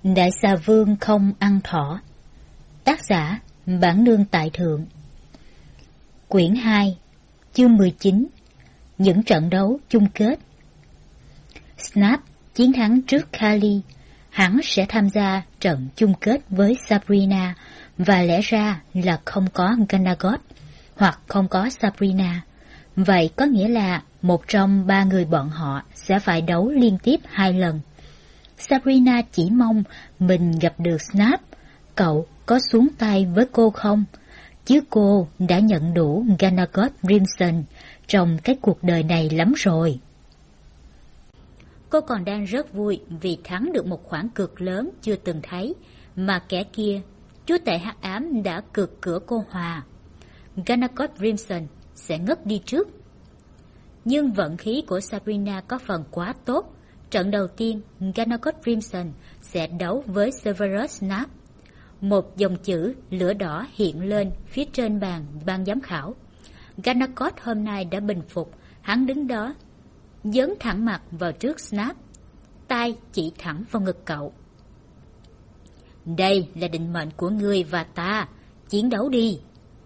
Đại xà vương không ăn thỏ. Tác giả Bản Nương Tại Thượng. Quyển 2, chương 19. Những trận đấu chung kết. Snap chiến thắng trước Kali, hắn sẽ tham gia trận chung kết với Sabrina, và lẽ ra là không có Ganagot hoặc không có Sabrina. Vậy có nghĩa là một trong ba người bọn họ sẽ phải đấu liên tiếp 2 lần. Sabrina chỉ mong mình gặp được Snap. Cậu có xuống tay với cô không? Chứ cô đã nhận đủ Ganagot Crimson trong cái cuộc đời này lắm rồi. Cô còn đang rất vui vì thắng được một khoản cược lớn chưa từng thấy, mà kẻ kia, chúa tể hắc ám, đã cược cửa cô hòa. Ganagot Crimson sẽ ngất đi trước. Nhưng vận khí của Sabrina có phần quá tốt. Trận đầu tiên, Ganagot Crimson sẽ đấu với Severus Snape. Một dòng chữ lửa đỏ hiện lên phía trên bàn ban giám khảo. Ganagot hôm nay đã bình phục, hắn đứng đó, dớn thẳng mặt vào trước Snape, tay chỉ thẳng vào ngực cậu. Đây là định mệnh của ngươi và ta, chiến đấu đi.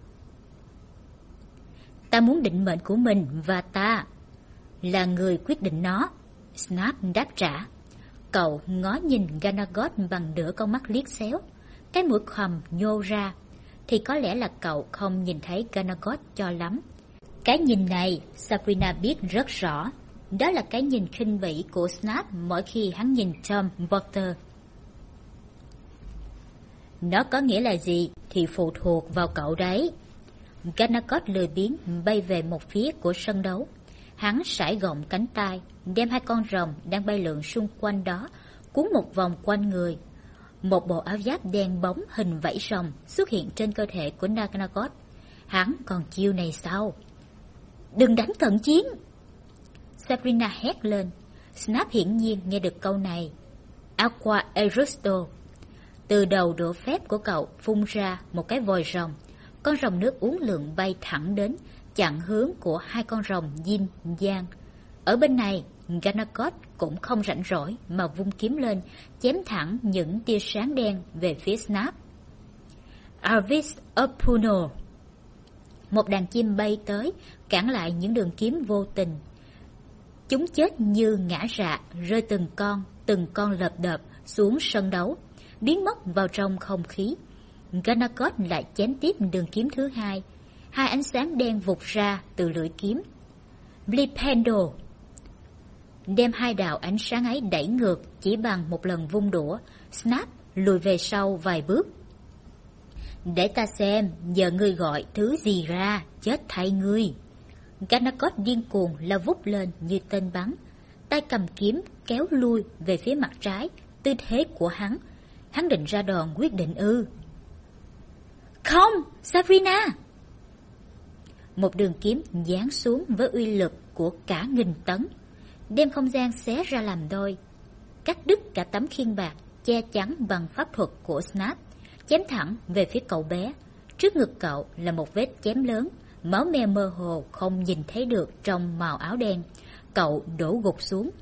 Ta muốn định mệnh của mình và ta là người quyết định nó, Snape đáp trả. Cậu ngó nhìn Ganagot bằng nửa con mắt liếc xéo, cái mũi khòm nhô ra, thì có lẽ là cậu không nhìn thấy Ganagot cho lắm. Cái nhìn này Sabrina biết rất rõ, đó là cái nhìn khinh bỉ của Snape mỗi khi hắn nhìn Tom Potter. Nó có nghĩa là gì thì phụ thuộc vào cậu đấy. Ganagot lười biếng bay về một phía của sân đấu. Hắn sải gọng cánh tay, đem 2 con rồng đang bay lượn xung quanh đó cuốn một vòng quanh người. Một bộ áo giáp đen bóng hình vảy rồng xuất hiện trên cơ thể của Ganagot. Hắn còn chiêu này sao? Đừng đánh cận chiến! Sabrina hét lên. Snape hiển nhiên nghe được câu này. Aqua Aristo. Từ đầu đũa phép của cậu phun ra một cái vòi rồng. Con rồng nước uốn lượn bay thẳng đến, chặn hướng của 2 con rồng Yin Yang. Ở bên này, Ganagot cũng không rảnh rỗi mà vung kiếm lên, chém thẳng những tia sáng đen về phía Snape. Arvis Opuno. Một đàn chim bay tới, cản lại những đường kiếm vô tình. Chúng chết như ngã rạ, rơi từng con lợp đợp xuống sân đấu, biến mất vào trong không khí. Ganagot lại chém tiếp đường kiếm thứ 2. 2 ánh sáng đen vụt ra từ lưỡi kiếm. Blipendo đem 2 đạo ánh sáng ấy đẩy ngược chỉ bằng một lần vung đũa. Snape lùi về sau vài bước. Để ta xem, giờ ngươi gọi thứ gì ra, chết thay ngươi. Ganagot điên cuồng lao vút lên như tên bắn, tay cầm kiếm kéo lui về phía mặt trái. Tư thế của hắn định ra đòn quyết định ư? Không, Sabrina! Một đường kiếm giáng xuống với uy lực của cả 1000 tấn, đem không gian xé ra làm đôi, cắt đứt cả tấm khiên bạc che chắn bằng pháp thuật của Snape, chém thẳng về phía cậu bé. Trước ngực cậu là một vết chém lớn, máu me mơ hồ không nhìn thấy được trong màu áo đen. Cậu đổ gục xuống.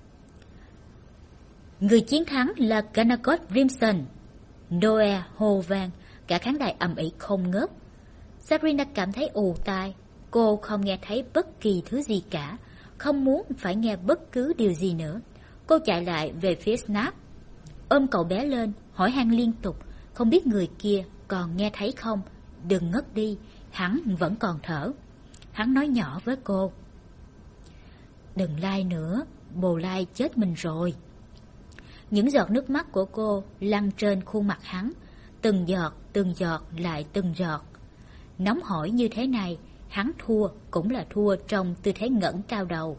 Người chiến thắng là Ganagot Crimson. Noel hô vang, cả khán đài ầm ĩ không ngớt. Sabrina cảm thấy ù tai. Cô không nghe thấy bất kỳ thứ gì cả, không muốn phải nghe bất cứ điều gì nữa. Cô chạy lại về phía Snape, ôm cậu bé lên, hỏi han liên tục, không biết người kia còn nghe thấy không. Đừng ngất đi, hắn vẫn còn thở. Hắn nói nhỏ với cô. Đừng lai nữa, bồ lai chết mình rồi. Những giọt nước mắt của cô lăn trên khuôn mặt hắn, từng giọt lại từng giọt. Nóng hổi như thế này, hắn thua cũng là thua trong tư thế ngẩng cao đầu.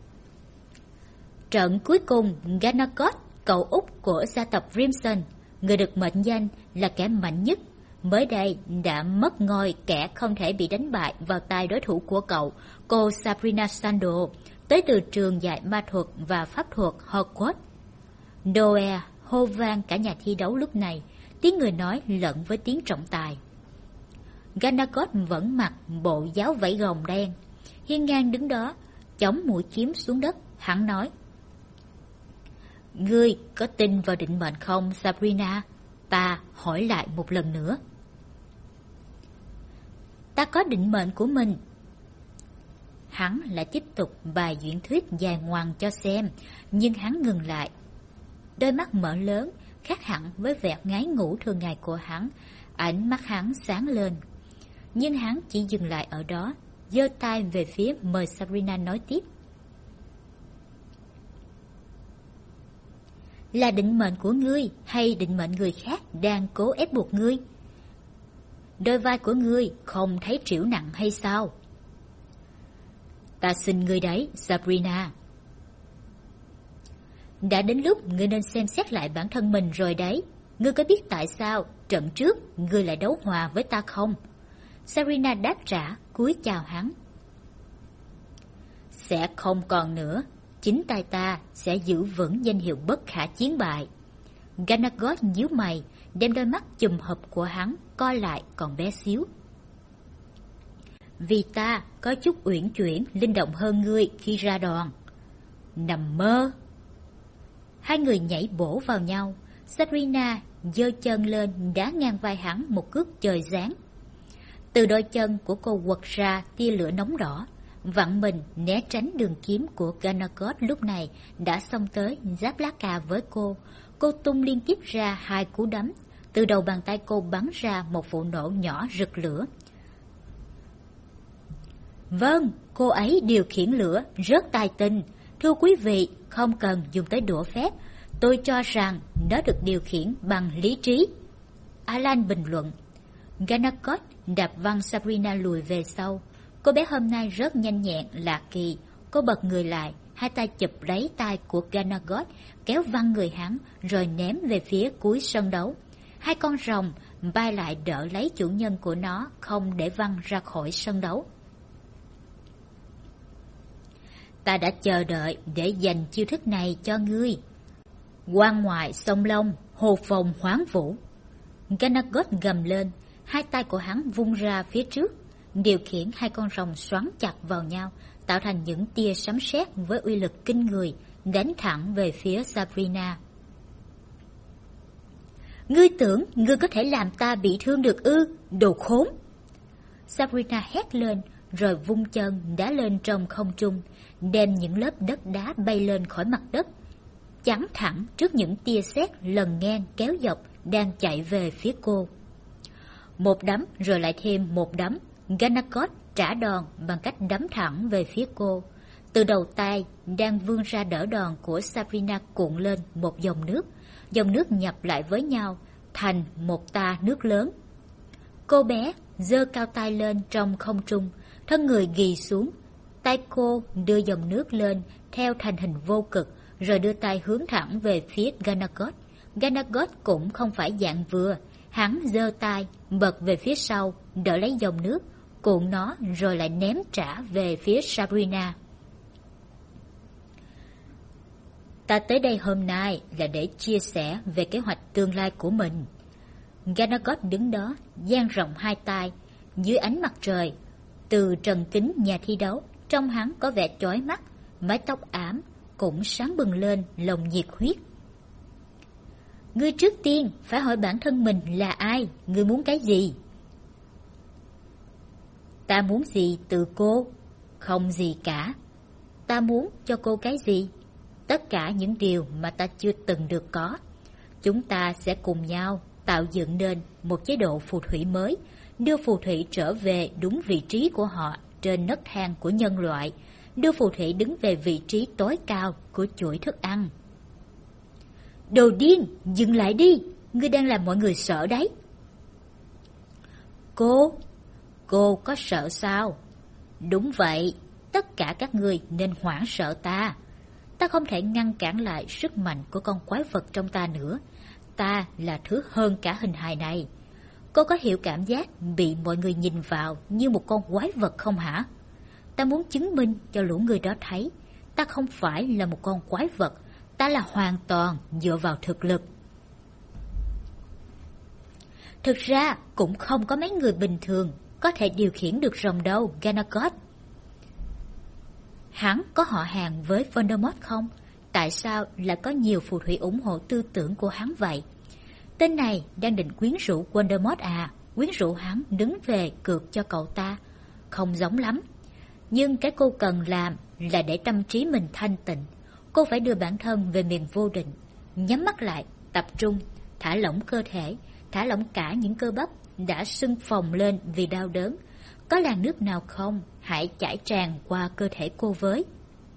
Trận cuối cùng, Ganagot, cậu út của gia tộc Crimson, người được mệnh danh là kẻ mạnh nhất, mới đây đã mất ngôi kẻ không thể bị đánh bại vào tay đối thủ của cậu, cô Sabrina Sandal, tới từ trường dạy ma thuật và pháp thuật Hogwarts. Noel hô vang cả nhà thi đấu lúc này, tiếng người nói lẫn với tiếng trọng tài. Ganagot vẫn mặc bộ giáo vảy gồng đen, hiên ngang đứng đó, chống mũi kiếm xuống đất. Hắn nói: Ngươi có tin vào định mệnh không, Sabrina? Ta hỏi lại một lần nữa. Ta có định mệnh của mình. Hắn lại tiếp tục bài diễn thuyết dài ngoằng cho xem, nhưng hắn ngừng lại. Đôi mắt mở lớn, khác hẳn với vẻ ngái ngủ thường ngày của hắn. Ánh mắt hắn sáng lên. Nhưng hắn chỉ dừng lại ở đó, giơ tay về phía mời Sabrina nói tiếp. Là định mệnh của ngươi hay định mệnh người khác đang cố ép buộc ngươi? Đôi vai của ngươi không thấy trĩu nặng hay sao? Ta xin ngươi đấy, Sabrina. Đã đến lúc ngươi nên xem xét lại bản thân mình rồi đấy. Ngươi có biết tại sao trận trước ngươi lại đấu hòa với ta không? Sabrina đáp trả, cúi chào hắn. Sẽ không còn nữa. Chính tay ta sẽ giữ vững danh hiệu bất khả chiến bại. Ganagot nhíu mày, đem đôi mắt chùm hụp của hắn co lại còn bé xíu. Vì ta có chút uyển chuyển, linh động hơn ngươi khi ra đòn. Nằm mơ. Hai người nhảy bổ vào nhau. Sabrina giơ chân lên đá ngang vai hắn một cước trời giáng. Từ đôi chân của cô quật ra tia lửa nóng đỏ. Vặn mình né tránh đường kiếm của Ganagot lúc này đã xông tới giáp lá cà với cô. Cô tung liên tiếp ra hai cú đấm. Từ đầu bàn tay cô bắn ra một vụ nổ nhỏ rực lửa. Vâng, cô ấy điều khiển lửa rất tài tình. Thưa quý vị, không cần dùng tới đũa phép. Tôi cho rằng nó được điều khiển bằng lý trí. Alan bình luận. Ganagot đạp văng Sabrina lùi về sau. Cô bé hôm nay rất nhanh nhẹn, lạ kỳ. Cô bật người lại, hai tay chụp lấy tay của Ganagot, kéo văng người hắn, rồi ném về phía cuối sân đấu. Hai con rồng bay lại đỡ lấy chủ nhân của nó, không để văng ra khỏi sân đấu. Ta đã chờ đợi để dành chiêu thức này cho ngươi. Quan ngoại sông Long, hồ phồng hoáng vũ. Ganagot gầm lên, hai tay của hắn vung ra phía trước, điều khiển hai con rồng xoắn chặt vào nhau, tạo thành những tia sấm sét với uy lực kinh người, đánh thẳng về phía Sabrina. Ngươi tưởng ngươi có thể làm ta bị thương được ư, đồ khốn! Sabrina hét lên, rồi vung chân đá lên trong không trung, đem những lớp đất đá bay lên khỏi mặt đất, chắn thẳng trước những tia sét lần ngang kéo dọc đang chạy về phía cô. Một đấm rồi lại thêm một đấm. Ganagot trả đòn bằng cách đấm thẳng về phía cô. Từ đầu tay đang vươn ra đỡ đòn của Sabrina cuộn lên một dòng nước. Dòng nước nhập lại với nhau thành một ta nước lớn. Cô bé giơ cao tay lên trong không trung, thân người ghì xuống. Tay cô đưa dòng nước lên theo thành hình vô cực, rồi đưa tay hướng thẳng về phía Ganagot. Ganagot cũng không phải dạng vừa. Hắn giơ tay bật về phía sau, đỡ lấy dòng nước, cuộn nó rồi lại ném trả về phía Sabrina. Ta tới đây hôm nay là để chia sẻ về kế hoạch tương lai của mình. Ganagot đứng đó, dang rộng hai tay, dưới ánh mặt trời. Từ trần kính nhà thi đấu, trông hắn có vẻ chói mắt, mái tóc ảm cũng sáng bừng lên lòng nhiệt huyết. Ngươi trước tiên phải hỏi bản thân mình là ai, ngươi muốn cái gì? Ta muốn gì từ cô? Không gì cả. Ta muốn cho cô cái gì? Tất cả những điều mà ta chưa từng được có. Chúng ta sẽ cùng nhau tạo dựng nên một chế độ phù thủy mới, đưa phù thủy trở về đúng vị trí của họ trên nấc thang của nhân loại, đưa phù thủy đứng về vị trí tối cao của chuỗi thức ăn. Đồ điên, dừng lại đi, ngươi đang làm mọi người sợ đấy. Cô có sợ sao? Đúng vậy, tất cả các ngươi nên hoảng sợ ta. Ta không thể ngăn cản lại sức mạnh của con quái vật trong ta nữa. Ta là thứ hơn cả hình hài này. Cô có hiểu cảm giác bị mọi người nhìn vào như một con quái vật không hả? Ta muốn chứng minh cho lũ người đó thấy ta không phải là một con quái vật. Ta là hoàn toàn dựa vào thực lực. Thực ra cũng không có mấy người bình thường có thể điều khiển được rồng đâu, Ganagot. Hắn có họ hàng với Voldemort không? tại sao lại có nhiều phù thủy ủng hộ tư tưởng của hắn vậy? Tên này đang định quyến rũ Voldemort à? Quyến rũ hắn đứng về cược cho cậu ta? Không giống lắm. Nhưng cái cô cần làm là để tâm trí mình thanh tịnh. Cô phải đưa bản thân về miền vô định. Nhắm mắt lại, tập trung, thả lỏng cơ thể, thả lỏng cả những cơ bắp đã sưng phồng lên vì đau đớn. Có làn nước nào không? Hãy chảy tràn qua cơ thể cô với.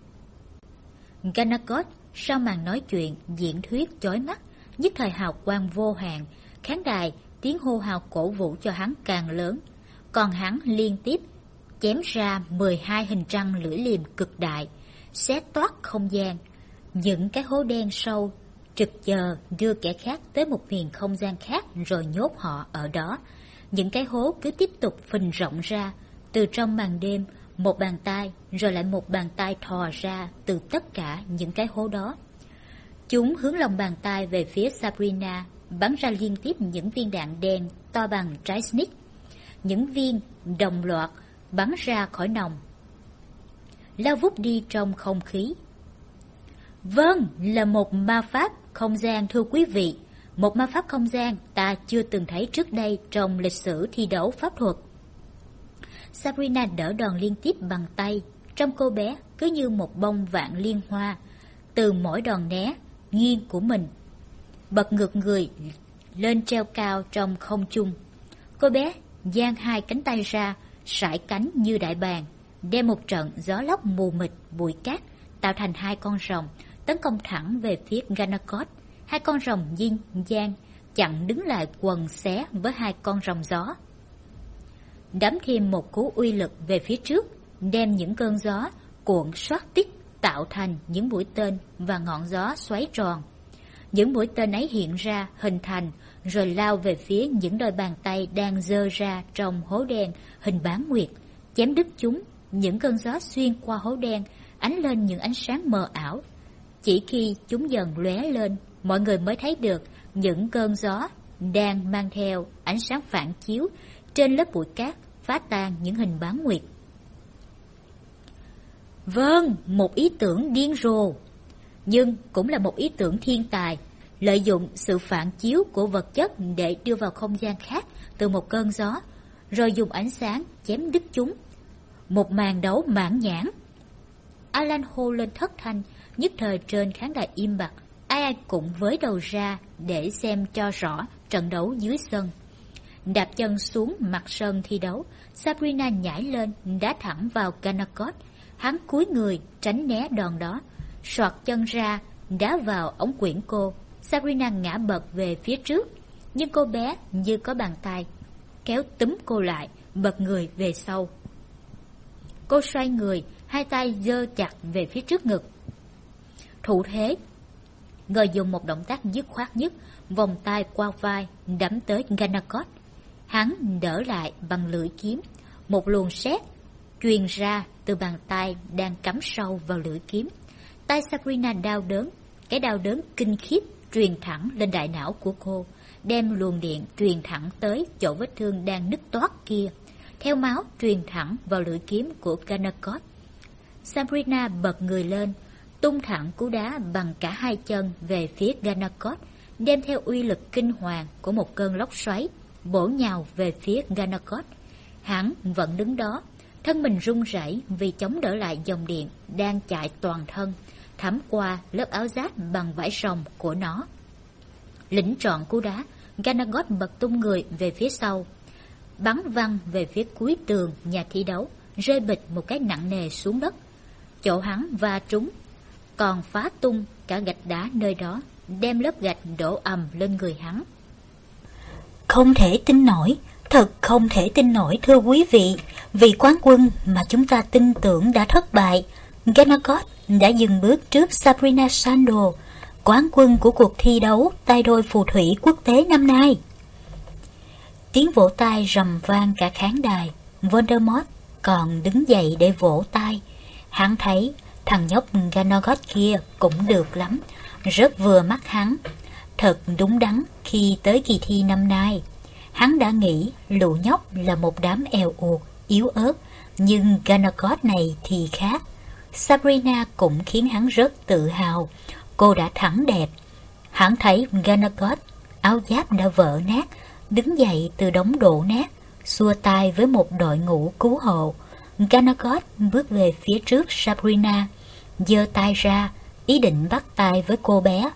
Ganacott sau màn nói chuyện, diễn thuyết chói mắt, nhất thời hào quang vô hạn. Khán đài tiếng hô hào cổ vũ cho hắn càng lớn. Còn hắn liên tiếp chém ra 12 hình răng lưỡi liềm cực đại, xé toát không gian. Những cái hố đen sâu trực chờ đưa kẻ khác tới một miền không gian khác rồi nhốt họ ở đó. Những cái hố cứ tiếp tục phình rộng ra. Từ trong màn đêm, một bàn tay rồi lại một bàn tay thò ra từ tất cả những cái hố đó. Chúng hướng lòng bàn tay về phía Sabrina, bắn ra liên tiếp những viên đạn đen to bằng trái snake. Những viên đồng loạt bắn ra khỏi nòng, lao vút đi trong không khí. Vâng, là một ma pháp không gian thưa quý vị. Một ma pháp không gian ta chưa từng thấy trước đây trong lịch sử thi đấu pháp thuật. Sabrina đỡ đòn liên tiếp bằng tay. Trong cô bé cứ như một bông vạn liên hoa. Từ mỗi đòn né nghiêng của mình, bật ngược người lên treo cao trong không trung. Cô bé dang hai cánh tay ra, sải cánh như đại bàng, đem một trận gió lốc mù mịt bụi cát tạo thành hai con rồng tấn công thẳng về phía Ganacott. Hai con rồng yin yang chặn đứng lại quần xé với hai con rồng gió. Đấm thêm một cú uy lực về phía trước, đem những cơn gió cuộn xoát tích tạo thành những mũi tên và ngọn gió xoáy tròn. Những mũi tên ấy hiện ra, hình thành, rồi lao về phía những đôi bàn tay đang giơ ra trong hố đen hình bán nguyệt, chém đứt chúng. Những cơn gió xuyên qua hố đen, ánh lên những ánh sáng mờ ảo. Chỉ khi chúng dần lóe lên, mọi người mới thấy được những cơn gió đang mang theo ánh sáng phản chiếu trên lớp bụi cát, phá tan những hình bán nguyệt. Vâng, một ý tưởng điên rồ, nhưng cũng là một ý tưởng thiên tài. Lợi dụng sự phản chiếu của vật chất để đưa vào không gian khác từ một cơn gió, rồi dùng ánh sáng chém đứt chúng. Một màn đấu mãn nhãn. Alan hô lên thất thanh, nhất thời trên khán đài im bặt, ai cũng với đầu ra để xem cho rõ trận đấu dưới sân. Đạp chân xuống mặt sân thi đấu, Sabrina nhảy lên, đá thẳng vào Ganacott. Hắn cúi người tránh né đòn đó, soạt chân ra, đá vào ống quyển cô. Sabrina ngã bật về phía trước, nhưng cô bé như có bàn tay kéo túm cô lại, bật người về sau. Cô xoay người, hai tay giơ chặt về phía trước ngực. Thủ thế, rồi dùng một động tác dứt khoát nhất, vòng tay qua vai, đấm tới Ganacott. Hắn đỡ lại bằng lưỡi kiếm. Một luồng sét truyền ra từ bàn tay đang cắm sâu vào lưỡi kiếm. Tay Sabrina đau đớn, cái đau đớn kinh khiếp truyền thẳng lên đại não của cô, đem luồng điện truyền thẳng tới chỗ vết thương đang nứt toát kia, theo máu truyền thẳng vào lưỡi kiếm của Ganacott. Sabrina bật người lên, tung thẳng cú đá bằng cả hai chân về phía Ganacott, đem theo uy lực kinh hoàng của một cơn lốc xoáy, bổ nhào về phía Ganacott. Hắn vẫn đứng đó, thân mình run rẩy vì chống đỡ lại dòng điện đang chạy toàn thân, thấm qua lớp áo giáp bằng vải rồng của nó. Lĩnh trọn cú đá, Ganacott bật tung người về phía sau, bắn văng về phía cuối tường nhà thi đấu, rơi bịch một cái nặng nề xuống đất. Chỗ hắn va trúng, còn phá tung cả gạch đá nơi đó, đem lớp gạch đổ ầm lên người hắn. Không thể tin nổi, thật không thể tin nổi thưa quý vị, vì quán quân mà chúng ta tin tưởng đã thất bại. Ganacott đã dừng bước trước Sabrina Sandel, quán quân của cuộc thi đấu tay đôi phù thủy quốc tế năm nay. Tiếng vỗ tay rầm vang cả khán đài. Voldemort còn đứng dậy để vỗ tay. Hắn thấy thằng nhóc Ganacott kia cũng được lắm, rất vừa mắt hắn. Thật đúng đắn khi tới kỳ thi năm nay. Hắn đã nghĩ lũ nhóc là một đám èo uột, yếu ớt, nhưng Ganacott này thì khác. Sabrina cũng khiến hắn rất tự hào. Cô đã thẳng đẹp. Hắn thấy Ganagot, áo giáp đã vỡ nát, đứng dậy từ đống đổ nát, xua tay với một đội ngũ cứu hộ. Ganagot bước về phía trước Sabrina, giơ tay ra, ý định bắt tay với cô bé.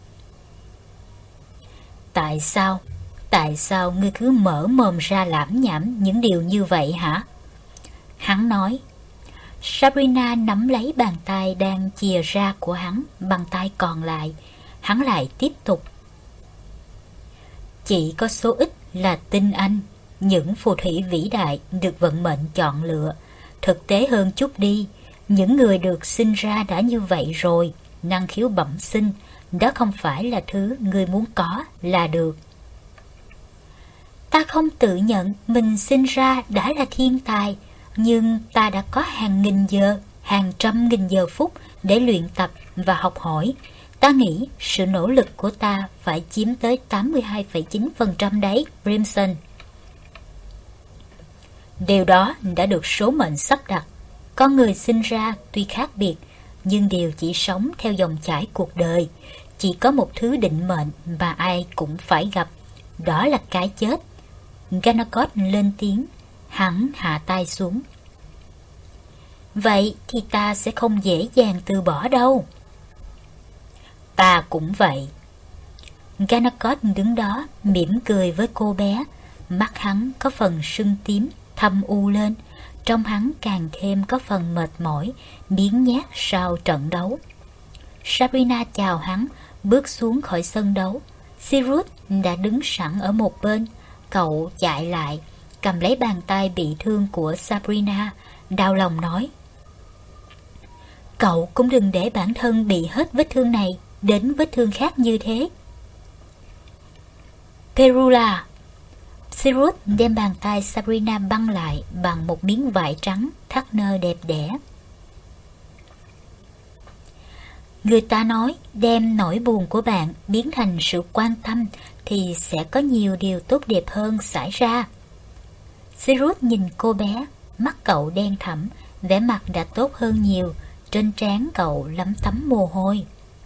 Tại sao ngươi cứ mở mồm ra lảm nhảm những điều như vậy hả? Hắn nói. Sabrina nắm lấy bàn tay đang chìa ra của hắn bằng tay còn lại. Hắn lại tiếp tục. Chỉ có số ít là tin anh, những phù thủy vĩ đại được vận mệnh chọn lựa. Thực tế hơn chút đi, những người được sinh ra đã như vậy rồi, năng khiếu bẩm sinh, đó không phải là thứ người muốn có là được. Ta không tự nhận mình sinh ra đã là thiên tài, nhưng ta đã có hàng nghìn giờ, hàng trăm nghìn giờ phút để luyện tập và học hỏi. Ta nghĩ sự nỗ lực của ta phải chiếm tới 82,9% đấy, Brimson. Điều đó đã được số mệnh sắp đặt. Con người sinh ra tuy khác biệt, nhưng đều chỉ sống theo dòng chảy cuộc đời. Chỉ có một thứ định mệnh mà ai cũng phải gặp, đó là cái chết. Ganagot lên tiếng, hắn hạ tay xuống. Vậy thì ta sẽ không dễ dàng từ bỏ đâu. Ta cũng vậy. Ganagot đứng đó mỉm cười với cô bé. Mắt hắn có phần sưng tím, thâm u lên. Trong hắn càng thêm có phần mệt mỏi, biếng nhác sau trận đấu. Sabrina chào hắn, bước xuống khỏi sân đấu. Cyrus đã đứng sẵn ở một bên. Cậu chạy lại, cầm lấy bàn tay bị thương của Sabrina, đau lòng nói. Cậu cũng đừng để bản thân bị hết vết thương này đến vết thương khác như thế. Perula. Cyrus đem bàn tay Sabrina băng lại bằng một miếng vải trắng thắt nơ đẹp đẽ. Người ta nói đem nỗi buồn của bạn biến thành sự quan tâm thì sẽ có nhiều điều tốt đẹp hơn xảy ra. Cyrus nhìn cô bé, mắt cậu đen thẳm, vẻ mặt đã tốt hơn nhiều, trên trán cậu lấm tấm mồ hôi.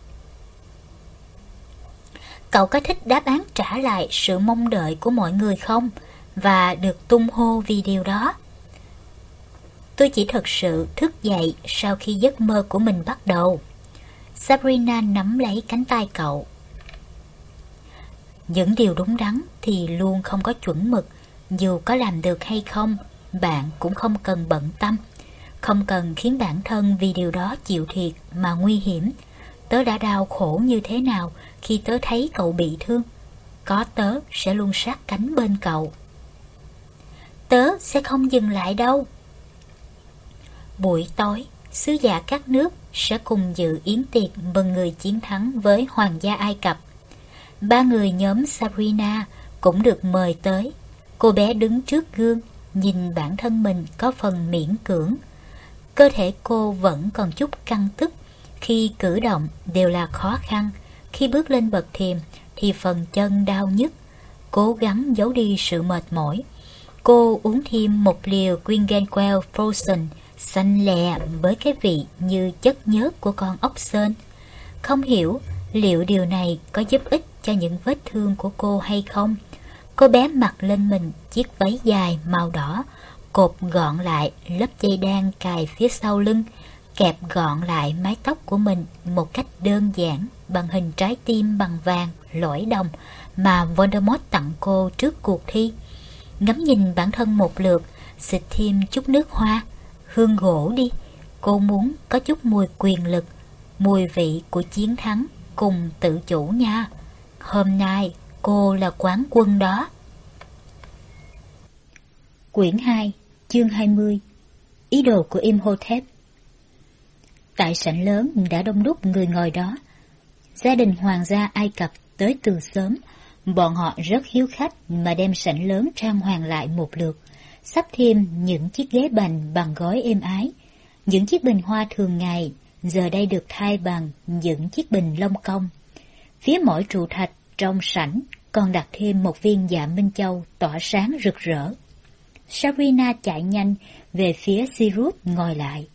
Cậu có thích đáp án trả lại sự mong đợi của mọi người không? Và được tung hô vì điều đó. Tôi chỉ thực sự thức dậy sau khi giấc mơ của mình bắt đầu. Sabrina nắm lấy cánh tay cậu. Những điều đúng đắn thì luôn không có chuẩn mực. Dù có làm được hay không, bạn cũng không cần bận tâm. Không cần khiến bản thân vì điều đó chịu thiệt mà nguy hiểm. Tớ đã đau khổ như thế nào khi tớ thấy cậu bị thương. Có tớ sẽ luôn sát cánh bên cậu. Tớ sẽ không dừng lại đâu. Buổi tối, sứ giả các nước sẽ cùng dự yến tiệc mừng người chiến thắng với hoàng gia Ai Cập. 3 người nhóm Sabrina cũng được mời tới. Cô bé đứng trước gương, nhìn bản thân mình có phần miễn cưỡng. Cơ thể cô vẫn còn chút căng tức, khi cử động đều là khó khăn. Khi bước lên bậc thềm thì phần chân đau nhức. Cố gắng giấu đi sự mệt mỏi. Cô uống thêm một liều Quingenquel Frozen xanh lè với cái vị như chất nhớt của con ốc sên. Không hiểu liệu điều này có giúp ích cho những vết thương của cô hay không. Cô bé mặc lên mình chiếc váy dài màu đỏ, cột gọn lại lớp dây đan cài phía sau lưng, kẹp gọn lại mái tóc của mình một cách đơn giản bằng hình trái tim bằng vàng lõi đồng mà Voldemort tặng cô trước cuộc thi. Ngắm nhìn bản thân một lượt, xịt thêm chút nước hoa, hương gỗ đi. Cô muốn có chút mùi quyền lực, mùi vị của chiến thắng cùng tự chủ nha. Hôm nay cô là quán quân đó. Quyển 2, chương 20. Ý đồ của Imhotep. Tại sảnh lớn đã đông đúc người ngồi đó. Gia đình hoàng gia Ai Cập tới từ sớm. Bọn họ rất hiếu khách mà đem sảnh lớn trang hoàng lại một lượt, sắp thêm những chiếc ghế bành bằng gối êm ái. Những chiếc bình hoa thường ngày giờ đây được thay bằng những chiếc bình lông công. Phía mỗi trụ thạch trong sảnh còn đặt thêm một viên dạ minh châu tỏa sáng rực rỡ. Sabrina chạy nhanh về phía Cyrus ngồi lại.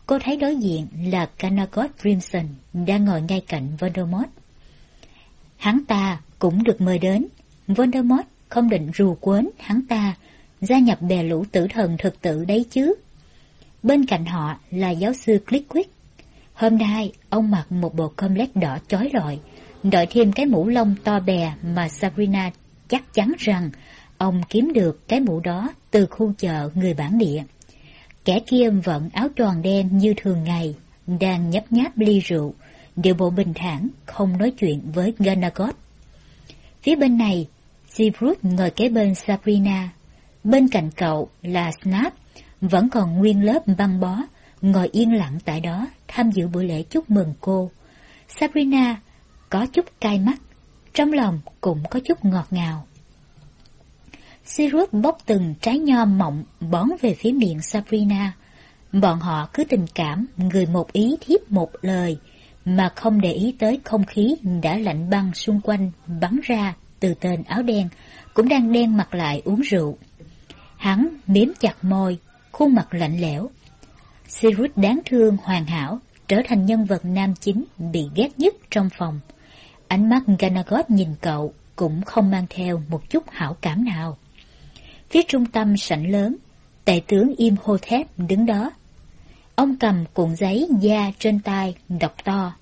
Cô thấy đối diện là Ganagot Crimson đang ngồi ngay cạnh Voldemort. Hắn ta cũng được mời đến. Voldemort không định rù quến hắn ta gia nhập bè lũ tử thần thực tử đấy chứ. Bên cạnh họ là giáo sư Flitwick. Hôm nay ông mặc một bộ comlet đỏ chói lọi, đội thêm cái mũ lông to bè mà Sabrina chắc chắn rằng ông kiếm được cái mũ đó từ khu chợ người bản địa. Kẻ kia vận áo choàng đen như thường ngày, đang nhấp nháp ly rượu, điệu bộ bình thản, không nói chuyện với Ganagot. Phía bên này, Severus ngồi kế bên Sabrina. Bên cạnh cậu là Snape, vẫn còn nguyên lớp băng bó, ngồi yên lặng tại đó tham dự buổi lễ chúc mừng cô. Sabrina có chút cay mắt, trong lòng cũng có chút ngọt ngào. Sirius bóc từng trái nho mọng bón về phía miệng Sabrina. Bọn họ cứ tình cảm, người một ý thiếp một lời, mà không để ý tới không khí đã lạnh băng xung quanh bắn ra từ tên áo đen, cũng đang đen mặt lại uống rượu. Hắn miếm chặt môi, khuôn mặt lạnh lẽo. Sirius đáng thương hoàn hảo, trở thành nhân vật nam chính bị ghét nhất trong phòng. Ánh mắt Ganagot nhìn cậu cũng không mang theo một chút hảo cảm nào. Phía trung tâm sảnh lớn, tể tướng Imhotep đứng đó. Ông cầm cuộn giấy da trên tay, đọc to.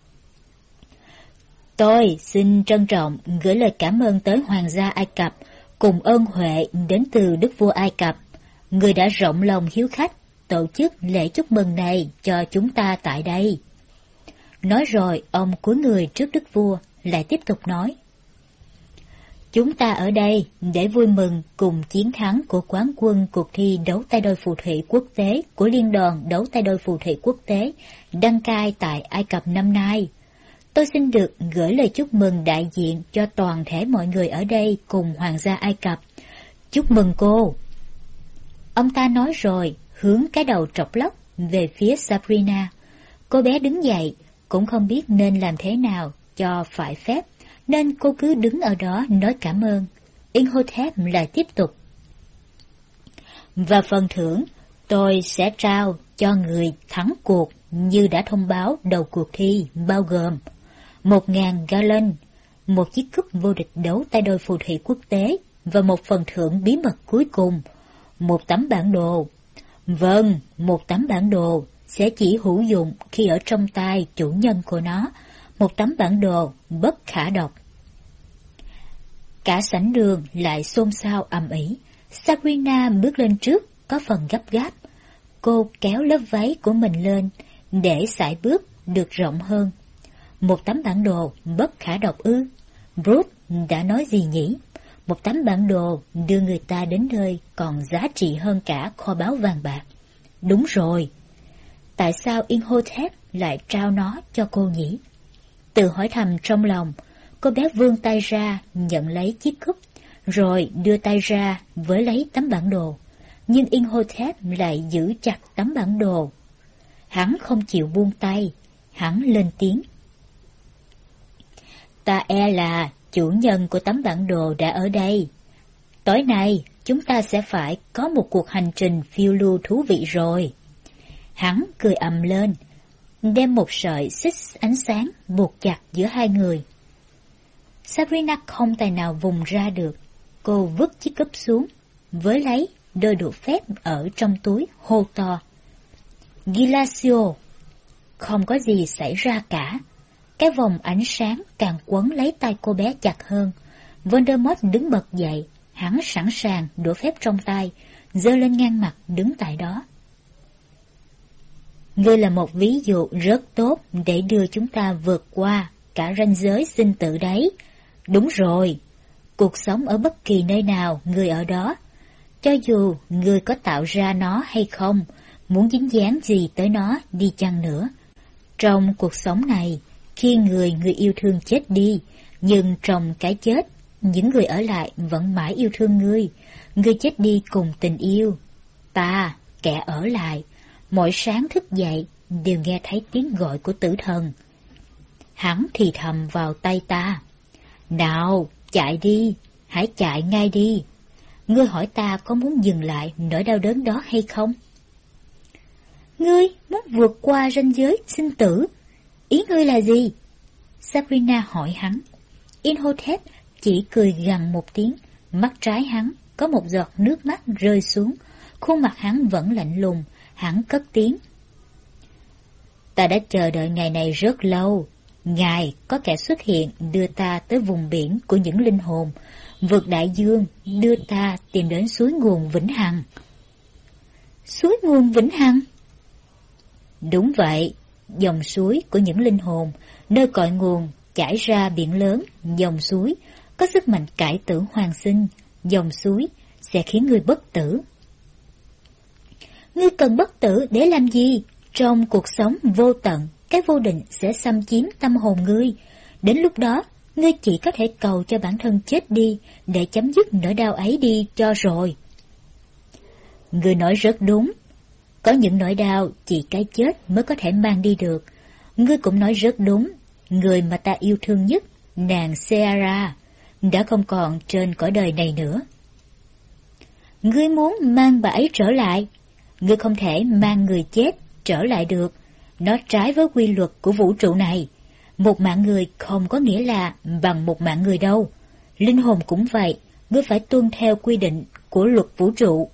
Tôi xin trân trọng gửi lời cảm ơn tới Hoàng gia Ai Cập cùng ơn huệ đến từ Đức vua Ai Cập, người đã rộng lòng hiếu khách tổ chức lễ chúc mừng này cho chúng ta tại đây. Nói rồi, ông cúi người trước đức vua, lại tiếp tục nói. Chúng ta ở đây để vui mừng cùng chiến thắng của quán quân cuộc thi đấu tay đôi phù thủy quốc tế của Liên đoàn đấu tay đôi phù thủy quốc tế đăng cai tại Ai Cập năm nay. Tôi xin được gửi lời chúc mừng đại diện cho toàn thể mọi người ở đây cùng Hoàng gia Ai Cập. Chúc mừng cô. Ông ta nói rồi, hướng cái đầu trọc lóc về phía Sabrina. Cô bé đứng dậy, cũng không biết nên làm thế nào cho phải phép, nên cô cứ đứng ở đó nói cảm ơn. Imhotep lại tiếp tục. Và phần thưởng tôi sẽ trao cho người thắng cuộc như đã thông báo đầu cuộc thi, bao gồm 1.000 gallon, một chiếc cúp vô địch đấu tay đôi phù thủy quốc tế và một phần thưởng bí mật cuối cùng, một tấm bản đồ. Vâng, một tấm bản đồ sẽ chỉ hữu dụng khi ở trong tay chủ nhân của nó, một tấm bản đồ bất khả độc. Cả sảnh đường lại xôn xao ầm ĩ. Sabrina bước lên trước, có phần gấp gáp. Cô kéo lớp váy của mình lên để sải bước được rộng hơn. Một tấm bản đồ bất khả độc ư? Bruce đã nói gì nhỉ? Một tấm bản đồ đưa người ta đến nơi còn giá trị hơn cả kho báu vàng bạc. Đúng rồi. Tại sao Imhotep lại trao nó cho cô nhỉ? Tự hỏi thầm trong lòng, cô bé vươn tay ra nhận lấy chiếc cúp, rồi đưa tay ra với lấy tấm bản đồ. Nhưng Imhotep lại giữ chặt tấm bản đồ. Hắn không chịu buông tay, hắn lên tiếng. Ta e là chủ nhân của tấm bản đồ đã ở đây. Tối nay chúng ta sẽ phải có một cuộc hành trình phiêu lưu thú vị rồi. Hắn cười ầm lên, đem một sợi xích ánh sáng buộc chặt giữa hai người. Sabrina không tài nào vùng ra được. Cô vứt chiếc cúp xuống, với lấy đôi đũa phép ở trong túi, hô to. Gilasio! Không có gì xảy ra cả. Cái vòng ánh sáng càng quấn lấy tay cô bé chặt hơn. Voldemort đứng bật dậy, hắn sẵn sàng đũa phép trong tay, giơ lên ngang mặt đứng tại đó. Ngươi là một ví dụ rất tốt để đưa chúng ta vượt qua cả ranh giới sinh tử đấy. Đúng rồi, cuộc sống ở bất kỳ nơi nào ngươi ở đó. Cho dù ngươi có tạo ra nó hay không, muốn dính dáng gì tới nó đi chăng nữa. Trong cuộc sống này, khi người yêu thương chết đi, nhưng trong cái chết, những người ở lại vẫn mãi yêu thương ngươi. Ngươi chết đi cùng tình yêu. Ta, kẻ ở lại, mỗi sáng thức dậy đều nghe thấy tiếng gọi của tử thần. Hắn thì thầm vào tay ta. Nào, chạy đi, hãy chạy ngay đi. Ngươi hỏi ta có muốn dừng lại nỗi đau đớn đó hay không? Ngươi muốn vượt qua ranh giới sinh tử. Ý ngươi là gì? Sabrina hỏi hắn. Imhotep chỉ cười gằn một tiếng, mắt trái hắn có một giọt nước mắt rơi xuống, khuôn mặt hắn vẫn lạnh lùng, hắn cất tiếng. Ta đã chờ đợi ngày này rất lâu. Ngài có kẻ xuất hiện đưa ta tới vùng biển của những linh hồn, vượt đại dương đưa ta tìm đến suối nguồn vĩnh hằng. Suối nguồn vĩnh hằng? Đúng vậy, dòng suối của những linh hồn, nơi cội nguồn chảy ra biển lớn. Dòng suối có sức mạnh cải tử hoàn sinh. Dòng suối sẽ khiến ngươi bất tử. Ngươi cần bất tử để làm gì? Trong cuộc sống vô tận, cái vô định sẽ xâm chiếm tâm hồn ngươi. Đến lúc đó, ngươi chỉ có thể cầu cho bản thân chết đi để chấm dứt nỗi đau ấy đi cho rồi. Ngươi nói rất đúng. Có những nỗi đau chỉ cái chết mới có thể mang đi được. Ngươi cũng nói rất đúng. Người mà ta yêu thương nhất, nàng Seara, đã không còn trên cõi đời này nữa. Ngươi muốn mang bà ấy trở lại. Ngươi không thể mang người chết trở lại được. Nó trái với quy luật của vũ trụ này. Một mạng người không có nghĩa là bằng một mạng người đâu. Linh hồn cũng vậy. Ngươi phải tuân theo quy định của luật vũ trụ.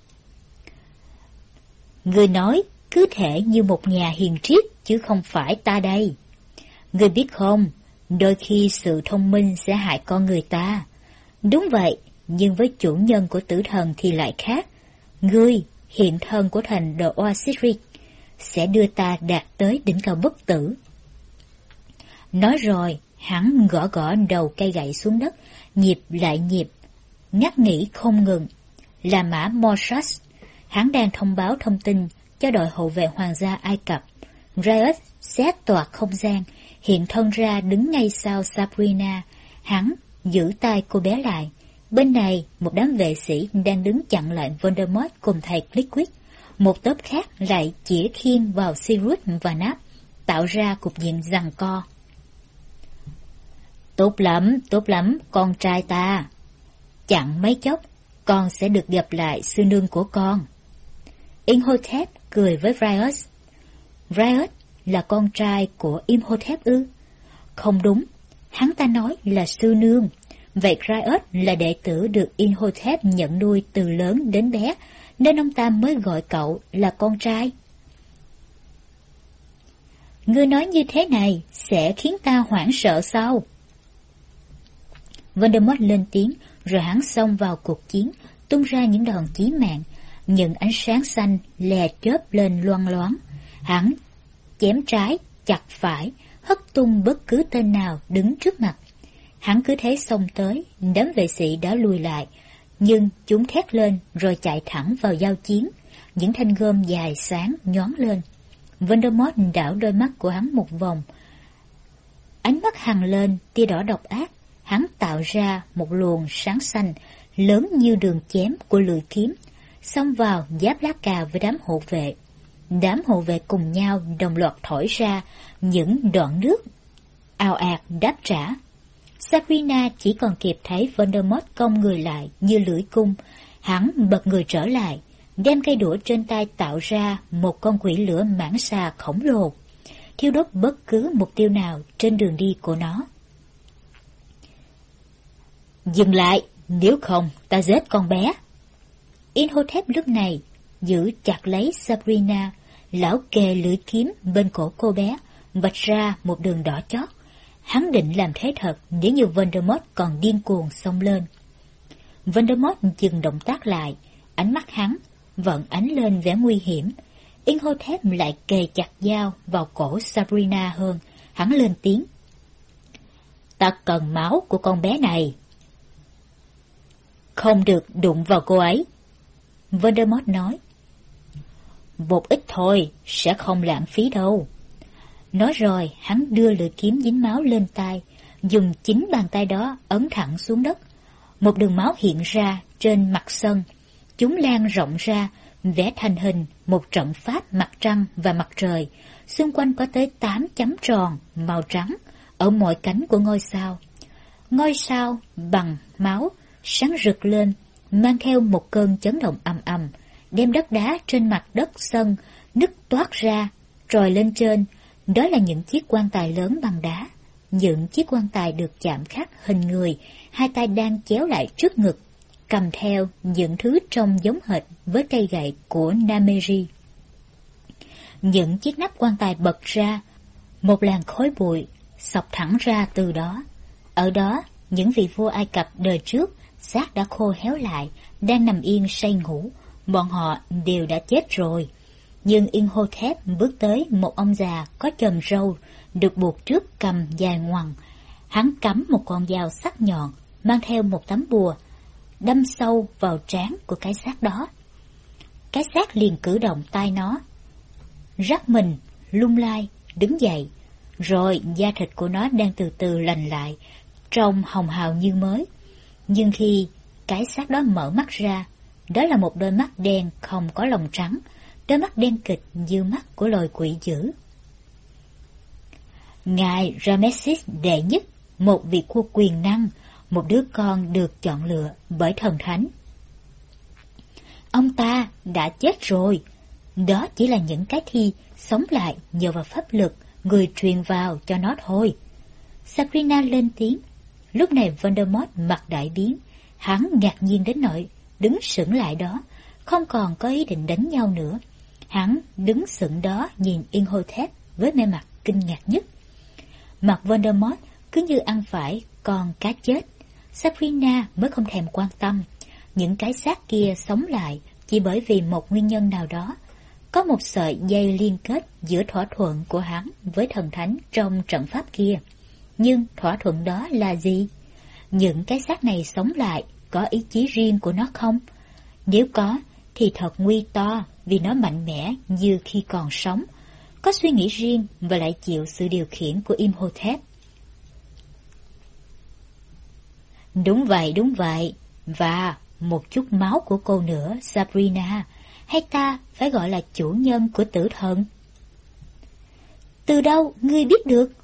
Ngươi nói cứ thể như một nhà hiền triết, chứ không phải ta đây. Ngươi biết không, đôi khi sự thông minh sẽ hại con người ta. Đúng vậy, nhưng với chủ nhân của tử thần thì lại khác. Ngươi, hiện thân của thành The Osiris, sẽ đưa ta đạt tới đỉnh cao bất tử. Nói rồi, hắn gõ gõ đầu cây gậy xuống đất, nhịp lại nhịp, ngắt nghỉ không ngừng. Là mã Moshas, hắn đang thông báo thông tin cho đội hộ vệ hoàng gia Ai Cập. Raius xé toạc không gian, hiện thân ra đứng ngay sau Sabrina. Hắn giữ tay cô bé lại. Bên này, một đám vệ sĩ đang đứng chặn lại Voldemort cùng thầy Flitwick. Một tốp khác lại chĩa khiên vào Sirius và Nap, tạo ra cục diện giằng co. Tốt lắm, con trai ta. Chặn mấy chốc, con sẽ được gặp lại sư nương của con. Imhotep cười với Raius. Raius là con trai của Imhotep ư? Không đúng, hắn ta nói là sư nương. Vậy Raius là đệ tử được Imhotep nhận nuôi từ lớn đến bé, nên ông ta mới gọi cậu là con trai. Ngươi nói như thế này sẽ khiến ta hoảng sợ sao? Voldemort lên tiếng, rồi hắn xông vào cuộc chiến, tung ra những đòn chí mạng. Những ánh sáng xanh lè chớp lên loang loáng. Hắn chém trái, chặt phải, hất tung bất cứ tên nào đứng trước mặt. Hắn cứ thế xông tới, đám vệ sĩ đã lùi lại, nhưng chúng thét lên rồi chạy thẳng vào giao chiến. Những thanh gươm dài sáng nhoáng lên. Voldemort đảo đôi mắt của hắn một vòng. Ánh mắt hằn lên tia đỏ độc ác. Hắn tạo ra một luồng sáng xanh lớn như đường chém của lưỡi kiếm, xông vào giáp lá cà với đám hộ vệ. Đám hộ vệ cùng nhau đồng loạt thổi ra những đoạn nước ào ạt đáp trả. Sabrina chỉ còn kịp thấy Voldemort cong người lại như lưỡi cung. Hắn bật người trở lại, đem cây đũa trên tay tạo ra một con quỷ lửa mãng xà khổng lồ, thiêu đốt bất cứ mục tiêu nào trên đường đi của nó. Dừng lại, nếu không ta giết con bé. Imhotep lúc này giữ chặt lấy Sabrina. Lão kề lưỡi kiếm bên cổ cô bé, vạch ra một đường đỏ chót. Hắn định làm thế thật nếu như Voldemort còn điên cuồng xông lên. Voldemort dừng động tác lại, ánh mắt hắn vẫn ánh lên vẻ nguy hiểm. Imhotep lại kề chặt dao vào cổ Sabrina hơn. Hắn lên tiếng. Ta cần máu của con bé này. Không được đụng vào cô ấy. Voldemort nói. Một ít thôi, sẽ không lãng phí đâu. Nói rồi, hắn đưa lưỡi kiếm dính máu lên tay, dùng chính bàn tay đó ấn thẳng xuống đất. Một đường máu hiện ra trên mặt sân. Chúng lan rộng ra, vẽ thành hình một trận pháp mặt trăng và mặt trời. Xung quanh có tới 8 chấm tròn màu trắng ở mọi cánh của ngôi sao. Ngôi sao bằng máu sáng rực lên, mang theo một cơn chấn động ầm ầm. đem đất đá trên mặt đất sân nứt toát ra, trồi lên trên. Đó là những chiếc quan tài lớn bằng đá. Những chiếc quan tài được chạm khắc hình người, hai tay đang chéo lại trước ngực, cầm theo những thứ trông giống hệt với cây gậy của Nameri. Những chiếc nắp quan tài bật ra, một làn khói bụi xộc thẳng ra từ đó. Ở đó, những vị vua Ai Cập đời trước, xác đã khô héo lại, đang nằm yên say ngủ. Bọn họ đều đã chết rồi. Nhưng Imhotep bước tới một ông già có chòm râu, được buộc trước cằm dài ngoằng. Hắn cắm một con dao sắc nhọn, mang theo một tấm bùa, đâm sâu vào trán của cái xác đó. Cái xác liền cử động tay nó, rắc mình, lung lay, đứng dậy. Rồi da thịt của nó đang từ từ lành lại, trông hồng hào như mới. Nhưng khi cái xác đó mở mắt ra, đó là một đôi mắt đen không có lông trắng, đôi mắt đen kịch như mắt của loài quỷ dữ. Ngài Ramesses đệ nhất, một vị vua quyền năng, một đứa con được chọn lựa bởi thần thánh. Ông ta đã chết rồi. Đó chỉ là những cái thi sống lại nhờ vào pháp lực người truyền vào cho nó thôi. Sabrina lên tiếng. Lúc này Voldemort mặt đại biến. Hắn ngạc nhiên đến nỗi đứng sững lại đó, không còn có ý định đánh nhau nữa. Hắn đứng sững đó nhìn Imhotep với vẻ mặt kinh ngạc nhất. Mặt Voldemort cứ như ăn phải con cá chết. Sabrina mới không thèm quan tâm. Những cái xác kia sống lại chỉ bởi vì một nguyên nhân nào đó. Có một sợi dây liên kết giữa thỏa thuận của hắn với thần thánh trong trận pháp kia. Nhưng thỏa thuận đó là gì? Những cái xác này sống lại có ý chí riêng của nó không? Nếu có thì thật nguy to, vì nó mạnh mẽ như khi còn sống, có suy nghĩ riêng và lại chịu sự điều khiển của Imhotep. Đúng vậy, và một chút máu của cô nữa, Sabrina, hay ta phải gọi là chủ nhân của tử thần? Từ đâu ngươi biết được?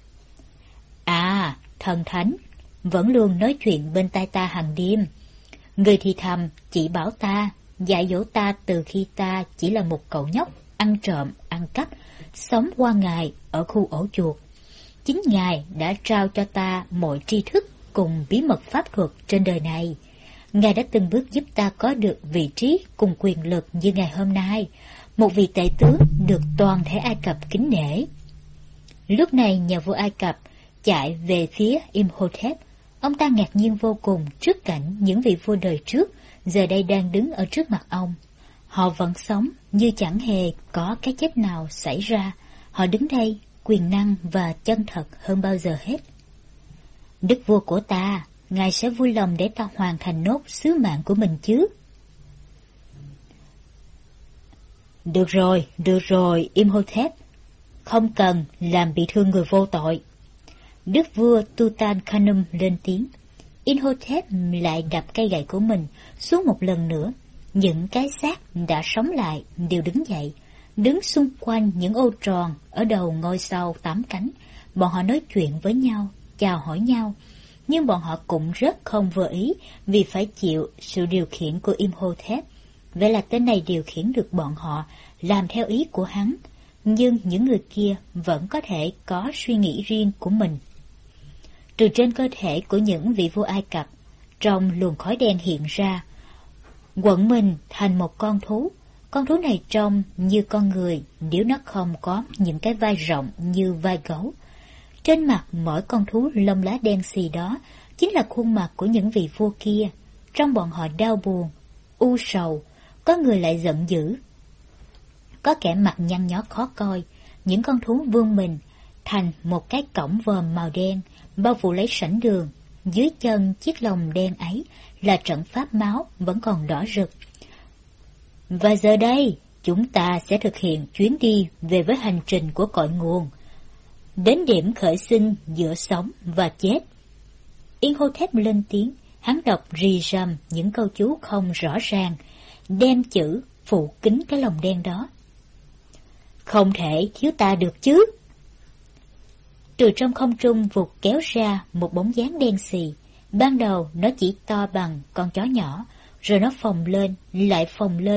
À, thần thánh vẫn luôn nói chuyện bên tai ta hàng đêm. Người thì thầm chỉ bảo ta, dạy dỗ ta từ khi ta chỉ là một cậu nhóc ăn trộm, ăn cắp, sống qua ngày ở khu ổ chuột. Chính Ngài đã trao cho ta mọi tri thức cùng bí mật pháp thuật trên đời này. Ngài đã từng bước giúp ta có được vị trí cùng quyền lực như ngày hôm nay, một vị tể tướng được toàn thể Ai Cập kính nể. Lúc này nhà vua Ai Cập chạy về phía Imhotep. Ông ta ngạc nhiên vô cùng trước cảnh những vị vua đời trước giờ đây đang đứng ở trước mặt ông. Họ vẫn sống như chẳng hề có cái chết nào xảy ra. Họ đứng đây quyền năng và chân thật hơn bao giờ hết. Đức vua của ta, Ngài sẽ vui lòng để ta hoàn thành nốt sứ mạng của mình chứ? Được rồi, Imhotep. Không cần làm bị thương người vô tội. Đức vua Tutankhamun lên tiếng. Imhotep lại đập cây gậy của mình xuống một lần nữa. Những cái xác đã sống lại đều đứng dậy, đứng xung quanh những ô tròn ở đầu ngôi sao 8 cánh. Bọn họ nói chuyện với nhau, chào hỏi nhau. Nhưng bọn họ cũng rất không vừa ý vì phải chịu sự điều khiển của Imhotep. Vậy là tên này điều khiển được bọn họ làm theo ý của hắn. Nhưng những người kia vẫn có thể có suy nghĩ riêng của mình. Từ trên cơ thể của những vị vua Ai Cập, trong luồng khói đen hiện ra, quận mình thành một con thú. Con thú này trông như con người nếu nó không có những cái vai rộng như vai gấu. Trên mặt mỗi con thú lông lá đen xì đó chính là khuôn mặt của những vị vua kia. Trong bọn họ đau buồn, u sầu, có người lại giận dữ. Có kẻ mặt nhăn nhó khó coi. Những con thú vươn mình thành một cái cổng vòm màu đen, bao phủ lấy sảnh đường. Dưới chân chiếc lồng đen ấy là trận pháp máu vẫn còn đỏ rực. Và giờ đây, chúng ta sẽ thực hiện chuyến đi về với hành trình của cội nguồn, đến điểm khởi sinh giữa sống và chết. Imhotep lên tiếng, hắn đọc rì rầm những câu chú không rõ ràng, đem chữ phủ kín cái lồng đen đó. Không thể thiếu ta được chứ. Từ trong không trung vụt kéo ra một bóng dáng đen xì. Ban đầu nó chỉ to bằng con chó nhỏ, rồi nó phồng lên, lại phồng lên,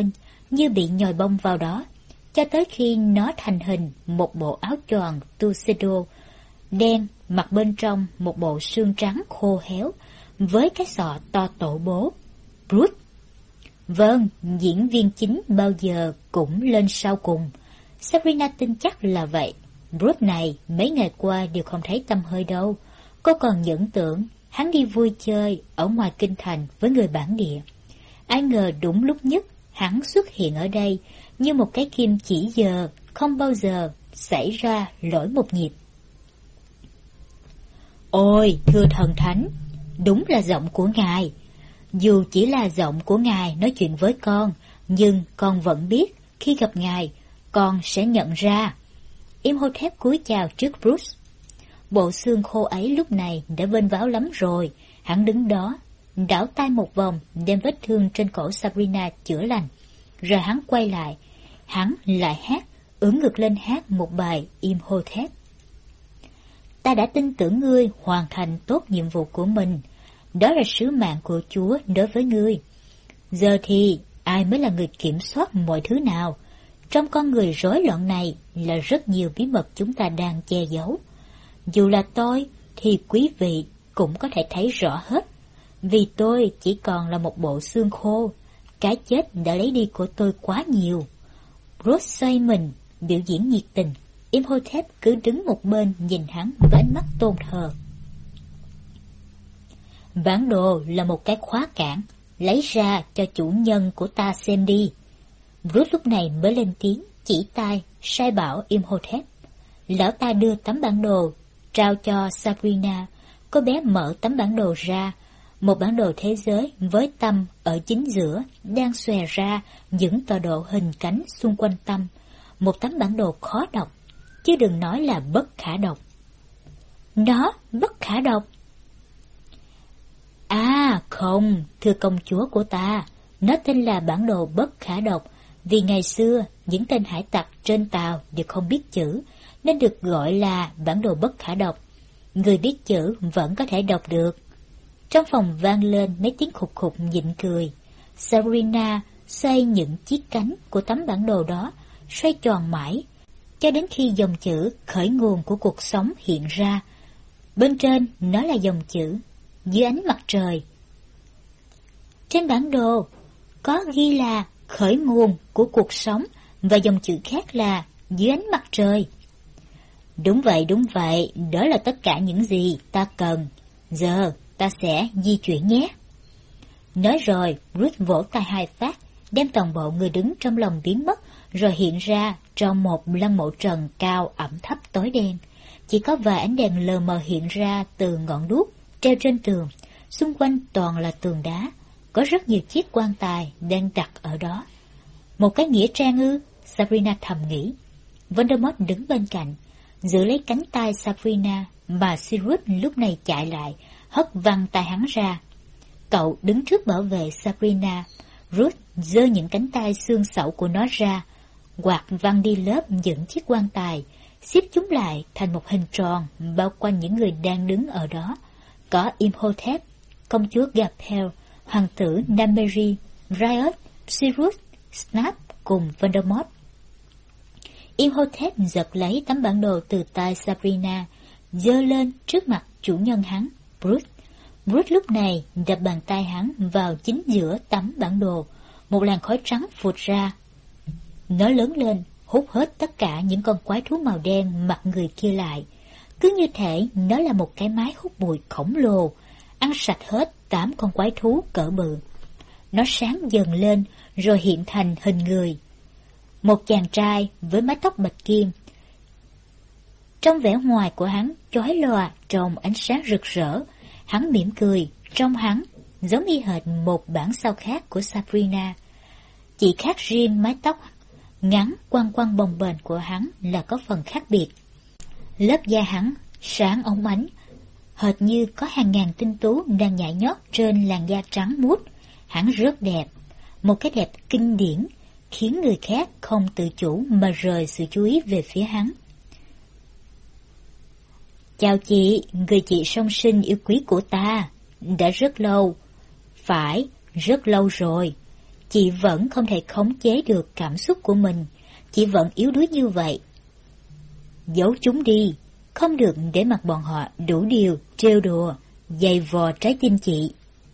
như bị nhồi bông vào đó, cho tới khi nó thành hình một bộ áo choàng tuxedo đen, mặc bên trong một bộ xương trắng khô héo, với cái sọ to tổ bố. Bruce. Vâng, diễn viên chính bao giờ cũng lên sau cùng. Sabrina tin chắc là vậy. Bruce này mấy ngày qua đều không thấy tăm hơi đâu. Cô còn những tưởng hắn đi vui chơi ở ngoài kinh thành với người bản địa. Ai ngờ đúng lúc nhất hắn xuất hiện ở đây như một cái kim chỉ giờ, không bao giờ xảy ra lỗi một nhịp. Ôi, thưa thần thánh, đúng là giọng của ngài. Dù chỉ là giọng của ngài nói chuyện với con, nhưng con vẫn biết khi gặp ngài, con sẽ nhận ra. Imhotep cúi chào trước Bruce. Bộ xương khô ấy lúc này đã vênh váo lắm rồi. Hắn đứng đó, đảo tay một vòng, đem vết thương trên cổ Sabrina chữa lành. Rồi hắn quay lại, hắn lại hát, ưỡn ngực lên hát một bài Imhotep. Ta đã tin tưởng ngươi hoàn thành tốt nhiệm vụ của mình. Đó là sứ mạng của Chúa đối với ngươi. Giờ thì ai mới là người kiểm soát mọi thứ nào? Trong con người rối loạn này là rất nhiều bí mật chúng ta đang che giấu. Dù là tôi thì quý vị cũng có thể thấy rõ hết. Vì tôi chỉ còn là một bộ xương khô. Cái chết đã lấy đi của tôi quá nhiều. Bruce xoay mình, biểu diễn nhiệt tình. Imhotep cứ đứng một bên nhìn hắn với ánh mắt tôn thờ. Bản đồ là một cái khóa cản, lấy ra cho chủ nhân của ta xem đi. Bruce lúc này mới lên tiếng, chỉ tay, sai bảo Imhotep. Lão ta đưa tấm bản đồ, trao cho Sabrina. Cô bé mở tấm bản đồ ra, một bản đồ thế giới với tâm ở chính giữa, đang xòe ra những tọa độ hình cánh xung quanh tâm. Một tấm bản đồ khó đọc, chứ đừng nói là bất khả đọc. Nó bất khả đọc. À không, thưa công chúa của ta, nó tên là bản đồ bất khả đọc, vì ngày xưa những tên hải tặc trên tàu đều không biết chữ, nên được gọi là bản đồ bất khả đọc. Người biết chữ vẫn có thể đọc được. Trong phòng vang lên mấy tiếng khục khục nhịn cười. Sabrina xoay những chiếc cánh của tấm bản đồ đó, xoay tròn mãi, cho đến khi dòng chữ khởi nguồn của cuộc sống hiện ra. Bên trên nó là dòng chữ dưới ánh mặt trời. Trên bản đồ có ghi là khởi nguồn của cuộc sống và dòng chữ khác là dưới ánh mặt trời. Đúng vậy, đó là tất cả những gì ta cần. Giờ ta sẽ di chuyển nhé. Nói rồi, Ruth vỗ tay hai phát, đem toàn bộ người đứng trong lòng biến mất, rồi hiện ra trong một lăng mộ trần cao ẩm thấp tối đen. Chỉ có vài ánh đèn lờ mờ hiện ra từ ngọn đuốc treo trên tường. Xung quanh toàn là tường đá. Có rất nhiều chiếc quan tài đang đặt ở đó. Một cái nghĩa trang ư? Sabrina thầm nghĩ. Voldemort đứng bên cạnh, giữ lấy cánh tay Sabrina, mà Sirius lúc này chạy lại, hất văng tay hắn ra. Cậu đứng trước bảo vệ Sabrina. Ruth giơ những cánh tay xương sẩu của nó ra, quạt văng đi lớp những chiếc quan tài, xếp chúng lại thành một hình tròn bao quanh những người đang đứng ở đó. Có Imhotep, công chúa Gapel, hoàng tử Nameri, Riot, Sirius, Snape cùng Voldemort. Imhotep giật lấy tấm bản đồ từ tay Sabrina, giơ lên trước mặt chủ nhân hắn, Bruce. Bruce lúc này đập bàn tay hắn vào chính giữa tấm bản đồ. Một làn khói trắng phụt ra. Nó lớn lên, hút hết tất cả những con quái thú màu đen mặt người kia lại. Cứ như thể nó là một cái máy hút bụi khổng lồ, ăn sạch hết 8 con quái thú cỡ bự. Nó sáng dần lên, rồi hiện thành hình người. Một chàng trai với mái tóc bạch kim. Trong vẻ ngoài của hắn chói lòa trong ánh sáng rực rỡ. Hắn mỉm cười, trong hắn giống y hệt một bản sao khác của Sabrina. Chỉ khác riêng mái tóc ngắn quăn quăn bồng bềnh của hắn là có phần khác biệt. Lớp da hắn sáng óng ánh, hệt như có hàng ngàn tinh tú đang nhảy nhót trên làn da trắng muốt. Hắn rất đẹp, một cái đẹp kinh điển, khiến người khác không tự chủ mà rời sự chú ý về phía hắn. Chào chị, người chị song sinh yêu quý của ta. Đã rất lâu. Phải, rất lâu rồi. Chị vẫn không thể khống chế được cảm xúc của mình. Chị vẫn yếu đuối như vậy. Giấu chúng đi, không được để mặc bọn họ đủ điều, trêu đùa, giày vò trái tim chị.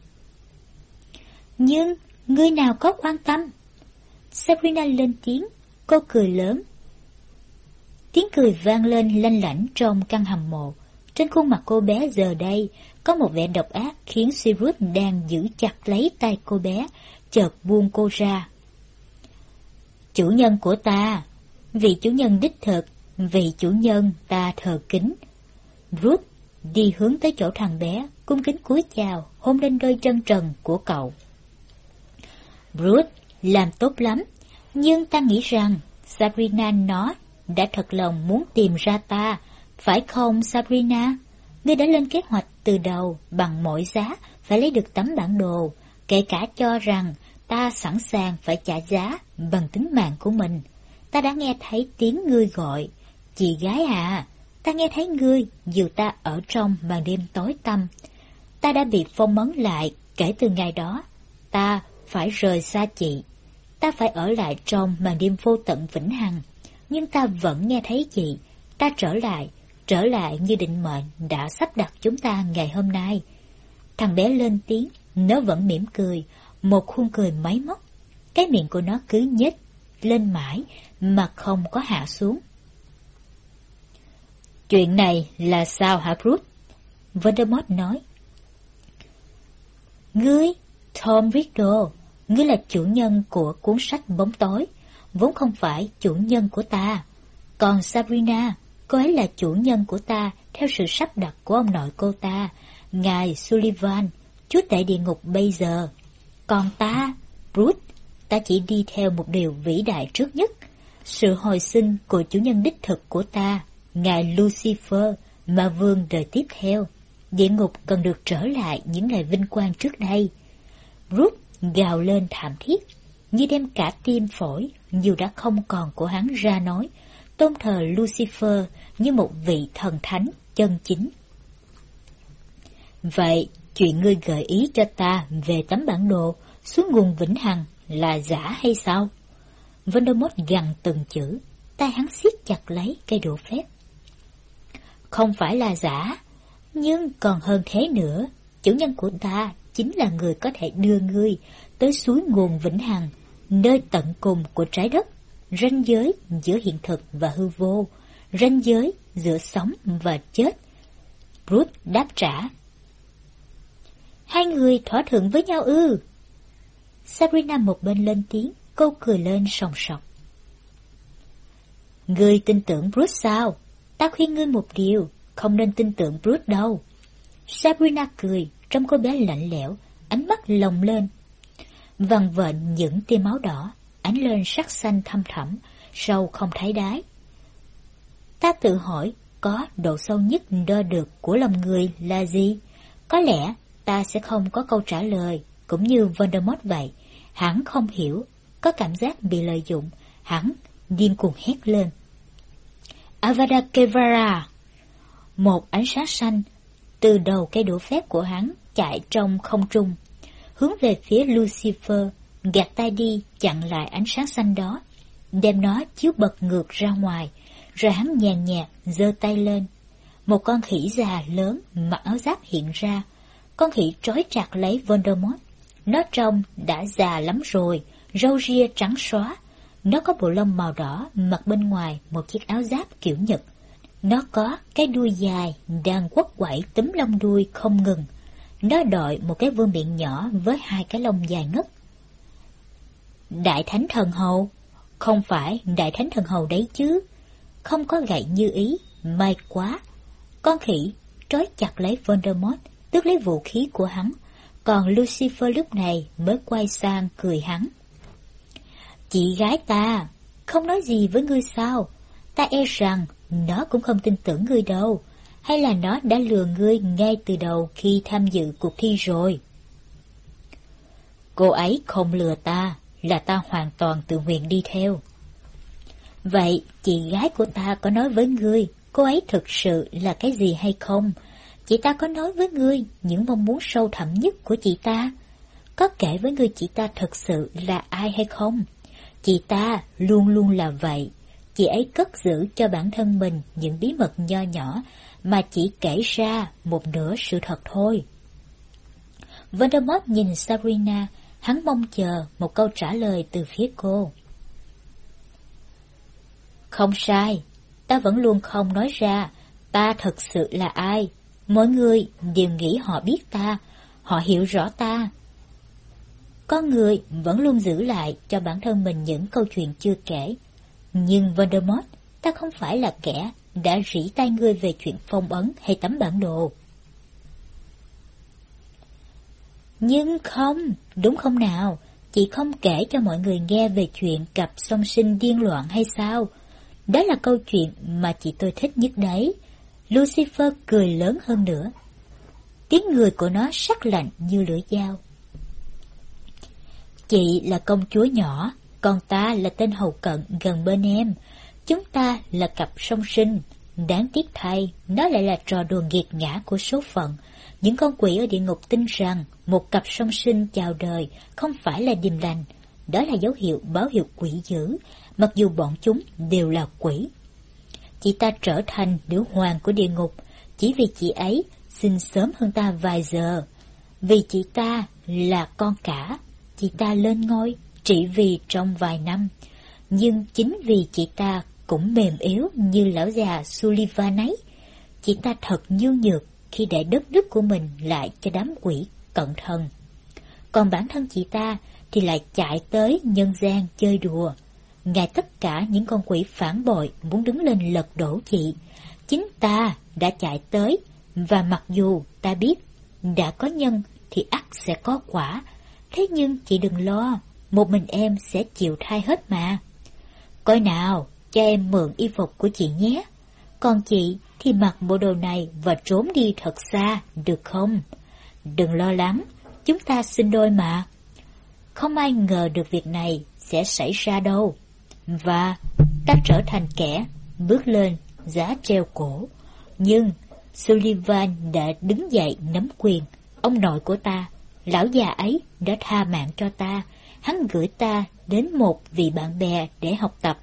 Nhưng, người nào có quan tâm? Sabrina lên tiếng, cô cười lớn. Tiếng cười vang lên lanh lảnh trong căn hầm mộ. Trên khuôn mặt cô bé giờ đây có một vẻ độc ác khiến Sirius đang giữ chặt lấy tay cô bé, chợt buông cô ra. Chủ nhân của ta, vị chủ nhân đích thực, vị chủ nhân ta thờ kính. Ruth đi hướng tới chỗ thằng bé, cung kính cúi chào, hôn lên đôi chân trần của cậu. Ruth làm tốt lắm, nhưng ta nghĩ rằng Sabrina nó đã thật lòng muốn tìm ra ta, phải không Sabrina? Ngươi đã lên kế hoạch từ đầu bằng mọi giá phải lấy được tấm bản đồ, kể cả cho rằng ta sẵn sàng phải trả giá bằng tính mạng của mình. Ta đã nghe thấy tiếng ngươi gọi, chị gái à, ta nghe thấy ngươi dù ta ở trong màn đêm tối tăm. Ta đã bị phong ấn lại kể từ ngày đó, ta phải rời xa chị. Ta phải ở lại trong màn đêm vô tận vĩnh hằng, nhưng ta vẫn nghe thấy chị. Ta trở lại như định mệnh đã sắp đặt chúng ta ngày hôm nay. Thằng bé lên tiếng, nó vẫn mỉm cười, một khuôn cười máy móc. Cái miệng của nó cứ nhếch lên mãi mà không có hạ xuống. Chuyện này là sao hả Bruce? Voldemort nói. Ngươi, Tom Riddle, ngươi là chủ nhân của cuốn sách bóng tối, vốn không phải chủ nhân của ta. Còn Sabrina, cô ấy là chủ nhân của ta theo sự sắp đặt của ông nội cô ta, ngài Sullivan, chúa tể địa ngục bây giờ. Còn ta, Bruce, ta chỉ đi theo một điều vĩ đại trước nhất, sự hồi sinh của chủ nhân đích thực của ta, ngài Lucifer, ma vương đời tiếp theo. Địa ngục cần được trở lại những ngày vinh quang trước đây. Bruce gào lên thảm thiết, như đem cả tim phổi, dù đã không còn của hắn ra nói, tôn thờ Lucifer như một vị thần thánh chân chính. Vậy, chuyện ngươi gợi ý cho ta về tấm bản đồ xuống nguồn vĩnh hằng là giả hay sao? Voldemort gằn từng chữ, tay hắn siết chặt lấy cây đũa phép. Không phải là giả, nhưng còn hơn thế nữa, chủ nhân của ta chính là người có thể đưa ngươi tới suối nguồn vĩnh hằng, nơi tận cùng của trái đất, ranh giới giữa hiện thực và hư vô, ranh giới giữa sống và chết. Bruce đáp trả. Hai người thỏa thuận với nhau ư? Sabrina một bên lên tiếng, cô cười lên sòng sọc. Ngươi tin tưởng Bruce sao? Ta khuyên ngươi một điều, không nên tin tưởng Bruce đâu. Sabrina cười, trông cô bé lạnh lẽo, ánh mắt lồng lên. Vằn vện những tia máu đỏ, ánh lên sắc xanh thâm thẳm, sâu không thấy đáy. Ta tự hỏi, có độ sâu nhất đo được của lòng người là gì? Có lẽ ta sẽ không có câu trả lời, cũng như Voldemort vậy. Hắn không hiểu, có cảm giác bị lợi dụng, hắn điên cuồng hét lên. Avada Kedavra! Một ánh sáng xanh từ đầu cây đũa phép của hắn chạy trong không trung, hướng về phía Lucifer, gạt tay đi chặn lại ánh sáng xanh đó, đem nó chiếu bật ngược ra ngoài, rồi hắn nhàn nhạt giơ tay lên. Một con khỉ già lớn mặc áo giáp hiện ra, con khỉ trói chặt lấy Voldemort. Nó trông đã già lắm rồi, râu ria trắng xóa. Nó có bộ lông màu đỏ, mặc bên ngoài một chiếc áo giáp kiểu Nhật. Nó có cái đuôi dài đang quất quẩy túm lông đuôi không ngừng. Nó đội một cái vương miện nhỏ với hai cái lông dài ngất. Đại Thánh Thần Hầu? Không phải Đại Thánh Thần Hầu đấy chứ. Không có gậy như ý, may quá. Con khỉ trói chặt lấy Voldemort, tước lấy vũ khí của hắn. Còn Lucifer lúc này mới quay sang cười hắn. Chị gái ta, không nói gì với ngươi sao? Ta e rằng nó cũng không tin tưởng ngươi đâu. Hay là nó đã lừa ngươi ngay từ đầu khi tham dự cuộc thi rồi? Cô ấy không lừa ta, là ta hoàn toàn tự nguyện đi theo. Vậy chị gái của ta có nói với ngươi cô ấy thực sự là cái gì hay không? Chị ta có nói với ngươi những mong muốn sâu thẳm nhất của chị ta? có kể với ngươi chị ta thật sự là ai hay không? Chị ta luôn luôn là vậy. Chị ấy cất giữ cho bản thân mình những bí mật nho nhỏ mà chỉ kể ra một nửa sự thật thôi. Voldemort nhìn Sabrina, hắn mong chờ một câu trả lời từ phía cô. Không sai, ta vẫn luôn không nói ra ta thật sự là ai. Mọi người đều nghĩ họ biết ta, họ hiểu rõ ta. Có người vẫn luôn giữ lại cho bản thân mình những câu chuyện chưa kể. Nhưng Voldemort, ta không phải là kẻ đã rỉ tai ngươi về chuyện phong ấn hay tấm bản đồ. Nhưng không, đúng không nào? Chị không kể cho mọi người nghe về chuyện cặp song sinh điên loạn hay sao? Đó là câu chuyện mà chị tôi thích nhất đấy. Lucifer cười lớn hơn nữa. Tiếng người của nó sắc lạnh như lưỡi dao. Chị là công chúa nhỏ, còn ta là tên hầu cận gần bên em. Chúng ta là cặp song sinh. Đáng tiếc thay, nó lại là trò đùa nghiệt ngã của số phận. Những con quỷ ở địa ngục tin rằng một cặp song sinh chào đời không phải là điềm lành. Đó là dấu hiệu báo hiệu quỷ dữ, mặc dù bọn chúng đều là quỷ. Chị ta trở thành nữ hoàng của địa ngục chỉ vì chị ấy sinh sớm hơn ta vài giờ. Vì chị ta là con cả, chị ta lên ngôi chỉ vì trong vài năm. Nhưng chính vì chị ta cũng mềm yếu như lão già Sullivan ấy, chị ta thật nhu nhược khi để đất nước của mình lại cho đám quỷ cận thần. Còn bản thân chị ta thì lại chạy tới nhân gian chơi đùa. Ngài tất cả những con quỷ phản bội muốn đứng lên lật đổ chị. Chính ta đã chạy tới, và mặc dù ta biết đã có nhân thì ắt sẽ có quả. Thế nhưng chị đừng lo, một mình em sẽ chịu thay hết mà. Coi nào, cho em mượn y phục của chị nhé. Còn chị thì mặc bộ đồ này và trốn đi thật xa, được không? Đừng lo lắng, chúng ta sinh đôi mà. Không ai ngờ được việc này sẽ xảy ra đâu. Và ta trở thành kẻ bước lên giá treo cổ. Nhưng Sullivan đã đứng dậy nắm quyền. Ông nội của ta, lão già ấy đã tha mạng cho ta. Hắn gửi ta đến một vị bạn bè để học tập.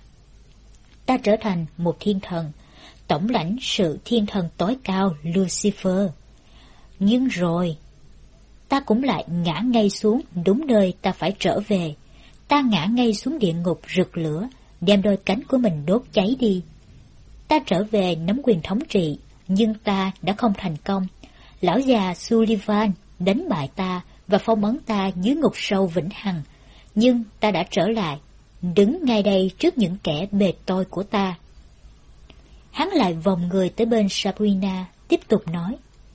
Ta trở thành một thiên thần, tổng lãnh sự thiên thần tối cao Lucifer. Nhưng rồi ta cũng lại ngã ngay xuống đúng nơi ta phải trở về. Ta ngã ngay xuống địa ngục rực lửa, đem đôi cánh của mình đốt cháy đi. Ta trở về nắm quyền thống trị, nhưng ta đã không thành công. Lão già Sullivan đánh bại ta và phong ấn ta dưới ngục sâu vĩnh hằng. Nhưng ta đã trở lại, đứng ngay đây trước những kẻ bề tôi của ta. Hắn lại vòng người tới bên Sabrina, tiếp tục nói.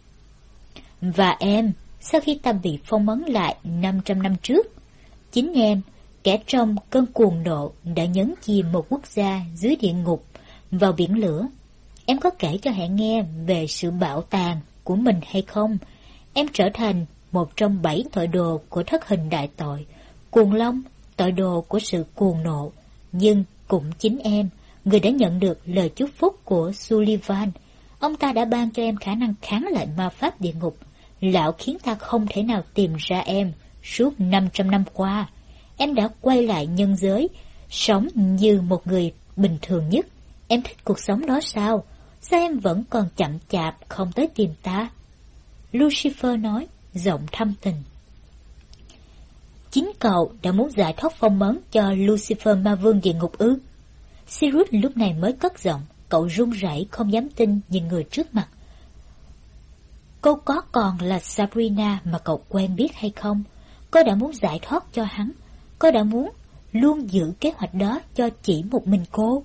Và em, sau khi ta bị phong ấn lại 500 năm trước, chính em, kẻ trong cơn cuồng nộ đã nhấn chìm một quốc gia dưới địa ngục vào biển lửa. Em có kể cho Hẹn nghe về sự bạo tàn của mình hay không? Em trở thành một trong 7 tội đồ của thất hình đại tội, cuồng long, tội đồ của sự cuồng nộ. Nhưng cũng chính em, người đã nhận được lời chúc phúc của Sullivan. Ông ta đã ban cho em khả năng kháng lại ma pháp địa ngục. Lão khiến ta không thể nào tìm ra em suốt 500 năm qua. Em đã quay lại nhân giới, sống như một người bình thường nhất. Em thích cuộc sống đó sao? Sao em vẫn còn chậm chạp không tới tìm ta? Lucifer nói, giọng thâm tình. Chính cậu đã muốn giải thoát phong ấn cho Lucifer ma vương địa ngục ư? Sirius lúc này mới cất giọng, cậu run rẩy không dám tin nhìn người trước mặt. Cô có còn là Sabrina mà cậu quen biết hay không? Cô đã muốn giải thoát cho hắn. Cô đã muốn luôn giữ kế hoạch đó cho chỉ một mình cô.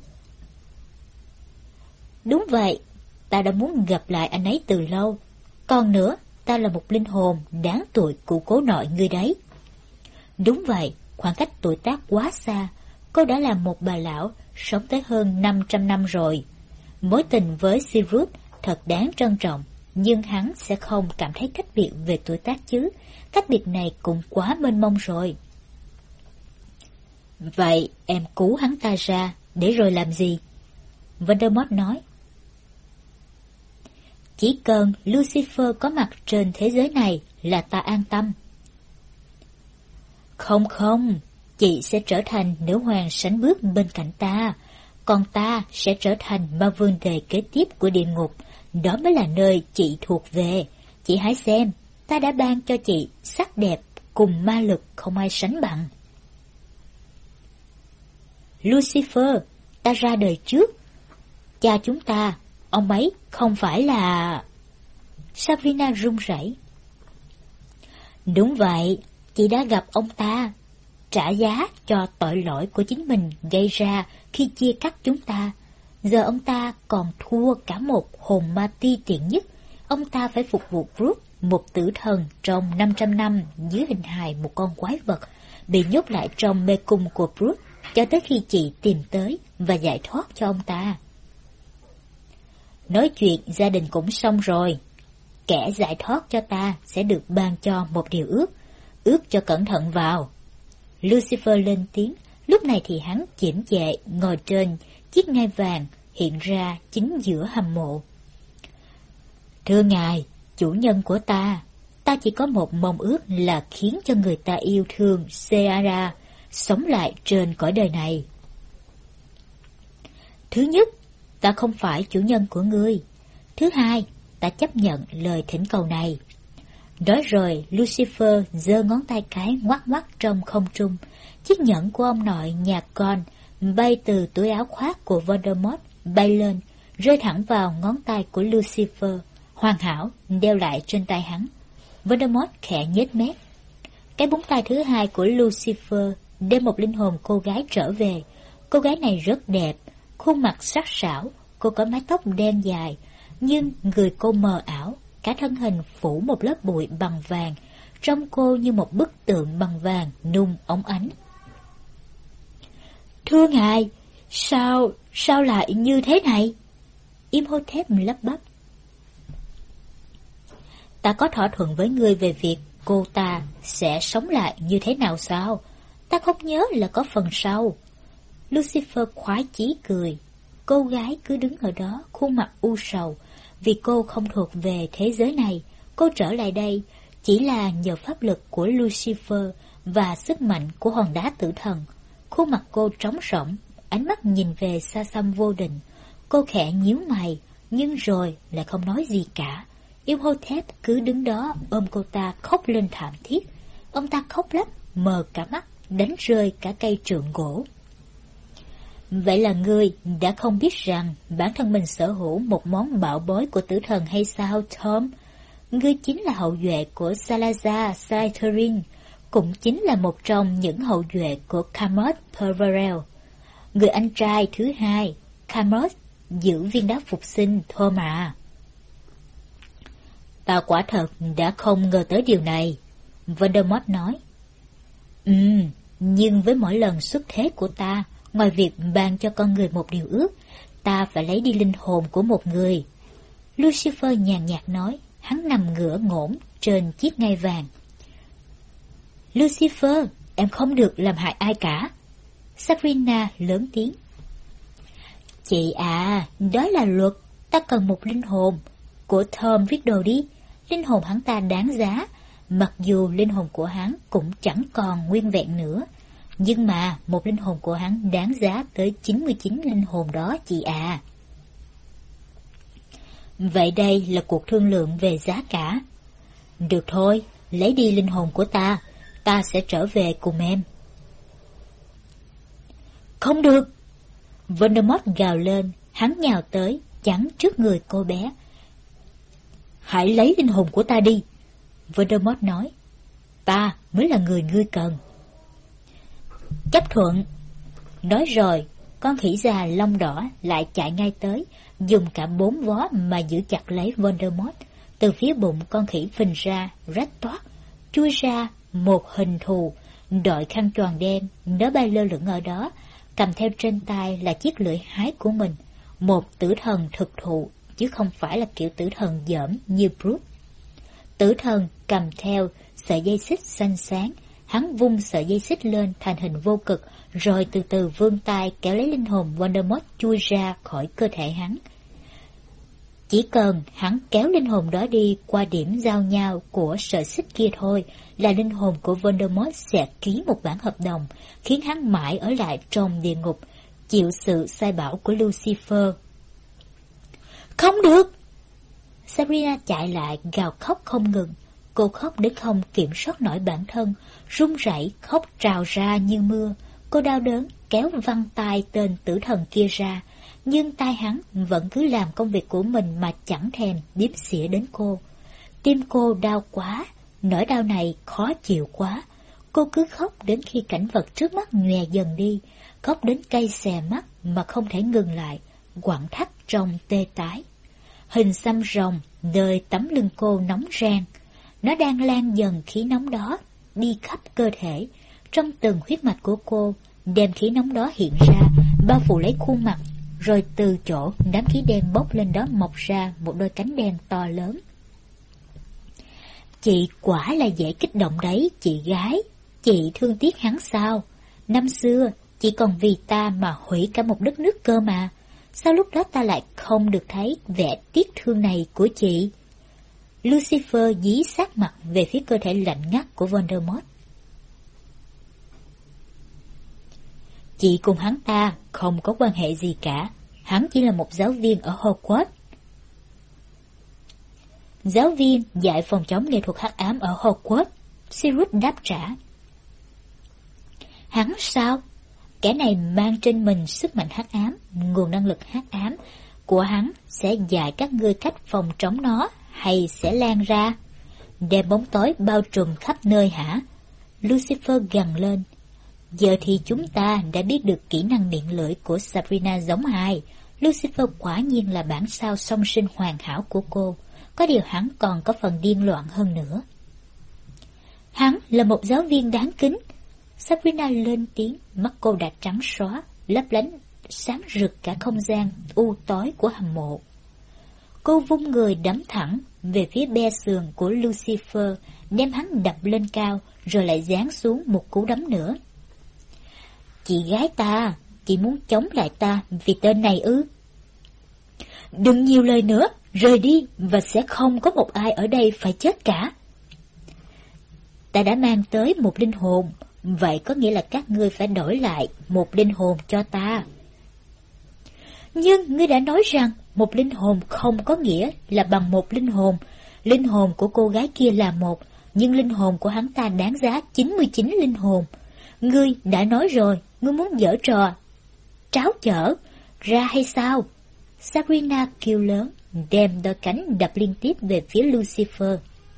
Đúng vậy, ta đã muốn gặp lại anh ấy từ lâu. Còn nữa, ta là một linh hồn đáng tuổi của cố nội ngươi đấy. Đúng vậy, khoảng cách tuổi tác quá xa. Cô đã là một bà lão, sống tới hơn 500 năm rồi. Mối tình với Sirius thật đáng trân trọng, nhưng hắn sẽ không cảm thấy cách biệt về tuổi tác chứ. Cách biệt này cũng quá mênh mông rồi. Vậy em cứu hắn ta ra, để rồi làm gì? Voldemort nói. Chỉ cần Lucifer có mặt trên thế giới này là ta an tâm. Không không, chị sẽ trở thành nữ hoàng sánh bước bên cạnh ta, còn ta sẽ trở thành ma vương đời kế tiếp của địa ngục. Đó mới là nơi chị thuộc về. Chị hãy xem, ta đã ban cho chị sắc đẹp cùng ma lực không ai sánh bằng. Lucifer, ta ra đời trước. Cha chúng ta, ông ấy không phải là... Sabrina run rẩy. Đúng vậy, chị đã gặp ông ta, trả giá cho tội lỗi của chính mình gây ra khi chia cắt chúng ta. Giờ ông ta còn thua cả một hồn ma ti tiện nhất. Ông ta phải phục vụ Brooke, một tử thần trong 500 năm dưới hình hài một con quái vật, bị nhốt lại trong mê cung của Brooke cho tới khi chị tìm tới và giải thoát cho ông ta. Nói chuyện gia đình cũng xong rồi. Kẻ giải thoát cho ta sẽ được ban cho một điều ước cho cẩn thận vào. Lucifer lên tiếng, lúc này thì hắn chễm chệ ngồi trên chiếc ngai vàng hiện ra chính giữa hầm mộ. Thưa ngài, chủ nhân của ta chỉ có một mong ước là khiến cho người ta yêu thương Seara sống lại trên cõi đời này. Thứ nhất, ta không phải chủ nhân của ngươi. Thứ hai, ta chấp nhận lời thỉnh cầu này. Nói rồi, Lucifer giơ ngón tay cái ngoắc ngoắc trong không trung. Chiếc nhẫn của ông nội nhà con bay từ túi áo khoác của Voldemort bay lên, rơi thẳng vào ngón tay của Lucifer, hoàn hảo đeo lại trên tay hắn. Voldemort khẽ nhếch mép. Cái búng tay thứ hai của Lucifer đem một linh hồn cô gái trở về. Cô gái này rất đẹp, khuôn mặt sắc sảo, cô có mái tóc đen dài, nhưng người cô mờ ảo, cả thân hình phủ một lớp bụi bằng vàng, trông cô như một bức tượng bằng vàng nung óng ánh. Thưa ngài, sao lại như thế này? Imhotep lắp bắp. Ta có thỏa thuận với ngươi về việc cô ta sẽ sống lại như thế nào sao? Ta không nhớ là có phần sau. Lucifer khoái chí cười. Cô gái cứ đứng ở đó, khuôn mặt u sầu. Vì cô không thuộc về thế giới này, cô trở lại đây chỉ là nhờ pháp lực của Lucifer và sức mạnh của hòn đá tử thần. Khuôn mặt cô trống rỗng, ánh mắt nhìn về xa xăm vô định. Cô khẽ nhíu mày, nhưng rồi lại không nói gì cả. Imhotep cứ đứng đó ôm cô ta khóc lên thảm thiết. Ông ta khóc lóc, mờ cả mắt, đánh rơi cả cây trượng gỗ. Vậy là ngươi đã không biết rằng bản thân mình sở hữu một món bảo bối của tử thần hay sao, Tom? Ngươi chính là hậu duệ của Salazar Slytherin, cũng chính là một trong những hậu duệ của Camus Peverell. Người anh trai thứ hai, Camus, giữ viên đá phục sinh, Tom à. Ta quả thật đã không ngờ tới điều này, Voldemort nói. Nhưng với mỗi lần xuất thế của ta, ngoài việc ban cho con người một điều ước, ta phải lấy đi linh hồn của một người. Lucifer nhàn nhạt nói, hắn nằm ngửa ngổn trên chiếc ngai vàng. Lucifer, em không được làm hại ai cả. Sabrina lớn tiếng. Chị à, đó là luật, ta cần một linh hồn. Của Tom viết đồ đi, linh hồn hắn ta đáng giá, mặc dù linh hồn của hắn cũng chẳng còn nguyên vẹn nữa. Nhưng mà một linh hồn của hắn đáng giá tới 99 linh hồn đó chị à. Vậy đây là cuộc thương lượng về giá cả. Được thôi, lấy đi linh hồn của ta sẽ trở về cùng em. Không được! Voldemort gào lên, hắn nhào tới, chắn trước người cô bé. Hãy lấy linh hồn của ta đi, Voldemort nói. Ta mới là người ngươi cần. Chấp thuận. Nói rồi, con khỉ già lông đỏ lại chạy ngay tới, dùng cả 4 vó mà giữ chặt lấy Voldemort. Từ phía bụng con khỉ phình ra, rách toát, chui ra một hình thù, đội khăn choàng đen, nó bay lơ lửng ở đó, cầm theo trên tay là chiếc lưỡi hái của mình, một tử thần thực thụ, chứ không phải là kiểu tử thần dởm như Brooke. Tử thần cầm theo sợi dây xích xanh sáng, hắn vung sợi dây xích lên thành hình vô cực, rồi từ từ vươn tay kéo lấy linh hồn Voldemort chui ra khỏi cơ thể hắn. Chỉ cần hắn kéo linh hồn đó đi qua điểm giao nhau của sợi xích kia thôi là linh hồn của Voldemort sẽ ký một bản hợp đồng, khiến hắn mãi ở lại trong địa ngục, chịu sự sai bảo của Lucifer. Không được! Sabrina chạy lại gào khóc không ngừng. Cô khóc đến không kiểm soát nổi bản thân, run rẩy khóc trào ra như mưa. Cô đau đớn kéo văng tay tên tử thần kia ra, nhưng tay hắn vẫn cứ làm công việc của mình mà chẳng thèm đếm xỉa đến cô. Tim cô đau quá, nỗi đau này khó chịu quá. Cô cứ khóc đến khi cảnh vật trước mắt nhòe dần đi, khóc đến cay xè mắt mà không thể ngừng lại, quặn thắt trong tê tái. Hình xăm rồng nơi tấm lưng cô nóng rang, nó đang lan dần khí nóng đó đi khắp cơ thể, trong từng huyết mạch của cô, đem khí nóng đó hiện ra, bao phủ lấy khuôn mặt, rồi từ chỗ đám khí đen bốc lên đó mọc ra một đôi cánh đen to lớn. Chị quả là dễ kích động đấy, chị gái. Chị thương tiếc hắn sao? Năm xưa, chị còn vì ta mà hủy cả một đất nước cơ mà. Sao lúc đó ta lại không được thấy vẻ tiếc thương này của chị? Lucifer dí sát mặt về phía cơ thể lạnh ngắt của Voldemort. Chị cùng hắn ta không có quan hệ gì cả. Hắn chỉ là một giáo viên ở Hogwarts. Giáo viên dạy phòng chống nghệ thuật hắc ám ở Hogwarts, Sirius đáp trả. Hắn sao? Kẻ này mang trên mình sức mạnh hắc ám, nguồn năng lực hắc ám của hắn sẽ dạy các ngươi cách phòng chống nó, hay sẽ lan ra, đem bóng tối bao trùm khắp nơi hả? Lucifer gằn lên. Giờ thì chúng ta đã biết được kỹ năng miệng lưỡi của Sabrina giống ai. Lucifer quả nhiên là bản sao song sinh hoàn hảo của cô. Có điều hắn còn có phần điên loạn hơn nữa. Hắn là một giáo viên đáng kính. Sabrina lên tiếng, mắt cô đã trắng xóa, lấp lánh sáng rực cả không gian u tối của hầm mộ. Cô vung người đấm thẳng về phía be sườn của Lucifer, đem hắn đập lên cao, rồi lại giáng xuống một cú đấm nữa. Chị gái ta, chị muốn chống lại ta vì tên này ư? Đừng nhiều lời nữa, rời đi và sẽ không có một ai ở đây phải chết cả. Ta đã mang tới một linh hồn, vậy có nghĩa là các ngươi phải đổi lại một linh hồn cho ta. Nhưng ngươi đã nói rằng một linh hồn không có nghĩa là bằng một linh hồn. Linh hồn của cô gái kia là một, nhưng linh hồn của hắn ta đáng giá 99 linh hồn. Ngươi đã nói rồi, ngươi muốn giở trò tráo chở ra hay sao? Sabrina kêu lớn, đem đôi cánh đập liên tiếp về phía Lucifer.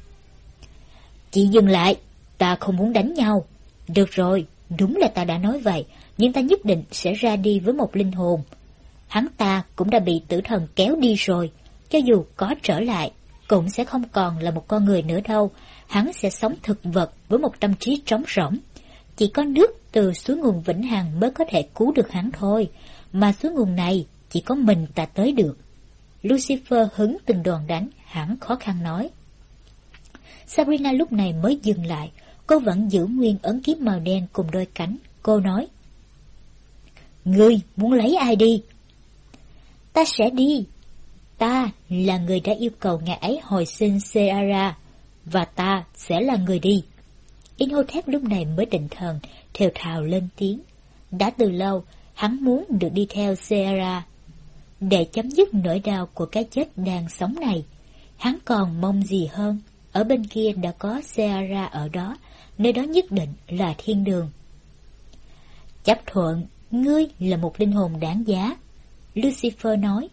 Chị dừng lại, ta không muốn đánh nhau. Được rồi, đúng là ta đã nói vậy, nhưng ta nhất định sẽ ra đi với một linh hồn. Hắn ta cũng đã bị tử thần kéo đi rồi, cho dù có trở lại, cũng sẽ không còn là một con người nữa đâu. Hắn sẽ sống thực vật với một tâm trí trống rỗng. Chỉ có nước từ suối nguồn vĩnh hằng mới có thể cứu được hắn thôi, mà suối nguồn này chỉ có mình ta tới được. Lucifer hứng từng đòn đánh, hắn khó khăn nói. Sabrina lúc này mới dừng lại, cô vẫn giữ nguyên ấn kiếm màu đen cùng đôi cánh. Cô nói, ngươi muốn lấy ai đi? Ta sẽ đi. Ta là người đã yêu cầu ngài ấy hồi sinh Seara, và ta sẽ là người đi. Imhotep lúc này mới định thần, thều thào lên tiếng. Đã từ lâu, hắn muốn được đi theo Seara để chấm dứt nỗi đau của cái chết đang sống này. Hắn còn mong gì hơn, ở bên kia đã có Seara ở đó, nơi đó nhất định là thiên đường. Chấp thuận, ngươi là một linh hồn đáng giá, Lucifer nói.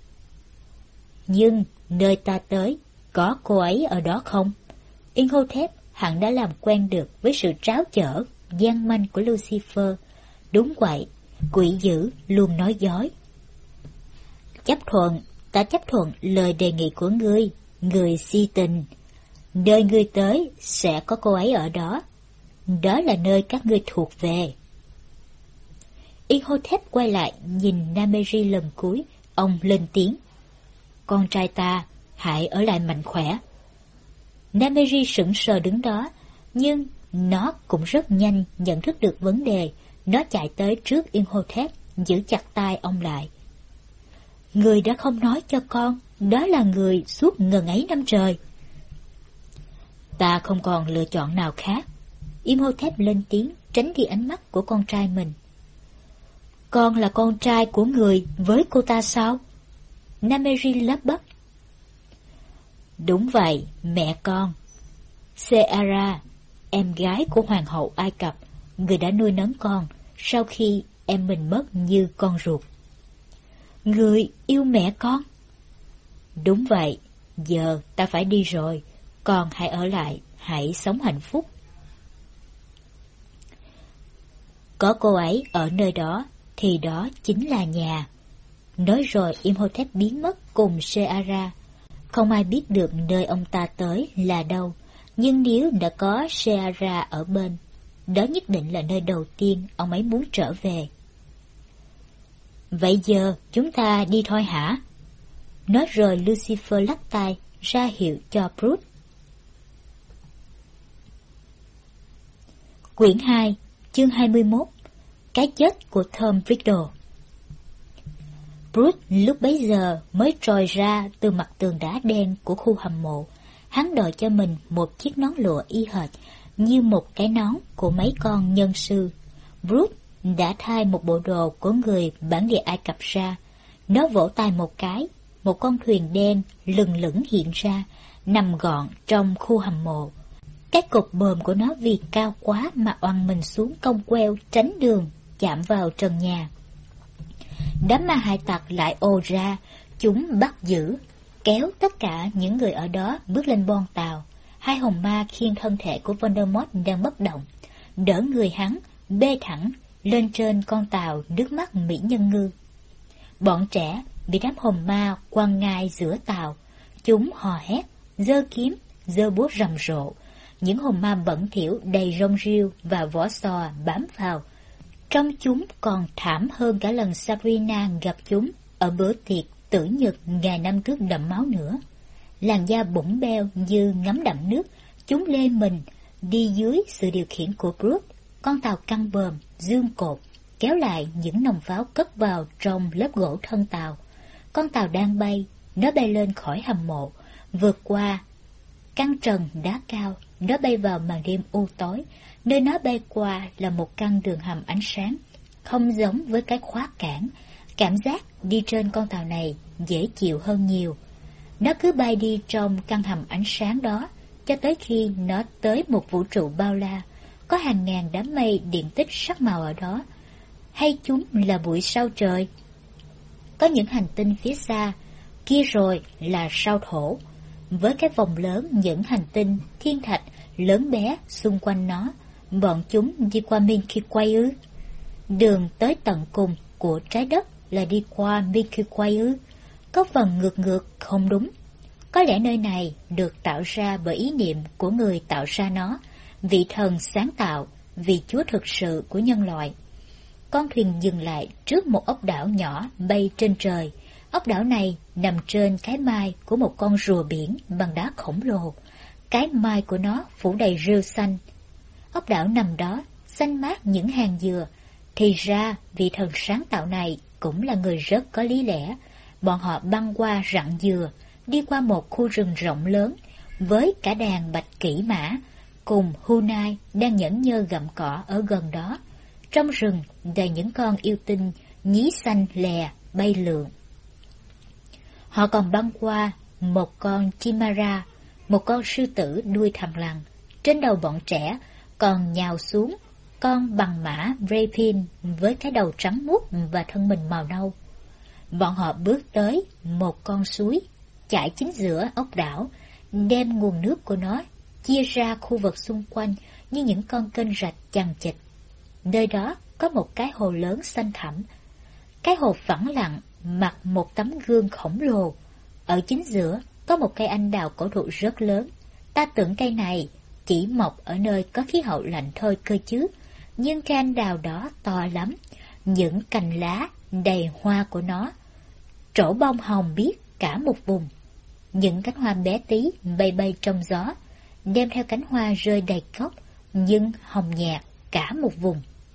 Nhưng nơi ta tới, có cô ấy ở đó không? Imhotep hẳn đã làm quen được với sự tráo chở, gian manh của Lucifer. Đúng vậy, quỷ dữ luôn nói dối. Chấp thuận, ta chấp thuận lời đề nghị của ngươi, người si tình. Nơi ngươi tới sẽ có cô ấy ở đó. Đó là nơi các ngươi thuộc về. Imhotep quay lại nhìn Nameri lần cuối, ông lên tiếng. Con trai ta, hãy ở lại mạnh khỏe. Nameri sững sờ đứng đó, nhưng nó cũng rất nhanh nhận thức được vấn đề. Nó chạy tới trước Imhotep, giữ chặt tay ông lại. người đã không nói cho con đó là người suốt ngần ấy năm trời. Ta không còn lựa chọn nào khác. Imhotep lên tiếng, tránh đi ánh mắt của con trai mình. Con là con trai của người với cô ta sao? Nameri lắp bắp. Đúng vậy, mẹ con. Seara, em gái của hoàng hậu Ai Cập, người đã nuôi nấng con sau khi em mình mất như con ruột. Người yêu mẹ con? Đúng vậy, giờ ta phải đi rồi, con hãy ở lại, hãy sống hạnh phúc. Có cô ấy ở nơi đó, thì đó chính là nhà. Nói rồi Imhotep biến mất cùng Seara. Không ai biết được nơi ông ta tới là đâu, nhưng nếu đã có Seara ở bên, đó nhất định là nơi đầu tiên ông ấy muốn trở về. Vậy giờ chúng ta đi thôi hả? Nói rồi Lucifer lắc tay ra hiệu cho Bruce. Quyển 2, chương 21. Cái chết của Tom Riddle. Bruce lúc bấy giờ mới trồi ra từ mặt tường đá đen của khu hầm mộ. Hắn đội cho mình một chiếc nón lụa y hệt như một cái nón của mấy con nhân sư. Bruce đã thay một bộ đồ của người bản địa Ai Cập ra. Nó vỗ tay một cái, một con thuyền đen lừng lững hiện ra, nằm gọn trong khu hầm mộ. Cái cột bờm của nó vì cao quá mà oằn mình xuống cong queo tránh đường, chạm vào trần nhà. Đám ma hải tặc lại ồ ra, chúng bắt giữ, kéo tất cả những người ở đó bước lên bon tàu. Hai hồn ma khiêng thân thể của Voldemort đang bất động, đỡ người hắn, bê thẳng lên trên con tàu nước mắt mỹ nhân ngư. Bọn trẻ bị đám hồn ma quăng ngai giữa tàu, chúng hò hét, giơ kiếm, giơ búa rầm rộ. Những hồn ma bẩn thỉu đầy rong rêu và vỏ sò bám vào. Trong chúng còn thảm hơn cả lần Sabrina gặp chúng ở bữa tiệc tử nhật ngày năm trước đẫm máu nữa. Làn da bủng beo như ngấm đậm nước, chúng lê mình đi dưới sự điều khiển của Bruce. Con tàu căng bờm, dương cột, kéo lại những nòng pháo cất vào trong lớp gỗ thân tàu. Con tàu đang bay, nó bay lên khỏi hầm mộ, vượt qua căn trần đá cao, nó bay vào màn đêm u tối. Nơi nó bay qua là một căn đường hầm ánh sáng, không giống với cái khóa cảng. Cảm giác đi trên con tàu này dễ chịu hơn nhiều. Nó cứ bay đi trong căn hầm ánh sáng đó, cho tới khi nó tới một vũ trụ bao la. Có hàng ngàn đám mây điện tích sắc màu ở đó. Hay chúng là bụi sao trời? Có những hành tinh phía xa, kia rồi là sao thổ. Với cái vòng lớn những hành tinh, thiên thạch, lớn bé xung quanh nó, bọn chúng đi qua Milky Way ư? Đường tới tận cùng của trái đất là đi qua Milky Way ư? Có phần ngược ngược không đúng. Có lẽ nơi này được tạo ra bởi ý niệm của người tạo ra nó, vị thần sáng tạo, vị chúa thực sự của nhân loại. Con thuyền dừng lại trước một ốc đảo nhỏ bay trên trời. Ốc đảo này nằm trên cái mai của một con rùa biển bằng đá khổng lồ. Cái mai của nó phủ đầy rêu xanh. Ốc đảo nằm đó, xanh mát những hàng dừa. Thì ra vị thần sáng tạo này cũng là người rất có lý lẽ. Bọn họ băng qua rặng dừa, đi qua một khu rừng rộng lớn, với cả đàn bạch kỷ mã, cùng Hunai đang nhẫn nhơ gặm cỏ ở gần đó. Trong rừng đầy những con yêu tinh nhí xanh lè bay lượn. Họ còn băng qua một con chimera, một con sư tử đuôi thằn lằn. Trên đầu bọn trẻ còn nhào xuống con bằng mã Rapin với cái đầu trắng muốt và thân mình màu nâu. Bọn họ bước tới một con suối chảy chính giữa ốc đảo, đem nguồn nước của nó chia ra khu vực xung quanh như những con kênh rạch chằng chịt. Nơi đó có một cái hồ lớn xanh thẳm. Cái hồ phẳng lặng mặc một tấm gương khổng lồ. Ở chính giữa có một cây anh đào cổ thụ rất lớn. Ta tưởng cây này chỉ mọc ở nơi có khí hậu lạnh thôi cơ chứ. Nhưng cây anh đào đó to lắm. Những cành lá đầy hoa của nó trổ bông hồng biếc cả một vùng. Những cánh hoa bé tí bay bay trong gió, đem theo cánh hoa rơi đầy gốc, nhưng hồng nhạt cả một vùng.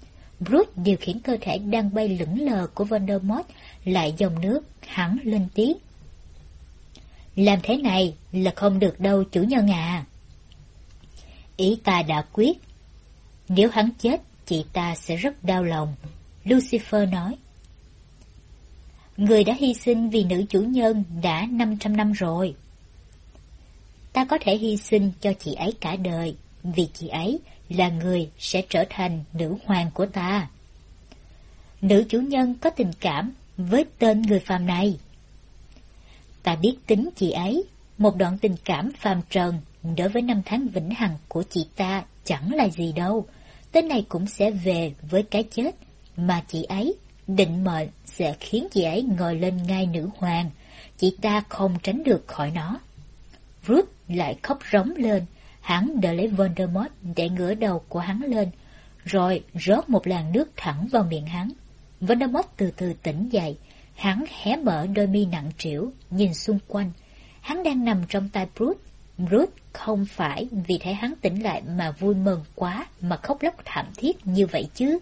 Bruce điều khiển cơ thể đang bay lững lờ của Voldemort lại dòng nước, hắn lên tiếng. Làm thế này là không được đâu chủ nhân à. Ý ta đã quyết. Nếu hắn chết, chị ta sẽ rất đau lòng, Lucifer nói. Người đã hy sinh vì nữ chủ nhân đã 500 năm rồi. Ta có thể hy sinh cho chị ấy cả đời, vì chị ấy là người sẽ trở thành nữ hoàng của ta. Nữ chủ nhân có tình cảm với tên người phàm này. Ta biết tính chị ấy, một đoạn tình cảm phàm trần đối với năm tháng vĩnh hằng của chị ta chẳng là gì đâu. Tên này cũng sẽ về với cái chết, mà chị ấy định mệnh sẽ khiến chị ấy ngồi lên ngai nữ hoàng. Chị ta không tránh được khỏi nó. Bruce lại khóc rống lên. Hắn đỡ lấy Voldemort để ngửa đầu của hắn lên, rồi rót một làn nước thẳng vào miệng hắn. Voldemort từ từ tỉnh dậy. Hắn hé mở đôi mi nặng trĩu, nhìn xung quanh. Hắn đang nằm trong tay Bruce. Bruce không phải vì thấy hắn tỉnh lại mà vui mừng quá mà khóc lóc thảm thiết như vậy chứ.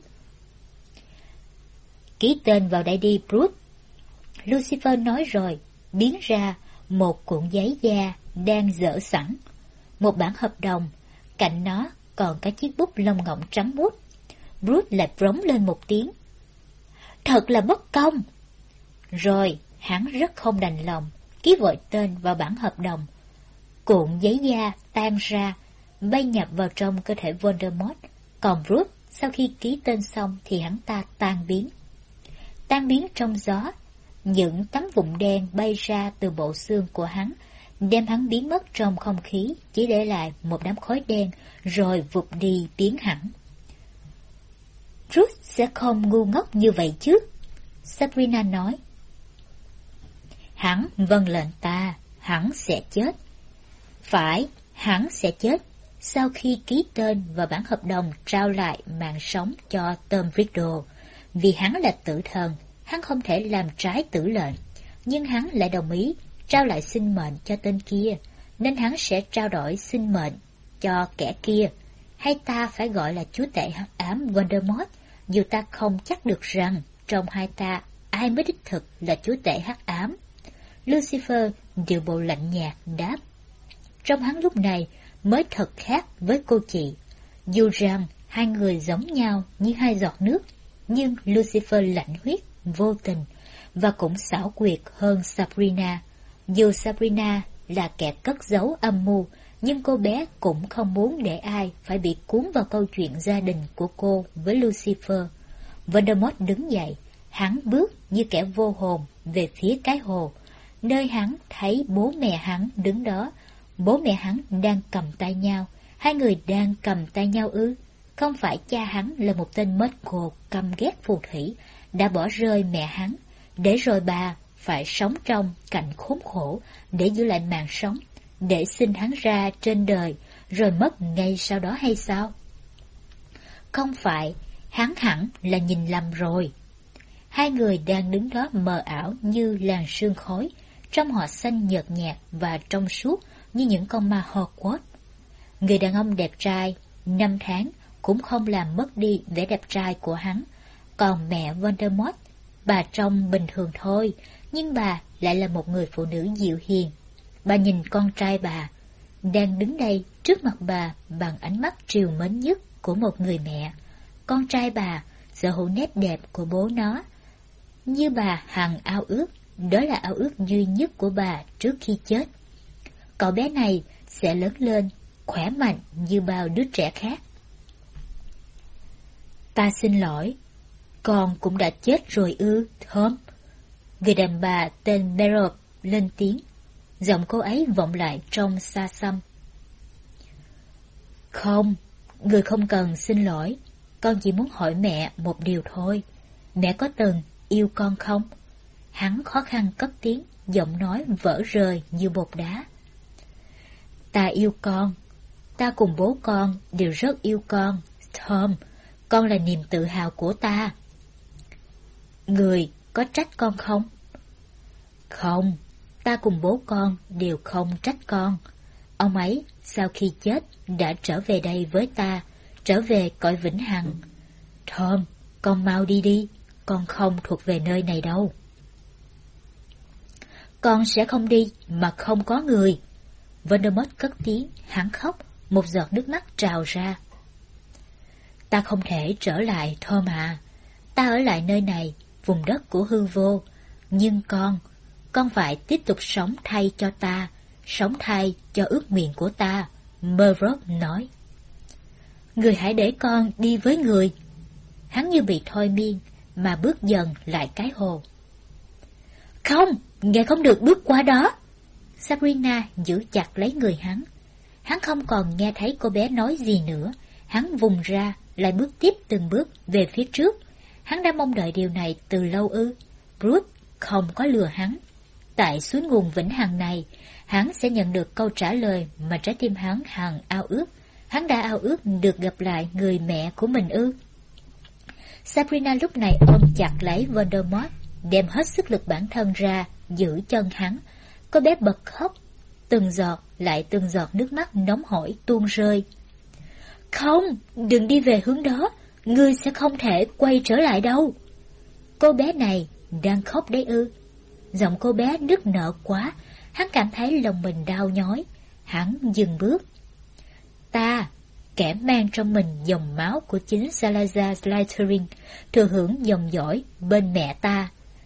Ký tên vào đây đi, Bruce, Lucifer nói rồi, biến ra một cuộn giấy da đang dở sẵn. Một bản hợp đồng, cạnh nó còn cái chiếc bút lông ngỗng trắng muốt. Bruce lại rống lên một tiếng. Thật là bất công! Rồi, hắn rất không đành lòng, ký vội tên vào bản hợp đồng. Cuộn giấy da tan ra, bay nhập vào trong cơ thể Voldemort. Còn Bruce, sau khi ký tên xong thì hắn ta tan biến. Tan biến trong gió, những tấm vụn đen bay ra từ bộ xương của hắn, đem hắn biến mất trong không khí, chỉ để lại một đám khói đen, rồi vụt đi biến hẳn. Bruce sẽ không ngu ngốc như vậy chứ, Sabrina nói. Hắn vâng lệnh ta, hắn sẽ chết. Phải, hắn sẽ chết sau khi ký tên vào bản hợp đồng trao lại mạng sống cho Tom Riddle. Vì hắn là tử thần, hắn không thể làm trái tử lệnh, nhưng hắn lại đồng ý trao lại sinh mệnh cho tên kia, nên hắn sẽ trao đổi sinh mệnh cho kẻ kia. Hay ta phải gọi là chúa tể hắc ám Voldemort, dù ta không chắc được rằng trong hai ta ai mới đích thực là chúa tể hắc ám. Lucifer điều bộ lạnh nhạt đáp. Trong hắn lúc này mới thật khác với cô chị. Dù rằng hai người giống nhau như hai giọt nước, nhưng Lucifer lạnh huyết, vô tình và cũng xảo quyệt hơn Sabrina. Dù Sabrina là kẻ cất giấu âm mưu, nhưng cô bé cũng không muốn để ai phải bị cuốn vào câu chuyện gia đình của cô với Lucifer. Voldemort đứng dậy, hắn bước như kẻ vô hồn về phía cái hồ, nơi hắn thấy bố mẹ hắn đứng đó. Bố mẹ hắn đang cầm tay nhau. Hai người đang cầm tay nhau ư? Không phải cha hắn là một tên mất cột căm ghét phù thủy, đã bỏ rơi mẹ hắn, để rồi bà phải sống trong cảnh khốn khổ để giữ lại mạng sống, để sinh hắn ra trên đời, rồi mất ngay sau đó hay sao? Không phải, hắn hẳn là nhìn lầm rồi. Hai người đang đứng đó mờ ảo như làn sương khói, trông họ xanh nhợt nhạt và trong suốt như những con ma Hogwarts. Người đàn ông đẹp trai, 5 tháng cũng không làm mất đi vẻ đẹp trai của hắn. Còn mẹ Voldemort, bà trông bình thường thôi, nhưng bà lại là một người phụ nữ dịu hiền. Bà nhìn con trai bà, đang đứng đây trước mặt bà bằng ánh mắt trìu mến nhất của một người mẹ. Con trai bà sở hữu nét đẹp của bố nó, như bà hằng ao ước, đó là ao ước duy nhất của bà trước khi chết. Cậu bé này sẽ lớn lên, khỏe mạnh như bao đứa trẻ khác. Ta xin lỗi, con cũng đã chết rồi ư, Tom? Người đàn bà tên Meryl lên tiếng, giọng cô ấy vọng lại trong xa xăm. Không, người không cần xin lỗi, con chỉ muốn hỏi mẹ một điều thôi. Mẹ có từng yêu con không? Hắn khó khăn cất tiếng, giọng nói vỡ rời như bột đá. Ta yêu con, ta cùng bố con đều rất yêu con, Tom, con là niềm tự hào của ta. Người có trách con không? Không, ta cùng bố con đều không trách con. Ông ấy sau khi chết đã trở về đây với ta, trở về cõi vĩnh hằng. Tom, Con mau đi đi, con không thuộc về nơi này đâu. Con sẽ không đi mà không có người. Voldemort cất tiếng, hắn khóc, một giọt nước mắt trào ra. Ta không thể trở lại, Tom à. Ta ở lại nơi này, vùng đất của hư vô. Nhưng con phải tiếp tục sống thay cho ta, sống thay cho ước nguyện của ta, Murrock nói. Người hãy để con đi với người. Hắn như bị thôi miên, mà bước dần lại cái hồ. Không, ngài không được bước qua đó. Sabrina giữ chặt lấy người hắn. Hắn không còn nghe thấy cô bé nói gì nữa. Hắn vùng ra, lại bước tiếp từng bước về phía trước. Hắn đã mong đợi điều này từ lâu ư. Bruce không có lừa hắn. Tại suối nguồn vĩnh hằng này, hắn sẽ nhận được câu trả lời mà trái tim hắn hằng ao ước. Hắn đã ao ước được gặp lại người mẹ của mình ư. Sabrina lúc này ôm chặt lấy Voldemort, đem hết sức lực bản thân ra, giữ chân hắn. Cô bé bật khóc, từng giọt lại từng giọt nước mắt nóng hổi tuôn rơi. Không, đừng đi về hướng đó, ngươi sẽ không thể quay trở lại đâu. Cô bé này đang khóc đấy ư. Giọng cô bé nức nở quá, hắn cảm thấy lòng mình đau nhói. Hắn dừng bước. Ta, kẻ mang trong mình dòng máu của chính Salazar Slytherin, thừa hưởng dòng dõi bên mẹ ta.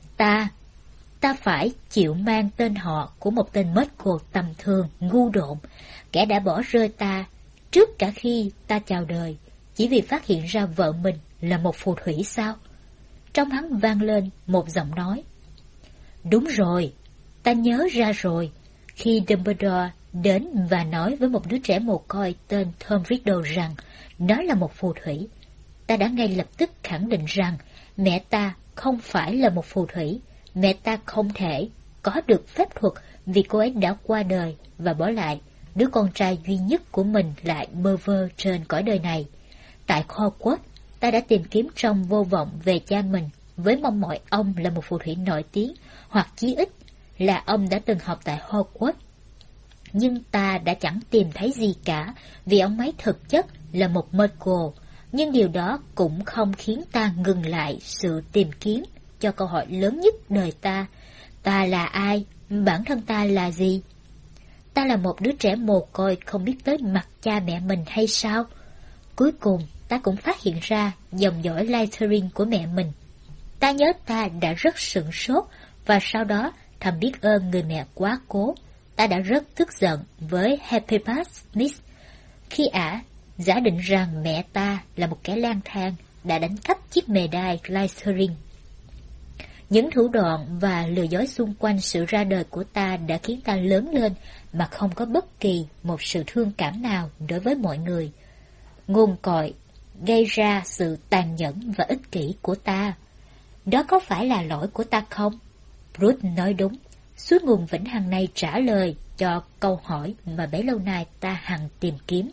Ta phải chịu mang tên họ của một tên Muggle tầm thường, ngu độn, kẻ đã bỏ rơi ta trước cả khi ta chào đời, chỉ vì phát hiện ra vợ mình là một phù thủy sao? Trong hắn vang lên một giọng nói. Đúng rồi, ta nhớ ra rồi. Khi Dumbledore đến và nói với một đứa trẻ mồ côi tên Tom Riddle rằng nó là một phù thủy, ta đã ngay lập tức khẳng định rằng mẹ ta không phải là một phù thủy. Mẹ ta không thể có được phép thuật vì cô ấy đã qua đời và bỏ lại đứa con trai duy nhất của mình lại bơ vơ trên cõi đời này. Tại Hogwarts, ta đã tìm kiếm trong vô vọng về cha mình với mong mỏi ông là một phù thủy nổi tiếng, hoặc chí ít là ông đã từng học tại Hogwarts. Nhưng ta đã chẳng tìm thấy gì cả vì ông ấy thực chất là một Muggle. Nhưng điều đó cũng không khiến ta ngừng lại sự tìm kiếm cho câu hỏi lớn nhất đời ta. Ta là ai? Bản thân ta là gì? Ta là một đứa trẻ mồ côi không biết tới mặt cha mẹ mình hay sao? Cuối cùng, ta cũng phát hiện ra dòng dõi Slytherin của mẹ mình. Ta nhớ ta đã rất sửng sốt và sau đó thầm biết ơn người mẹ quá cố. Ta đã rất tức giận với Hepzibah Smith khi ả giả định rằng mẹ ta là một kẻ lang thang đã đánh cắp chiếc mề đai Slytherin. Những thủ đoạn và lừa dối xung quanh sự ra đời của ta đã khiến ta lớn lên mà không có bất kỳ một sự thương cảm nào đối với mọi người. Ngôn cội gây ra sự tàn nhẫn và ích kỷ của ta. Đó có phải là lỗi của ta không? Bruce nói đúng. Suối nguồn vĩnh hằng này trả lời cho câu hỏi mà bấy lâu nay ta hằng tìm kiếm.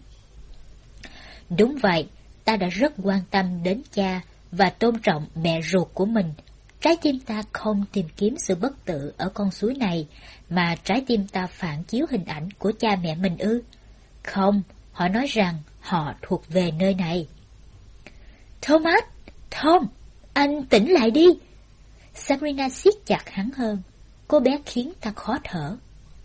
Đúng vậy, ta đã rất quan tâm đến cha và tôn trọng mẹ ruột của mình. Trái tim ta không tìm kiếm sự bất tử ở con suối này, mà trái tim ta phản chiếu hình ảnh của cha mẹ mình ư? Không, họ nói rằng họ thuộc về nơi này. Thomas! Tom! Anh tỉnh lại đi! Sabrina siết chặt hắn hơn. Cô bé khiến ta khó thở.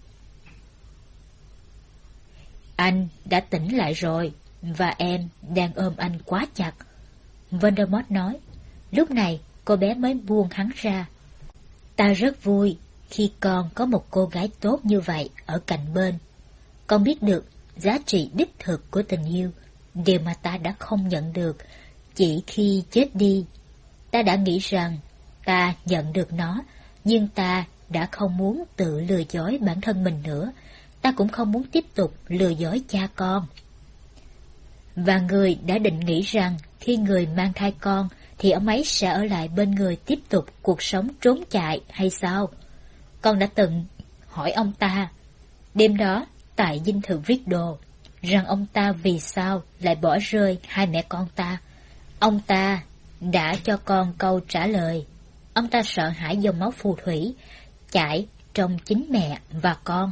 Anh đã tỉnh lại rồi, và em đang ôm anh quá chặt. Voldemort nói. Lúc này, cô bé mới buông hắn ra. Ta rất vui khi con có một cô gái tốt như vậy ở cạnh bên. Con biết được giá trị đích thực của tình yêu, điều mà ta đã không nhận được chỉ khi chết đi. Ta đã nghĩ rằng ta nhận được nó, nhưng ta đã không muốn tự lừa dối bản thân mình nữa. Ta cũng không muốn tiếp tục lừa dối cha con. Và người đã định nghĩ rằng khi người mang thai con thì ông ấy sẽ ở lại bên người tiếp tục cuộc sống trốn chạy hay sao? Con đã từng hỏi ông ta, đêm đó tại dinh thự Riddle, rằng ông ta vì sao lại bỏ rơi hai mẹ con ta. Ông ta đã cho con câu trả lời. Ông ta sợ hãi dòng máu phù thủy chảy trong chính mẹ và con.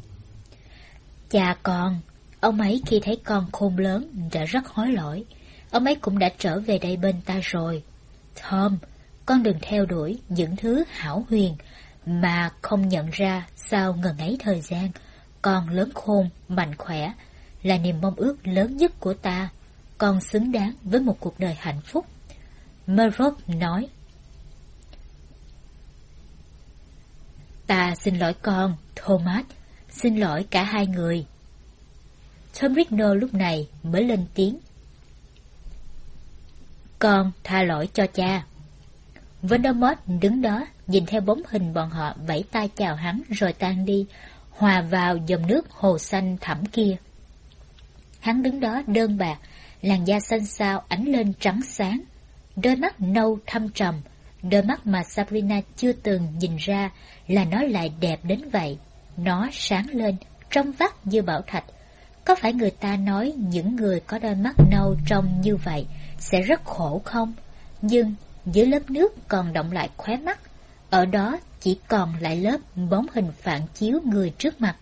Cha con, ông ấy khi thấy con khôn lớn đã rất hối lỗi. ông ấy cũng đã trở về đây bên ta rồi. Tom, con đừng theo đuổi những thứ hão huyền mà không nhận ra sau ngần ấy thời gian. Con lớn khôn, mạnh khỏe là niềm mong ước lớn nhất của ta. Con xứng đáng với một cuộc đời hạnh phúc. Murrock nói. Ta xin lỗi con, Thomas. Xin lỗi cả hai người. Tom Rickno lúc này mới lên tiếng. Con tha lỗi cho cha. Voldemort đứng đó nhìn theo bóng hình bọn họ vẫy tay chào hắn rồi tan đi, hòa vào dòng nước hồ xanh thẳm kia. Hắn đứng đó đơn bạc, làn da xanh xao ánh lên trắng sáng, đôi mắt nâu thâm trầm, đôi mắt mà Sabrina chưa từng nhìn ra là nó lại đẹp đến vậy. Nó sáng lên, trong vắt như bảo thạch. Có phải người ta nói những người có đôi mắt nâu trông như vậy sẽ rất khổ không? Nhưng dưới lớp nước còn đọng lại khóe mắt, ở đó chỉ còn lại lớp bóng hình phản chiếu người trước mặt.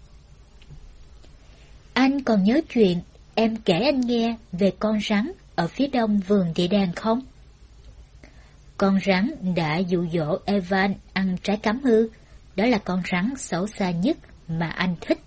Anh còn nhớ chuyện em kể anh nghe về con rắn ở phía đông vườn địa đàng không? Con rắn đã dụ dỗ Evan ăn trái cắm ư? Đó là con rắn xấu xa nhất mà anh thích.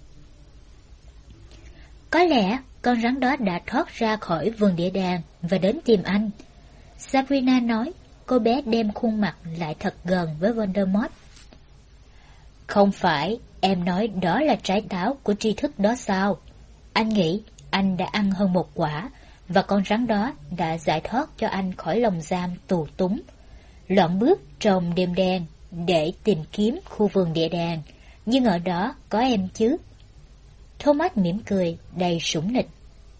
Có lẽ con rắn đó đã thoát ra khỏi vườn địa đàng và đến tìm anh. Sabrina nói, cô bé đem khuôn mặt lại thật gần với Voldemort. Không phải, em nói đó là trái táo của tri thức đó sao? Anh nghĩ anh đã ăn hơn một quả, và con rắn đó đã giải thoát cho anh khỏi lồng giam tù túng. Loạn bước trong đêm đen để tìm kiếm khu vườn địa đàng, nhưng ở đó có em chứ. Thomas mỉm cười đầy sủng nịch.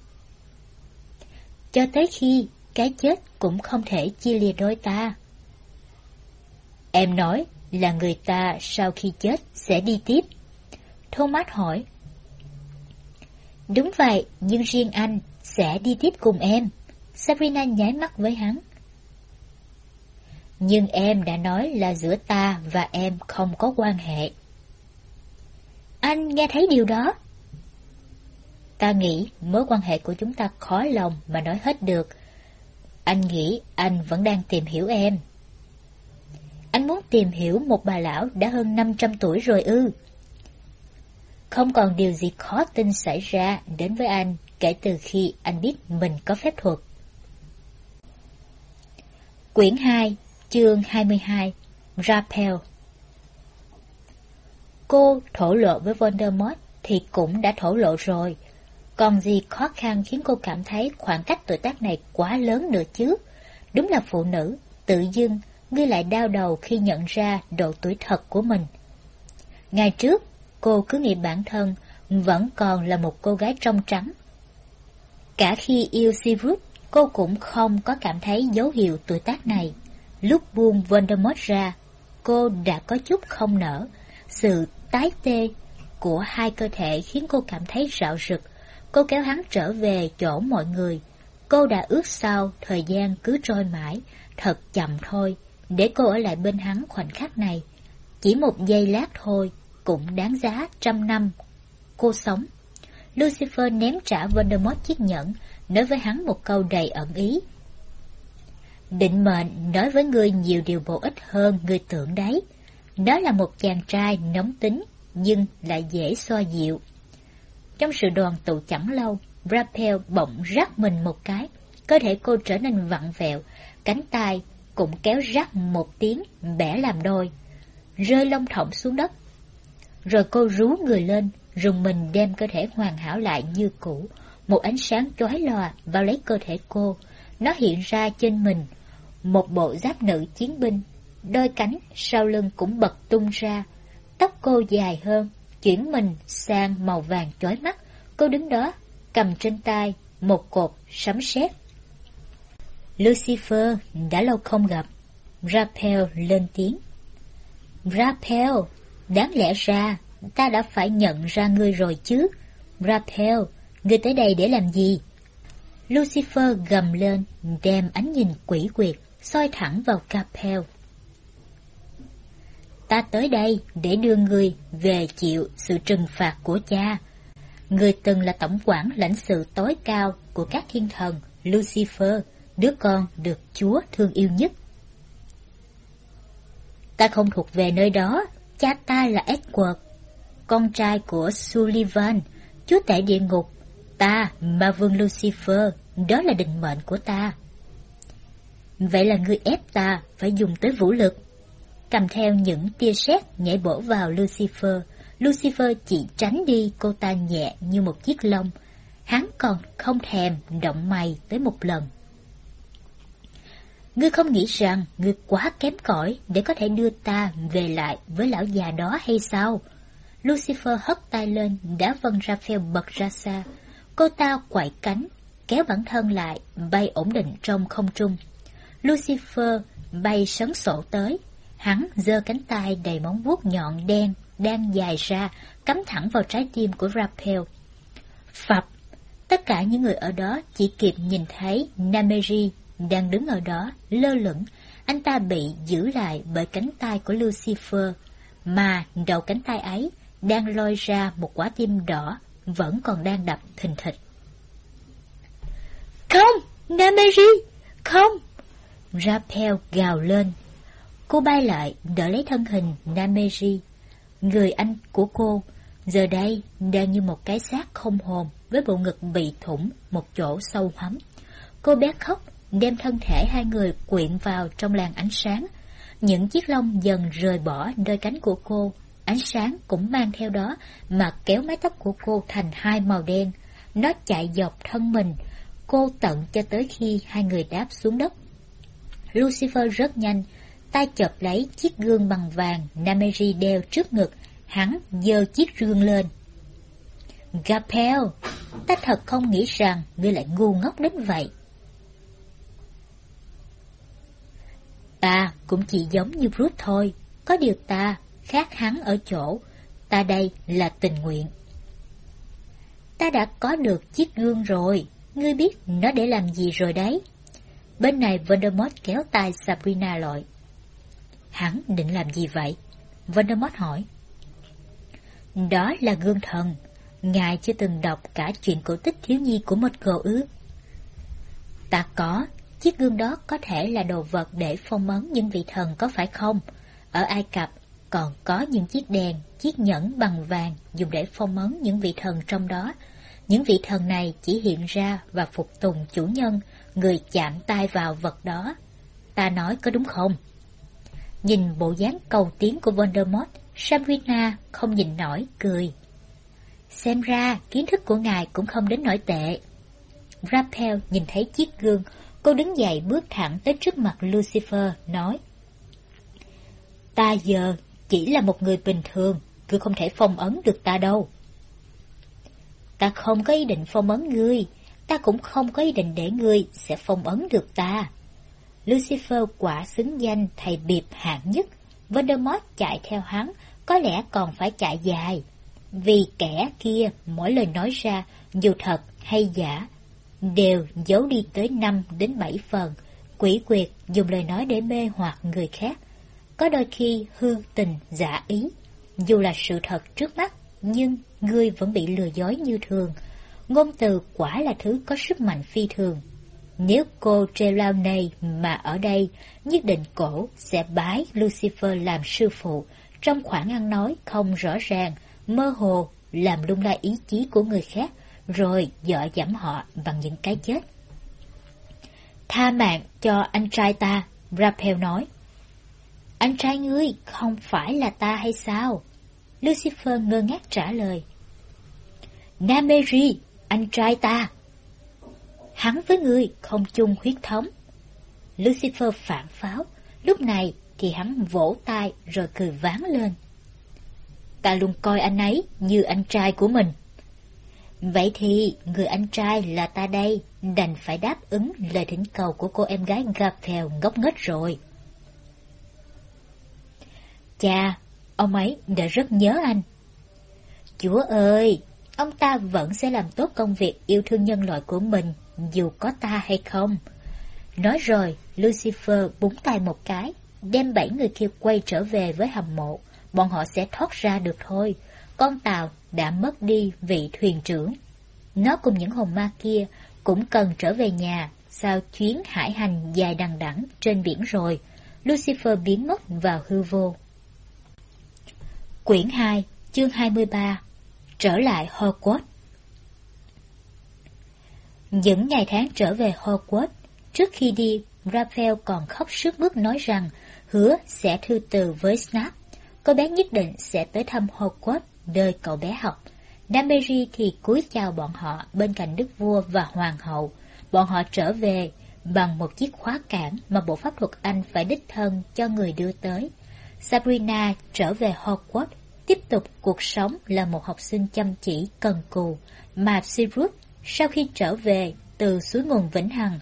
Cho tới khi cái chết cũng không thể chia lìa đôi ta. Em nói là người ta sau khi chết sẽ đi tiếp. Thomas hỏi. Đúng vậy, nhưng riêng anh sẽ đi tiếp cùng em. Sabrina nháy mắt với hắn. Nhưng em đã nói là giữa ta và em không có quan hệ. Anh nghe thấy điều đó? Ta nghĩ mối quan hệ của chúng ta khó lòng mà nói hết được. Anh nghĩ anh vẫn đang tìm hiểu em. Anh muốn tìm hiểu một bà lão đã hơn 500 tuổi rồi ư? Không còn điều gì khó tin xảy ra đến với anh kể từ khi anh biết mình có phép thuật. Quyển 2, chương 22, Raphael. Cô thổ lộ với Voldemort thì cũng đã thổ lộ rồi. Còn gì khó khăn khiến cô cảm thấy khoảng cách tuổi tác này quá lớn nữa chứ? Đúng là phụ nữ, tự dưng, ngươi lại đau đầu khi nhận ra độ tuổi thật của mình. Ngày trước, cô cứ nghĩ bản thân vẫn còn là một cô gái trong trắng. Cả khi yêu Severus, cô cũng không có cảm thấy dấu hiệu tuổi tác này. Lúc buông Voldemort ra, cô đã có chút không nở. Sự tái tê của hai cơ thể khiến cô cảm thấy rạo rực. Cô kéo hắn trở về chỗ mọi người. Cô đã ước sao thời gian cứ trôi mãi, thật chậm thôi, để cô ở lại bên hắn khoảnh khắc này. Chỉ một giây lát thôi, cũng đáng giá 100 năm. Cô sống. Lucifer ném trả Voldemort chiếc nhẫn, nói với hắn một câu đầy ẩn ý. Định mệnh nói với ngươi nhiều điều bổ ích hơn ngươi tưởng đấy. Đó là một chàng trai nóng tính, nhưng lại dễ xoa dịu. Trong sự đoàn tụ chẳng lâu, Raphael bỗng rắc mình một cái. Cơ thể cô trở nên vặn vẹo, cánh tay cũng kéo rắc một tiếng, bẻ làm đôi, rơi lông thõng xuống đất. Rồi cô rú người lên, rùng mình đem cơ thể hoàn hảo lại như cũ. Một ánh sáng chói lòa vào lấy cơ thể cô. Nó hiện ra trên mình một bộ giáp nữ chiến binh. Đôi cánh sau lưng cũng bật tung ra. Tóc cô dài hơn, chuyển mình sang màu vàng chói mắt. Cô đứng đó, cầm trên tay một cột sấm sét. Lucifer, đã lâu không gặp. Raphael lên tiếng. Raphael, đáng lẽ ra ta đã phải nhận ra ngươi rồi chứ. Raphael, ngươi tới đây để làm gì? Lucifer gầm lên, đem ánh nhìn quỷ quyệt soi thẳng vào Raphael. Ta tới đây để đưa ngươi về chịu sự trừng phạt của cha. Ngươi từng là tổng quản lãnh sự tối cao của các thiên thần, Lucifer, đứa con được Chúa thương yêu nhất. Ta không thuộc về nơi đó, cha ta là Edward, con trai của Sullivan, chúa tể địa ngục. Ta, ma vương Lucifer, đó là định mệnh của ta. Vậy là ngươi ép ta phải dùng tới vũ lực. Cầm theo những tia sét nhảy bổ vào Lucifer. Lucifer chỉ tránh đi cô ta nhẹ như một chiếc lông. Hắn còn không thèm động mày tới một lần. Ngươi không nghĩ rằng ngươi quá kém cỏi để có thể đưa ta về lại với lão già đó hay sao? Lucifer hất tay lên, đã vân Raphael bật ra xa. Cô ta quậy cánh, kéo bản thân lại, bay ổn định trong không trung. Lucifer bay sấn sổ tới. Hắn giơ cánh tay đầy móng vuốt nhọn đen đang dài ra, cắm thẳng vào trái tim của Raphael. Phập! Tất cả những người ở đó chỉ kịp nhìn thấy Nameri đang đứng ở đó, lơ lửng. Anh ta bị giữ lại bởi cánh tay của Lucifer, mà đầu cánh tay ấy đang lôi ra một quả tim đỏ, vẫn còn đang đập thình thịch. Không! Nameri! Không! Raphael gào lên. Cô bay lại, đỡ lấy thân hình Nameri. Người anh của cô giờ đây đang như một cái xác không hồn, với bộ ngực bị thủng một chỗ sâu hoắm. Cô bé khóc, đem thân thể hai người quyện vào trong làn ánh sáng. Những chiếc lông dần rời bỏ đôi cánh của cô. Ánh sáng cũng mang theo đó mà kéo mái tóc của cô thành hai màu đen. Nó chạy dọc thân mình cô tận cho tới khi hai người đáp xuống đất. Lucifer rất nhanh, tay chộp lấy chiếc gương bằng vàng Nameri đeo trước ngực. Hắn giơ chiếc gương lên. Raphael, ta thật không nghĩ rằng ngươi lại ngu ngốc đến vậy. Ta cũng chỉ giống như Bruce thôi, có điều ta khác hắn ở chỗ, ta đây là tình nguyện. Ta đã có được chiếc gương rồi, ngươi biết nó để làm gì rồi đấy. Bên này Voldemort kéo tay Sabrina lại. Hắn định làm gì vậy? Voldemort hỏi. Đó là gương thần. Ngài chưa từng đọc cả chuyện cổ tích thiếu nhi của Muggle ư? Ta có. Chiếc gương đó có thể là đồ vật để phong ấn những vị thần, có phải không? Ở Ai Cập còn có những chiếc đèn, chiếc nhẫn bằng vàng dùng để phong ấn những vị thần trong đó. Những vị thần này chỉ hiện ra và phục tùng chủ nhân, người chạm tay vào vật đó. Ta nói có đúng không? Nhìn bộ dáng cầu tiến của Voldemort, Sabrina không nhìn nổi, cười. Xem ra kiến thức của ngài cũng không đến nổi tệ. Raphael nhìn thấy chiếc gương, cô đứng dậy bước thẳng tới trước mặt Lucifer, nói. Ta giờ chỉ là một người bình thường, ngươi không thể phong ấn được ta đâu. Ta không có ý định phong ấn ngươi, ta cũng không có ý định để ngươi sẽ phong ấn được ta. Lucifer quả xứng danh thầy biệp hạng nhất. Voldemort chạy theo hắn, có lẽ còn phải chạy dài. Vì kẻ kia mỗi lời nói ra, dù thật hay giả, đều giấu đi tới 5 đến 7 phần. Quỷ quyệt dùng lời nói để mê hoặc người khác, có đôi khi hư tình giả ý. Dù là sự thật trước mắt, nhưng ngươi vẫn bị lừa dối như thường. Ngôn từ quả là thứ có sức mạnh phi thường. Nếu cô Trelawney mà ở đây, nhất định cổ sẽ bái Lucifer làm sư phụ. Trong khoảng ăn nói không rõ ràng, mơ hồ, làm lung lay ý chí của người khác, rồi dọa dẫm họ bằng những cái chết. Tha mạng cho anh trai ta, Raphael nói. Anh trai ngươi không phải là ta hay sao? Lucifer ngơ ngác trả lời. Nameri, anh trai ta. Hắn với ngươi không chung huyết thống. Lucifer phản pháo, lúc này thì hắn vỗ tay rồi cười váng lên. Ta luôn coi anh ấy như anh trai của mình. Vậy thì người anh trai là ta đây, đành phải đáp ứng lời thỉnh cầu của cô em gái Raphael ngốc nghếch rồi. Chà, ông ấy đã rất nhớ anh. Chúa ơi, ông ta vẫn sẽ làm tốt công việc yêu thương nhân loại của mình, dù có ta hay không. Nói rồi, Lucifer búng tay một cái, đem 7 người kia quay trở về với hầm mộ. Bọn họ sẽ thoát ra được thôi. Con tàu đã mất đi vị thuyền trưởng. Nó cùng những hồn ma kia cũng cần trở về nhà sau chuyến hải hành dài đằng đẵng trên biển rồi, Lucifer biến mất vào hư vô. Quyển 2, chương 23. Trở lại Hogwarts. Những ngày tháng trở về Hogwarts, trước khi đi, Raphael còn khóc sướt mướt nói rằng hứa sẽ thư từ với Snape. Cô bé nhất định sẽ tới thăm Hogwarts, nơi cậu bé học. Danbury thì cúi chào bọn họ bên cạnh đức vua và hoàng hậu. Bọn họ trở về bằng một chiếc khóa cảng mà bộ pháp thuật Anh phải đích thân cho người đưa tới. Sabrina trở về Hogwarts, tiếp tục cuộc sống là một học sinh chăm chỉ, cần cù, mà Sirius sau khi trở về từ suối nguồn Vĩnh Hằng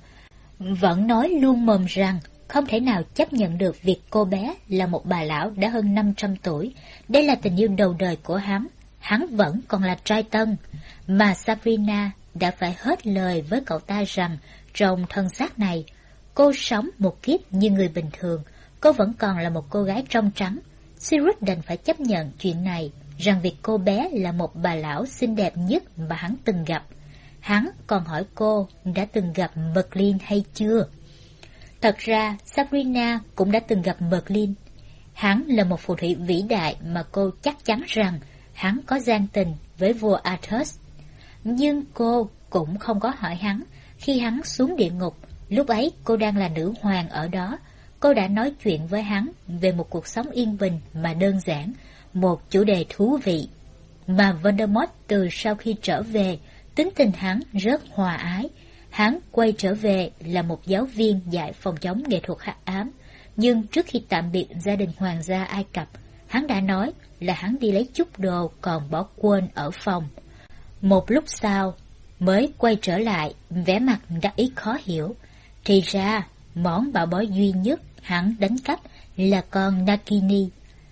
vẫn nói luôn mồm rằng không thể nào chấp nhận được việc cô bé là một bà lão đã hơn 500 tuổi. Đây là tình yêu đầu đời của hắn vẫn còn là trai tân. Mà Sabrina đã phải hết lời với cậu ta rằng trong thân xác này, cô sống một kiếp như người bình thường, cô vẫn còn là một cô gái trong trắng. Sirius đành phải chấp nhận chuyện này, rằng việc cô bé là một bà lão xinh đẹp nhất mà hắn từng gặp. Hắn còn hỏi cô đã từng gặp Merlin hay chưa. Thật ra Sabrina cũng đã từng gặp Merlin. Hắn là một phù thủy vĩ đại mà cô chắc chắn rằng hắn có gian tình với vua Arthur. Nhưng cô cũng không có hỏi hắn. Khi hắn xuống địa ngục, lúc ấy cô đang là nữ hoàng ở đó. Cô đã nói chuyện với hắn về một cuộc sống yên bình mà đơn giản, một chủ đề thú vị. Mà Voldemort từ sau khi trở về, tính tình hắn rất hòa ái. Hắn quay trở về là một giáo viên dạy phòng chống nghệ thuật hắc ám. Nhưng trước khi tạm biệt gia đình hoàng gia Ai Cập, hắn đã nói là hắn đi lấy chút đồ còn bỏ quên ở phòng. Một lúc sau mới quay trở lại, vẻ mặt đắc ý khó hiểu. Thì ra món bảo bối duy nhất hắn đánh cắp là con Nagini.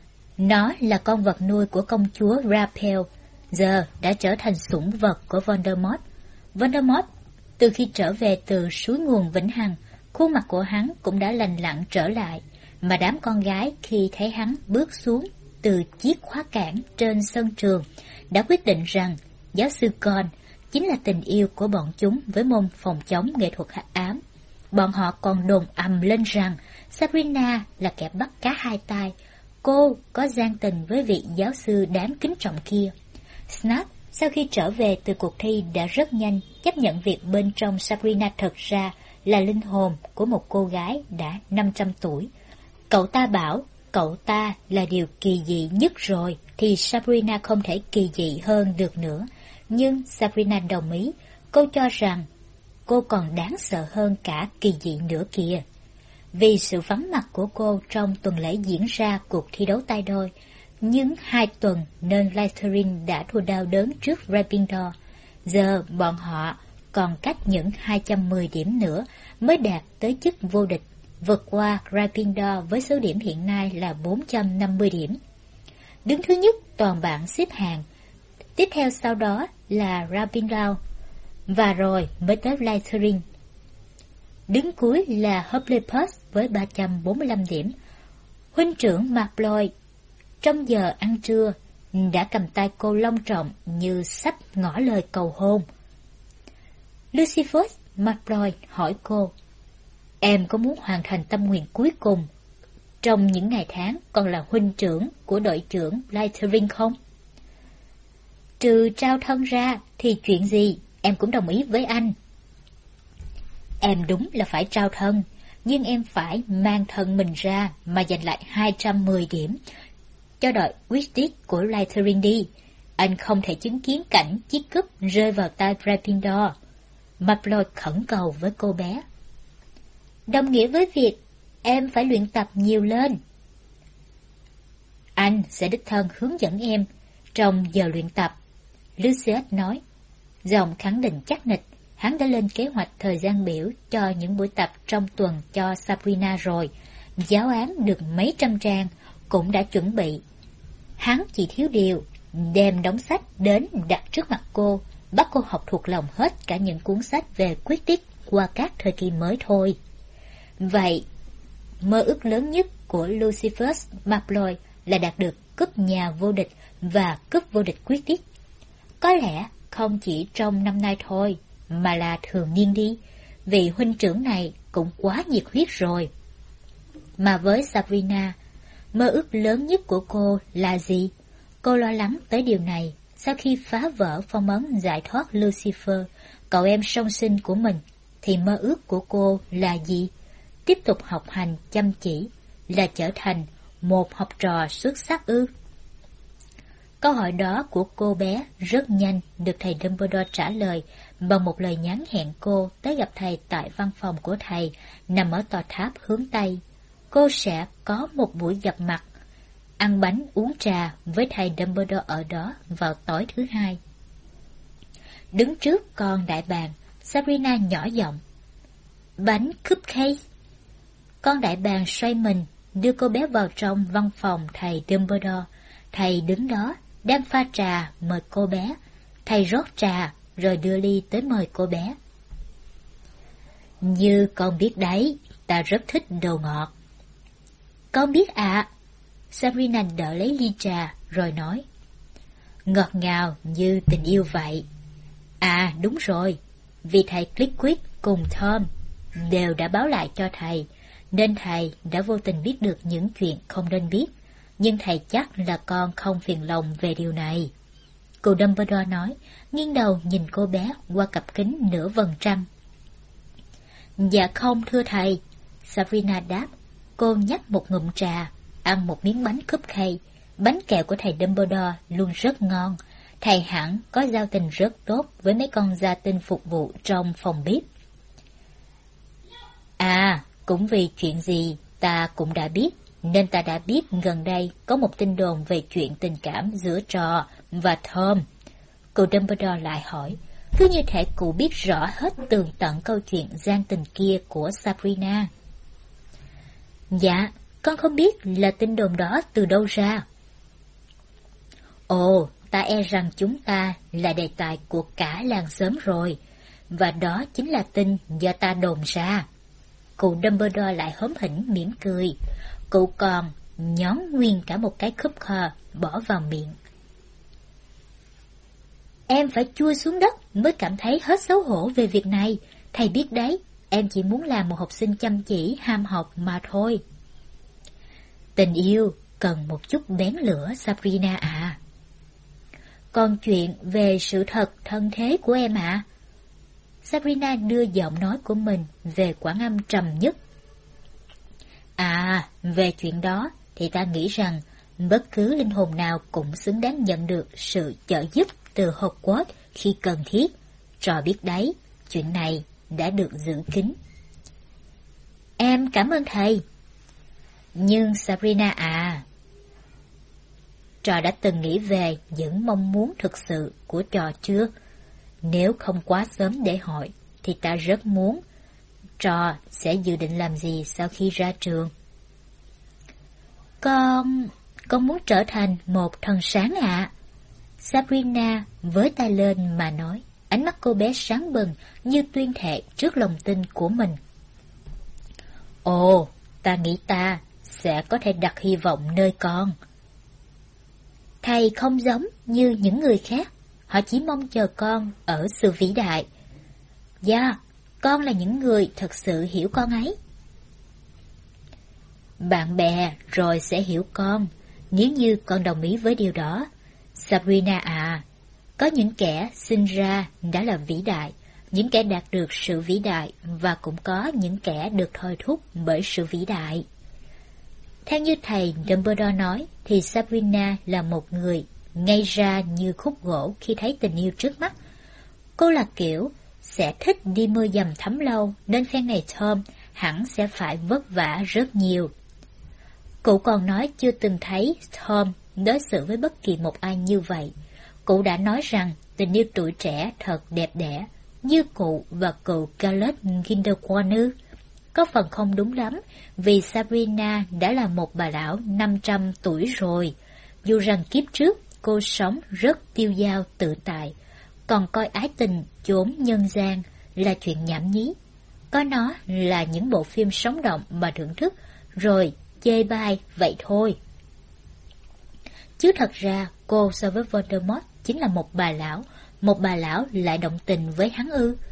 Nó là con vật nuôi của công chúa Raphael, giờ đã trở thành sủng vật của Voldemort. Voldemort từ khi trở về từ suối nguồn Vĩnh Hằng, khuôn mặt của hắn cũng đã lành lặn trở lại, mà đám con gái khi thấy hắn bước xuống từ chiếc khóa cảng trên sân trường đã quyết định rằng giáo sư Con chính là tình yêu của bọn chúng với môn phòng chống nghệ thuật hắc ám. Bọn họ còn đồn ầm lên rằng Sabrina là kẻ bắt cá hai tay, cô có gian tình với vị giáo sư đáng kính trọng kia. Snape sau khi trở về từ cuộc thi đã rất nhanh chấp nhận việc bên trong Sabrina thật ra là linh hồn của một cô gái đã 500 tuổi. Cậu ta bảo cậu ta là điều kỳ dị nhất rồi, thì Sabrina không thể kỳ dị hơn được nữa. Nhưng Sabrina đồng ý, cô cho rằng cô còn đáng sợ hơn cả kỳ dị nữa kìa. Vì sự vắng mặt của cô trong tuần lễ diễn ra cuộc thi đấu tay đôi, nhưng 2 tuần nên Slytherin đã thua đau đớn trước Gryffindor. Giờ bọn họ còn cách những 210 điểm nữa mới đạt tới chức vô địch, vượt qua Gryffindor với số điểm hiện nay là 450 điểm. Đứng thứ nhất toàn bảng xếp hạng, tiếp theo sau đó là Ravenclaw, và rồi mới tới Slytherin. Đứng cuối là Hufflepuff với 345 điểm. Huynh trưởng Malfoy trong giờ ăn trưa đã cầm tay cô long trọng như sắp ngỏ lời cầu hôn. Lucius Malfoy hỏi cô, em có muốn hoàn thành tâm nguyện cuối cùng trong những ngày tháng còn là huynh trưởng của đội trưởng Slytherin không? Trừ trao thân ra thì chuyện gì em cũng đồng ý với anh. Em đúng là phải trao thân, nhưng em phải mang thân mình ra mà giành lại 210 điểm cho đội Quidditch của Slytherin đi. Anh không thể chứng kiến cảnh chiếc cúp rơi vào tay Gryffindor. Malfoy khẩn cầu với cô bé. Đồng nghĩa với việc em phải luyện tập nhiều lên. Anh sẽ đích thân hướng dẫn em trong giờ luyện tập, Lucius nói. Giọng khẳng định chắc nịch, hắn đã lên kế hoạch thời gian biểu cho những buổi tập trong tuần cho Sabrina rồi. Giáo án được mấy trăm trang cũng đã chuẩn bị. Hắn chỉ thiếu điều đem đống sách đến đặt trước mặt cô, bắt cô học thuộc lòng hết cả những cuốn sách về Quidditch qua các thời kỳ mới thôi. Vậy, mơ ước lớn nhất của Lucius Malfoy là đạt được cúp nhà vô địch và cúp vô địch Quidditch. Có lẽ không chỉ trong năm nay thôi, mà là thường niên đi. Vị huynh trưởng này cũng quá nhiệt huyết rồi. Mà với Sabrina, mơ ước lớn nhất của cô là gì? Cô lo lắng tới điều này sau khi phá vỡ phong ấn giải thoát Lucifer, cậu em song sinh của mình, thì mơ ước của cô là gì? Tiếp tục học hành chăm chỉ, là trở thành một học trò xuất sắc ư? Câu hỏi đó của cô bé rất nhanh được thầy Dumbledore trả lời bằng một lời nhắn hẹn cô tới gặp thầy tại văn phòng của thầy nằm ở tòa tháp hướng Tây. Cô sẽ có một buổi gặp mặt, ăn bánh uống trà với thầy Dumbledore ở đó vào tối thứ Hai. Đứng trước con đại bàng, Sabrina nhỏ giọng: "Bánh cupcake." Con đại bàng xoay mình, đưa cô bé vào trong văn phòng thầy Dumbledore. Thầy đứng đó, đang pha trà mời cô bé. Thầy rót trà, rồi đưa ly tới mời cô bé. "Như con biết đấy, ta rất thích đồ ngọt." "Con biết ạ." Sabrina đỡ lấy ly trà, rồi nói: "Ngọt ngào như tình yêu vậy." "À, đúng rồi, vì thầy Flitwick cùng Tom đều đã báo lại cho thầy, nên thầy đã vô tình biết được những chuyện không nên biết. Nhưng thầy chắc là con không phiền lòng về điều này." Cô Dumbledore nói, nghiêng đầu nhìn cô bé qua cặp kính nửa vầng trăng. "Dạ không thưa thầy." Sabrina đáp. Cô nhấp một ngụm trà, ăn một miếng bánh cupcake. Bánh kẹo của thầy Dumbledore luôn rất ngon. Thầy hẳn có giao tình rất tốt với mấy con gia tinh phục vụ trong phòng bếp. "À, cũng vì chuyện gì ta cũng đã biết, nên ta đã biết gần đây có một tin đồn về chuyện tình cảm giữa Trò và Tom." Cô Dumbledore lại hỏi, cứ như thể cụ biết rõ hết tường tận câu chuyện gian tình kia của Sabrina. "Dạ, con không biết là tin đồn đó từ đâu ra." "Ồ, ta e rằng chúng ta là đề tài của cả làng xóm rồi, và đó chính là tin do ta đồn ra." Cụ Dumbledore lại hóm hỉnh mỉm cười. Cụ còn nhón nguyên cả một cái cúp kho bỏ vào miệng. "Em phải chui xuống đất mới cảm thấy hết xấu hổ về việc này. Thầy biết đấy, em chỉ muốn làm một học sinh chăm chỉ, ham học mà thôi." "Tình yêu cần một chút bén lửa, Sabrina à." "Còn chuyện về sự thật thân thế của em ạ." Sabrina đưa giọng nói của mình về quãng âm trầm nhất. "À, về chuyện đó thì ta nghĩ rằng bất cứ linh hồn nào cũng xứng đáng nhận được sự trợ giúp từ Hogwarts khi cần thiết. Trò biết đấy, chuyện này đã được giữ kín." "Em cảm ơn thầy." "Nhưng Sabrina à..." Trò đã từng nghĩ về những mong muốn thực sự của Trò chưa? Nếu không quá sớm để hỏi, thì ta rất muốn. Trò sẽ dự định làm gì sau khi ra trường? Con muốn trở thành một thần sáng ạ." Sabrina với tay lên mà nói, ánh mắt cô bé sáng bừng như tuyên thệ trước lòng tin của mình. "Ồ, ta nghĩ ta sẽ có thể đặt hy vọng nơi con." "Thầy không giống như những người khác, họ chỉ mong chờ con ở sự vĩ đại." "Dạ, con là những người thật sự hiểu con ấy." "Bạn bè rồi sẽ hiểu con, nếu như con đồng ý với điều đó. Sabrina à, có những kẻ sinh ra đã là vĩ đại, những kẻ đạt được sự vĩ đại, và cũng có những kẻ được thôi thúc bởi sự vĩ đại." Theo như thầy Dumbledore nói, thì Sabrina là một người ngây ra như khúc gỗ khi thấy tình yêu trước mắt. Cô là kiểu sẽ thích đi mưa dầm thấm lâu, nên phen này Tom hẳn sẽ phải vất vả rất nhiều. Cụ còn nói chưa từng thấy Tom đối xử với bất kỳ một ai như vậy. Cụ đã nói rằng tình yêu tuổi trẻ thật đẹp đẽ, như cụ và cụ Gellert Grindelwald. Có phần không đúng lắm, vì Sabrina đã là một bà lão 500 tuổi rồi. Dù rằng kiếp trước cô sống rất tiêu dao tự tại, còn coi ái tình chốn nhân gian là chuyện nhảm nhí. Có nó là những bộ phim sống động mà thưởng thức, rồi chê bai vậy thôi. Chứ thật ra cô so với Voldemort chính là một bà lão lại động tình với hắn ư?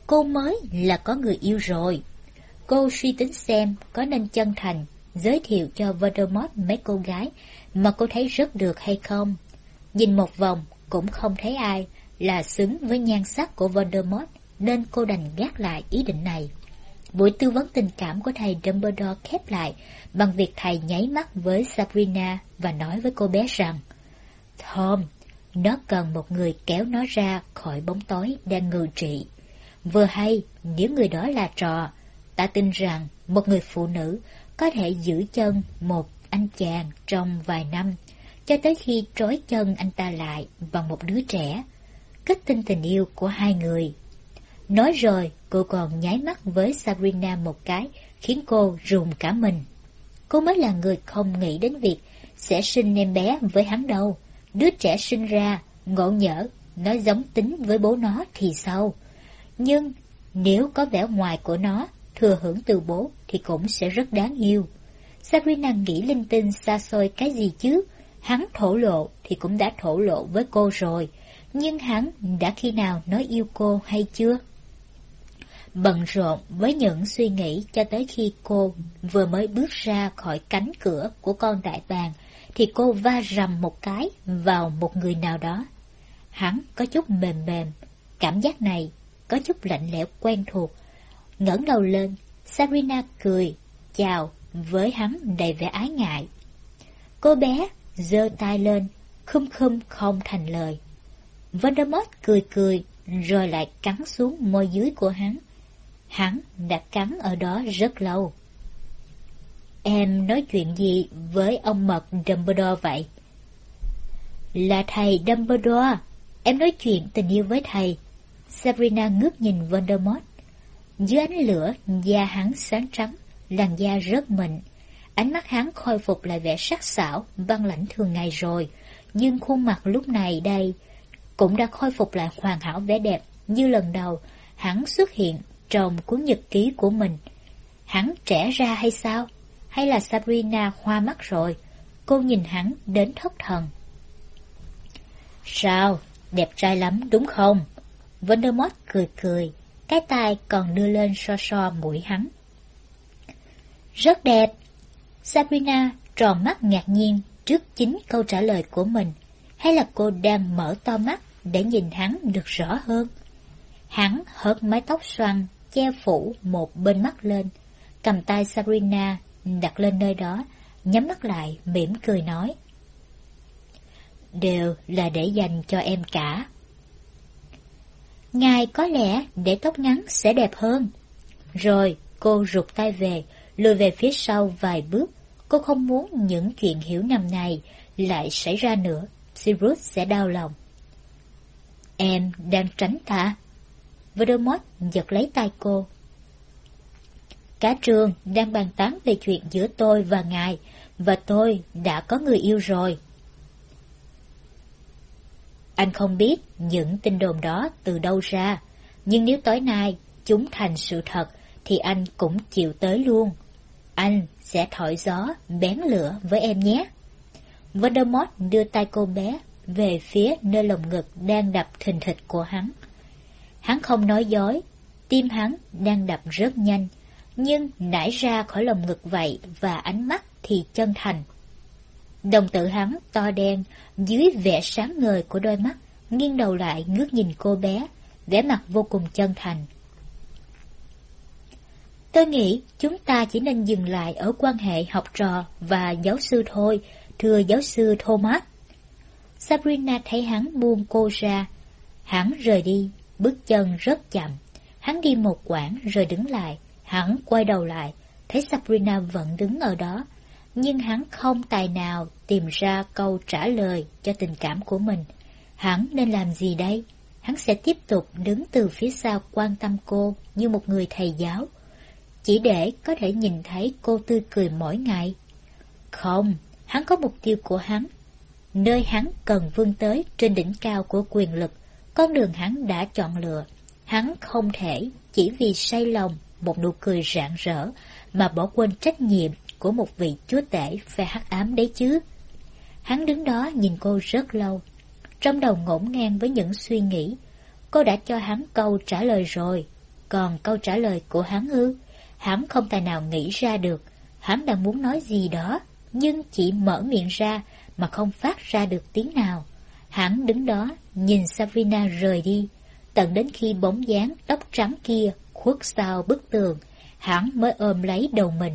cô mới là có người yêu rồi. Cô suy tính xem có nên chân thành giới thiệu cho Voldemort mấy cô gái mà cô thấy rất được hay không. Nhìn một vòng cũng không thấy ai là xứng với nhan sắc của Voldemort, nên cô đành gác lại ý định này. Buổi tư vấn tình cảm của thầy Dumbledore khép lại bằng việc thầy nháy mắt với Sabrina và nói với cô bé rằng: Tom, nó cần một người kéo nó ra khỏi bóng tối đang ngự trị. Vừa hay, nếu người đó là trò, ta tin rằng một người phụ nữ có thể giữ chân một anh chàng trong vài năm, cho tới khi trói chân anh ta lại bằng một đứa trẻ, kết tinh tình yêu của hai người. Nói rồi, cô còn nháy mắt với Sabrina một cái, khiến cô rùng cả mình. Cô mới là người không nghĩ đến việc sẽ sinh em bé với hắn đâu. Đứa trẻ sinh ra, ngộ nhỡ, nó giống tính với bố nó thì sao? Nhưng nếu có vẻ ngoài của nó thừa hưởng từ bố thì cũng sẽ rất đáng yêu. Sabrina nghĩ linh tinh xa xôi cái gì chứ? Hắn thổ lộ thì cũng đã thổ lộ với cô rồi, nhưng hắn đã khi nào nói yêu cô hay chưa? Bận rộn với những suy nghĩ cho tới khi cô vừa mới bước ra khỏi cánh cửa của con đại bàng thì cô va rầm một cái vào một người nào đó. Hắn có chút mềm mềm, cảm giác này có chút lạnh lẽo quen thuộc. Ngẩng đầu lên, Sabrina cười, chào với hắn đầy vẻ ái ngại. Cô bé giơ tay lên, khum không thành lời. Voldemort cười cười rồi lại cắn xuống môi dưới của hắn. Hắn đã cắn ở đó rất lâu. Em nói chuyện gì với ông mật Dumbledore vậy? Là thầy Dumbledore. Em nói chuyện tình yêu với thầy. Sabrina ngước nhìn Voldemort. Dưới ánh lửa, da hắn sáng trắng, làn da rất mịn. Ánh mắt hắn khôi phục lại vẻ sắc sảo, băng lãnh thường ngày rồi, nhưng khuôn mặt lúc này đây cũng đã khôi phục lại hoàn hảo vẻ đẹp như lần đầu hắn xuất hiện trong cuốn nhật ký của mình. Hắn trẻ ra hay sao? Hay là Sabrina hoa mắt rồi? Cô nhìn hắn đến thất thần. Sao? Đẹp trai lắm đúng không? Voldemort cười cười, cái tai còn đưa lên so mũi hắn. Rất đẹp. Sabrina tròn mắt ngạc nhiên trước chính câu trả lời của mình. Hay là cô đang mở to mắt để nhìn hắn được rõ hơn? Hắn hớt mái tóc xoăn che phủ một bên mắt lên, cầm tay Sabrina đặt lên nơi đó, nhắm mắt lại mỉm cười nói: Đều là để dành cho em cả. Ngài có lẽ để tóc ngắn sẽ đẹp hơn. Rồi cô rụt tay về, lùi về phía sau vài bước. Cô không muốn những chuyện hiểu nhầm này lại xảy ra nữa, Sirius sẽ đau lòng. Em đang tránh ta. Voldemort giật lấy tay cô. Cả trường đang bàn tán về chuyện giữa tôi và ngài, và tôi đã có người yêu rồi. Anh không biết những tin đồn đó từ đâu ra, nhưng nếu tối nay chúng thành sự thật thì anh cũng chịu tới luôn. Anh sẽ thổi gió bén lửa với em nhé. Voldemort đưa tay cô bé về phía nơi lồng ngực đang đập thình thịch của hắn. Hắn không nói dối, tim hắn đang đập rất nhanh, nhưng nảy ra khỏi lồng ngực vậy và ánh mắt thì chân thành. Đồng tử hắn to đen dưới vẻ sáng ngời của đôi mắt, nghiêng đầu lại ngước nhìn cô bé, vẻ mặt vô cùng chân thành. Tôi nghĩ chúng ta chỉ nên dừng lại ở quan hệ học trò và giáo sư thôi, thưa giáo sư Thomas. Sabrina thấy hắn buông cô ra. Hắn rời đi, bước chân rất chậm. Hắn đi một quãng rồi đứng lại. Hắn quay đầu lại, thấy Sabrina vẫn đứng ở đó, nhưng hắn không tài nào tìm ra câu trả lời cho tình cảm của mình. Hắn nên làm gì đây? Hắn sẽ tiếp tục đứng từ phía sau quan tâm cô như một người thầy giáo, chỉ để có thể nhìn thấy cô tươi cười mỗi ngày. Không, hắn có mục tiêu của hắn, nơi hắn cần vươn tới trên đỉnh cao của quyền lực, con đường hắn đã chọn lựa. Hắn không thể chỉ vì say lòng một nụ cười rạng rỡ mà bỏ quên trách nhiệm của một vị chúa tể phe hắc ám đấy chứ. Hắn đứng đó nhìn cô rất lâu, trong đầu ngổn ngang với những suy nghĩ. Cô đã cho hắn câu trả lời rồi. còn câu trả lời của hắn ư? Hắn không tài nào nghĩ ra được. Hắn đang muốn nói gì đó, nhưng chỉ mở miệng ra mà không phát ra được tiếng nào. Hắn đứng đó, nhìn Sabrina rời đi, tận đến khi bóng dáng tóc trắng kia khuất sau bức tường, hắn mới ôm lấy đầu mình.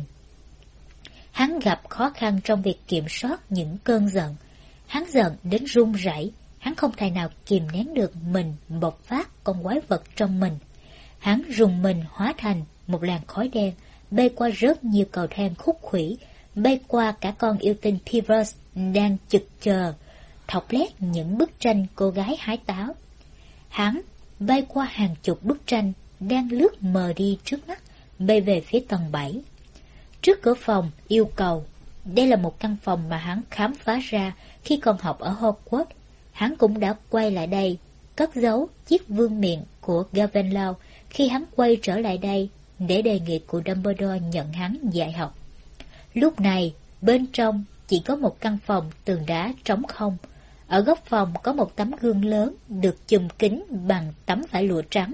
Hắn gặp khó khăn trong việc kiểm soát những cơn giận. Hắn giận đến run rẩy, hắn không thể nào kìm nén được mình bộc phát con quái vật trong mình. Hắn rùng mình hóa thành một làn khói đen, bay qua rất nhiều cầu thang khúc khuỷu, bay qua cả con yêu tinh Tivers đang chực chờ, thọc lét những bức tranh cô gái hái táo. Hắn bay qua hàng chục bức tranh đang lướt mờ đi trước mắt, bay về phía tầng 7. Trước cửa phòng yêu cầu, đây là một căn phòng mà hắn khám phá ra khi còn học ở Hogwarts. Hắn cũng đã quay lại đây, cất giấu chiếc vương miện của Ravenclaw khi hắn quay trở lại đây để đề nghị của Dumbledore nhận hắn dạy học. Lúc này, bên trong chỉ có một căn phòng tường đá trống không. Ở góc phòng có một tấm gương lớn được chùm kín bằng tấm vải lụa trắng.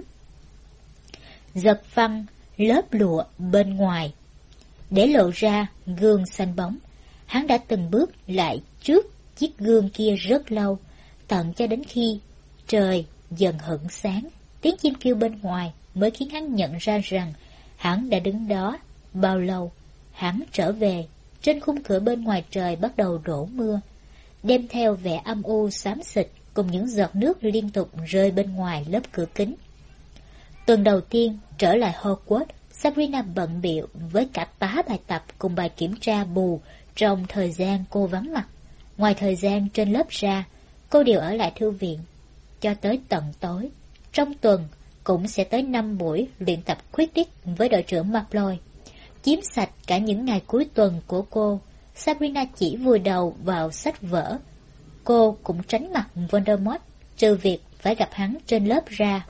Giật phăng lớp lụa bên ngoài, để lộ ra gương xanh bóng. Hắn đã từng bước lại trước chiếc gương kia rất lâu, tận cho đến khi trời dần hửng sáng. Tiếng chim kêu bên ngoài mới khiến hắn nhận ra rằng hắn đã đứng đó bao lâu. Hắn trở về, trên khung cửa bên ngoài trời bắt đầu đổ mưa, đem theo vẻ âm u xám xịt cùng những giọt nước liên tục rơi bên ngoài lớp cửa kính. Tuần đầu tiên trở lại Hogwarts, Sabrina bận bịu với cả tá bài tập cùng bài kiểm tra bù trong thời gian cô vắng mặt. Ngoài thời gian trên lớp ra, cô đều ở lại thư viện cho tới tận tối. Trong tuần cũng sẽ tới 5 buổi luyện tập Quidditch với đội trưởng Malfoy. Chiếm sạch cả những ngày cuối tuần của cô, Sabrina chỉ vùi đầu vào sách vở. Cô cũng tránh mặt Voldemort, trừ việc phải gặp hắn trên lớp ra.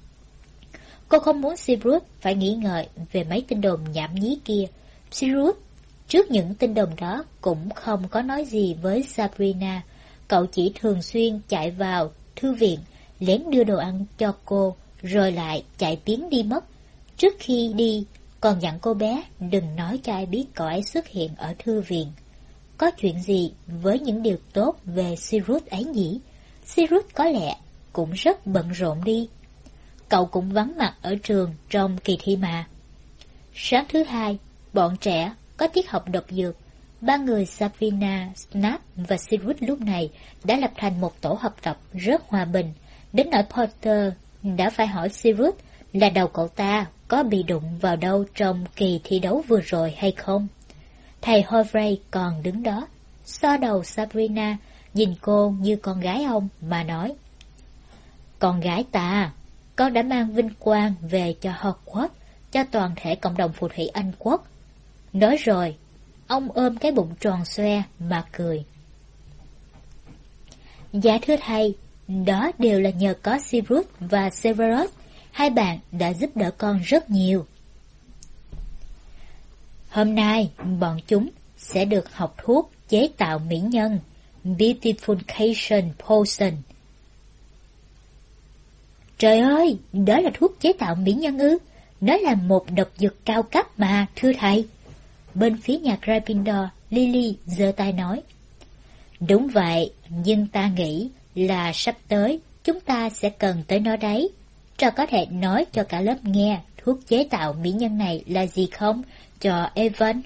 Cô không muốn Sirius phải nghĩ ngợi về mấy tin đồn nhảm nhí kia. Sirius, trước những tin đồn đó, cũng không có nói gì với Sabrina. Cậu chỉ thường xuyên chạy vào thư viện, lén đưa đồ ăn cho cô, rồi lại chạy biến đi mất. Trước khi đi, còn dặn cô bé đừng nói cho ai biết cậu ấy xuất hiện ở thư viện. Có chuyện gì với những điều tốt về Sirius ấy nhỉ? Sirius có lẽ cũng rất bận rộn đi. Cậu cũng vắng mặt ở trường trong kỳ thi mà. Sáng thứ hai, bọn trẻ có tiết học độc dược. Ba người Sabrina, Snape và Sirius lúc này đã lập thành một tổ học tập rất hòa bình. Đến nỗi Potter đã phải hỏi Sirius là đầu cậu ta có bị đụng vào đâu trong kỳ thi đấu vừa rồi hay không. Thầy Horvey còn đứng đó, xoa đầu Sabrina, nhìn cô như con gái ông mà nói: "Con gái ta, con đã mang vinh quang về cho Hogwarts, cho toàn thể cộng đồng phù thủy Anh quốc." Nói rồi, ông ôm cái bụng tròn xoe mà cười. "Dạ thưa thầy, đó đều là nhờ có Sirius và Severus, hai bạn đã giúp đỡ con rất nhiều. Hôm nay, bọn chúng sẽ được học thuốc chế tạo mỹ nhân, Beautification Potion." "Trời ơi, đó là thuốc chế tạo mỹ nhân ư? Nó là một độc dược cao cấp mà, thưa thầy." Bên phía nhà Gryffindor, Lily giơ tay nói: "Đúng vậy, nhưng ta nghĩ là sắp tới chúng ta sẽ cần tới nó đấy. Trò có thể nói cho cả lớp nghe thuốc chế tạo mỹ nhân này là gì không, cho Evan?"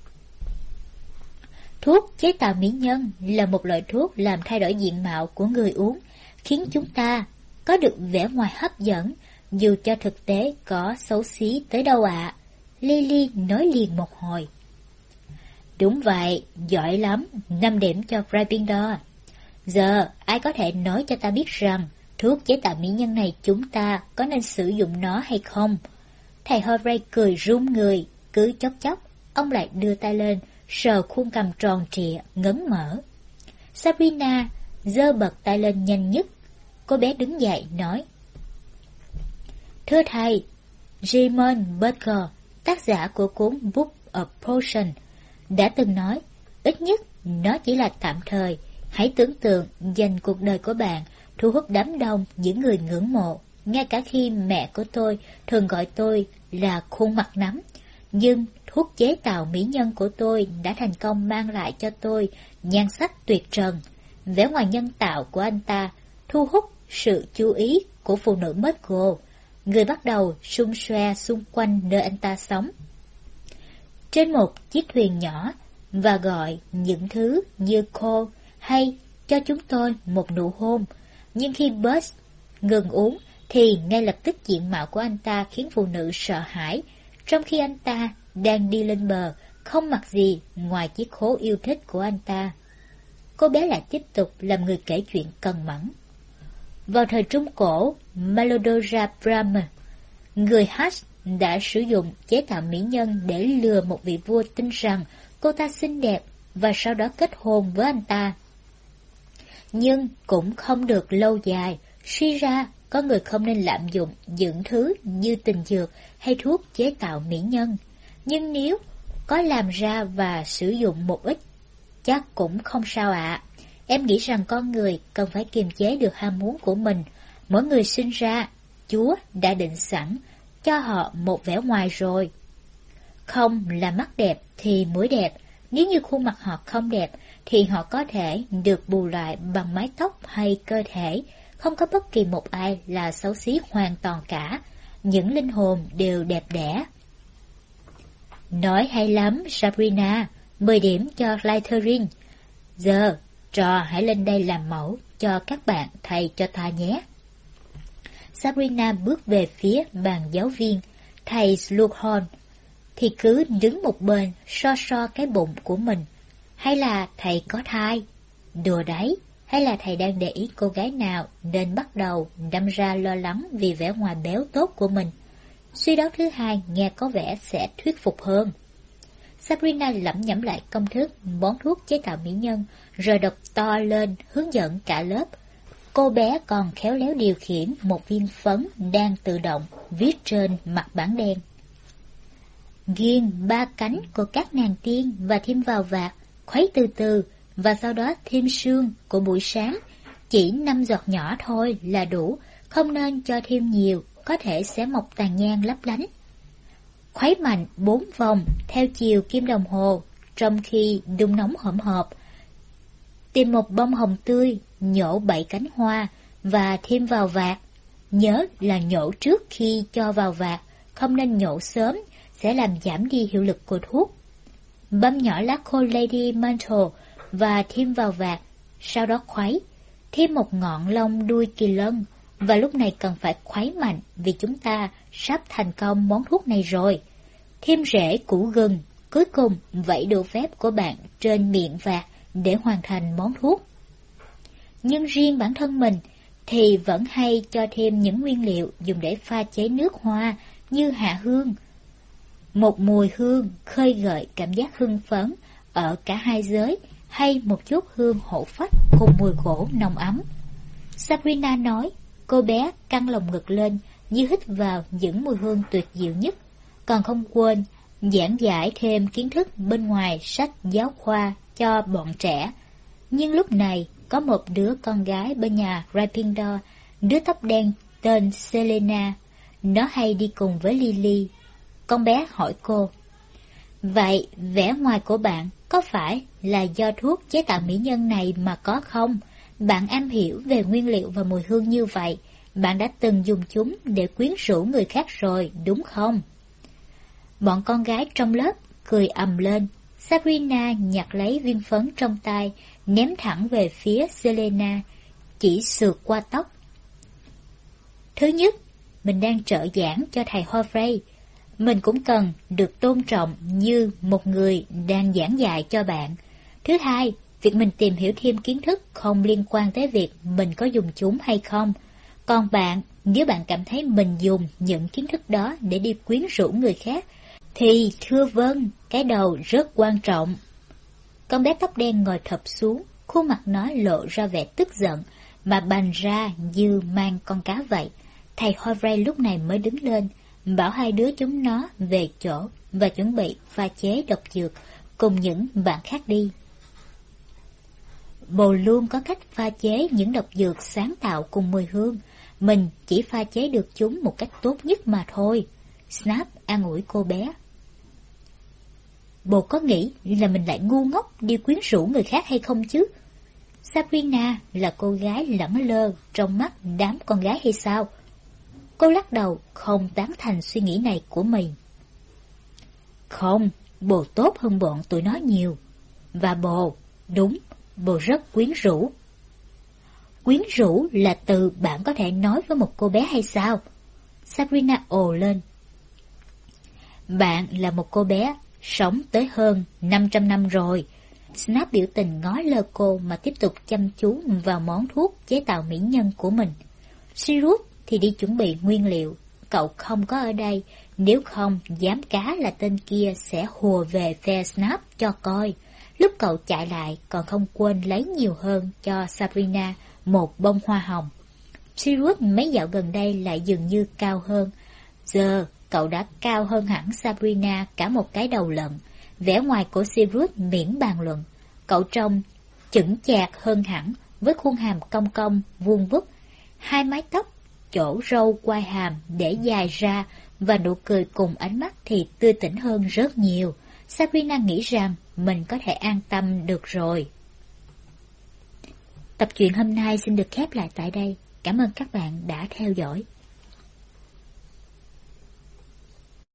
Thuốc chế tạo mỹ nhân là một loại thuốc làm thay đổi diện mạo của người uống, khiến chúng ta có được vẻ ngoài hấp dẫn, dù cho thực tế có xấu xí tới đâu ạ. Lily nói liền một hồi. "Đúng vậy, giỏi lắm, 5 điểm cho Gryffindor. Giờ, ai có thể nói cho ta biết rằng thuốc chế tạo mỹ nhân này chúng ta có nên sử dụng nó hay không?" Thầy Horvey cười run người, cứ chốc chốc, ông lại đưa tay lên, sờ khuôn cằm tròn trịa, ngấn mở. Sabrina giơ bật tay lên nhanh nhất. Cô bé đứng dậy, nói: "Thưa thầy, Raymond Burger, tác giả của cuốn Book of Potions, đã từng nói, ít nhất nó chỉ là tạm thời. Hãy tưởng tượng dành cuộc đời của bạn thu hút đám đông những người ngưỡng mộ. ngay cả khi mẹ của tôi thường gọi tôi là khuôn mặt nắm. Nhưng thuốc chế tạo mỹ nhân của tôi đã thành công mang lại cho tôi nhan sắc tuyệt trần. Vẻ ngoài nhân tạo của anh ta thu hút sự chú ý của phụ nữ Moscow, người bắt đầu xung xoe xung quanh nơi anh ta sống. Trên một chiếc thuyền nhỏ, và gọi những thứ như cô hay cho chúng tôi một nụ hôn. Nhưng khi Buzz ngừng uống thì ngay lập tức diện mạo của anh ta khiến phụ nữ sợ hãi, trong khi anh ta đang đi lên bờ, không mặc gì ngoài chiếc khố yêu thích của anh ta. Cô bé lại tiếp tục làm người kể chuyện cần mẫn. Vào thời Trung Cổ, Malodora Brahma, người Hutch đã sử dụng chế tạo mỹ nhân để lừa một vị vua tin rằng cô ta xinh đẹp và sau đó kết hôn với anh ta. Nhưng cũng không được lâu dài, suy ra có người không nên lạm dụng những thứ như tình dược hay thuốc chế tạo mỹ nhân. Nhưng nếu có làm ra và sử dụng một ít, chắc cũng không sao ạ. Em nghĩ rằng con người cần phải kiềm chế được ham muốn của mình. Mỗi người sinh ra, Chúa đã định sẵn cho họ một vẻ ngoài rồi. Không là mắt đẹp thì mũi đẹp. Nếu như khuôn mặt họ không đẹp thì họ có thể được bù lại bằng mái tóc hay cơ thể. Không có bất kỳ một ai là xấu xí hoàn toàn cả. Những linh hồn đều đẹp đẽ. Nói hay lắm, Sabrina. 10 điểm cho Slytherin. Giờ, trò hãy lên đây làm mẫu cho các bạn thầy cho ta nhé. Sabrina bước về phía bàn giáo viên. Thầy Slughorn thì cứ đứng một bên so cái bụng của mình. Hay là thầy có thai? Đùa đấy. Hay là thầy đang để ý cô gái nào nên bắt đầu đâm ra lo lắng vì vẻ ngoài béo tốt của mình? Suy đoán thứ hai nghe có vẻ sẽ thuyết phục hơn. Sabrina lẩm nhẩm lại công thức món thuốc chế tạo mỹ nhân, rồi đọc to lên hướng dẫn cả lớp. Cô bé còn khéo léo điều khiển một viên phấn đang tự động viết trên mặt bảng đen. Nghiêng 3 cánh của các nàng tiên và thêm vào vạt, khuấy từ từ và sau đó thêm sương của buổi sáng. Chỉ 5 giọt nhỏ thôi là đủ, không nên cho thêm nhiều, có thể sẽ mọc tàn nhang lấp lánh. Khuấy mạnh 4 vòng theo chiều kim đồng hồ, trong khi đun nóng hỗn hợp. Tìm một bông hồng tươi, nhổ 7 cánh hoa và thêm vào vạt. Nhớ là nhổ trước khi cho vào vạt, không nên nhổ sớm, sẽ làm giảm đi hiệu lực của thuốc. Băm nhỏ lá khô Lady Mantle và thêm vào vạt, sau đó khuấy. Thêm một ngọn lông đuôi kỳ lân, và lúc này cần phải khuấy mạnh vì chúng ta sắp thành công món thuốc này rồi. Thêm rễ củ gừng, cuối cùng vẫy độ phép của bạn trên miệng vạt để hoàn thành món thuốc. Nhưng riêng bản thân mình thì vẫn hay cho thêm những nguyên liệu dùng để pha chế nước hoa như hạ hương. Một mùi hương khơi gợi cảm giác hưng phấn ở cả hai giới, hay một chút hương hổ phách cùng mùi gỗ nồng ấm. Sabrina nói, cô bé căng lồng ngực lên như hít vào những mùi hương tuyệt diệu nhất, còn không quên giảng giải thêm kiến thức bên ngoài sách giáo khoa cho bọn trẻ. Nhưng lúc này có một đứa con gái bên nhà Gryffindor, đứa tóc đen tên Selena. Nó hay đi cùng với Lily. Con bé hỏi cô, vậy vẻ ngoài của bạn có phải là do thuốc chế tạo mỹ nhân này mà có không? Bạn am hiểu về nguyên liệu và mùi hương như vậy, bạn đã từng dùng chúng để quyến rũ người khác rồi, đúng không? Bọn con gái trong lớp cười ầm lên. Sabrina nhặt lấy viên phấn trong tay, ném thẳng về phía Selena, chỉ sượt qua tóc. Thứ nhất, mình đang trợ giảng cho thầy Horfrey. Mình cũng cần được tôn trọng như một người đang giảng dạy cho bạn. Thứ hai, việc mình tìm hiểu thêm kiến thức không liên quan tới việc mình có dùng chúng hay không. Còn bạn, nếu bạn cảm thấy mình dùng những kiến thức đó để đi quyến rũ người khác, thì thưa vâng, cái đầu rất quan trọng. Con bé tóc đen ngồi thập xuống, khuôn mặt nó lộ ra vẻ tức giận, mà bành ra như mang con cá vậy. Thầy Horfrey lúc này mới đứng lên, bảo hai đứa chúng nó về chỗ và chuẩn bị pha chế độc dược cùng những bạn khác đi. Bồ luôn có cách pha chế những độc dược sáng tạo cùng mùi hương, Mình chỉ pha chế được chúng một cách tốt nhất mà thôi. Snap an ủi cô bé. Bồ có nghĩ là mình lại ngu ngốc đi quyến rũ người khác hay không chứ? Sabrina là cô gái lẳng lơ trong mắt đám con gái hay sao? Cô lắc đầu, không tán thành suy nghĩ này của mình. Không, bồ tốt hơn bọn tụi nó nhiều. Và bồ, đúng, bồ rất quyến rũ. Quyến rũ là từ bạn có thể nói với một cô bé hay sao? Sabrina ồ lên. Bạn là một cô bé, sống tới hơn 500 năm rồi. Snap biểu tình ngó lơ cô mà tiếp tục chăm chú vào món thuốc chế tạo mỹ nhân của mình. Sirius thì đi chuẩn bị nguyên liệu. Cậu không có ở đây, nếu không dám cá là tên kia sẽ hùa về phe Snap cho coi. Lúc cậu chạy lại còn không quên lấy nhiều hơn cho Sabrina một bông hoa hồng. Sirius mấy dạo gần đây lại dường như cao hơn. Giờ cậu đã cao hơn hẳn Sabrina cả một cái đầu lận. Vẻ ngoài của Sirius miễn bàn luận. Cậu trông chững chạc hơn hẳn với khuôn hàm cong cong vuông vức, hai mái tóc chỗ râu quai hàm để dài ra và nụ cười cùng ánh mắt thì tươi tỉnh hơn rất nhiều. Sabrina nghĩ rằng mình có thể an tâm được rồi. Tập truyện hôm nay xin được khép lại tại đây. Cảm ơn các bạn đã theo dõi.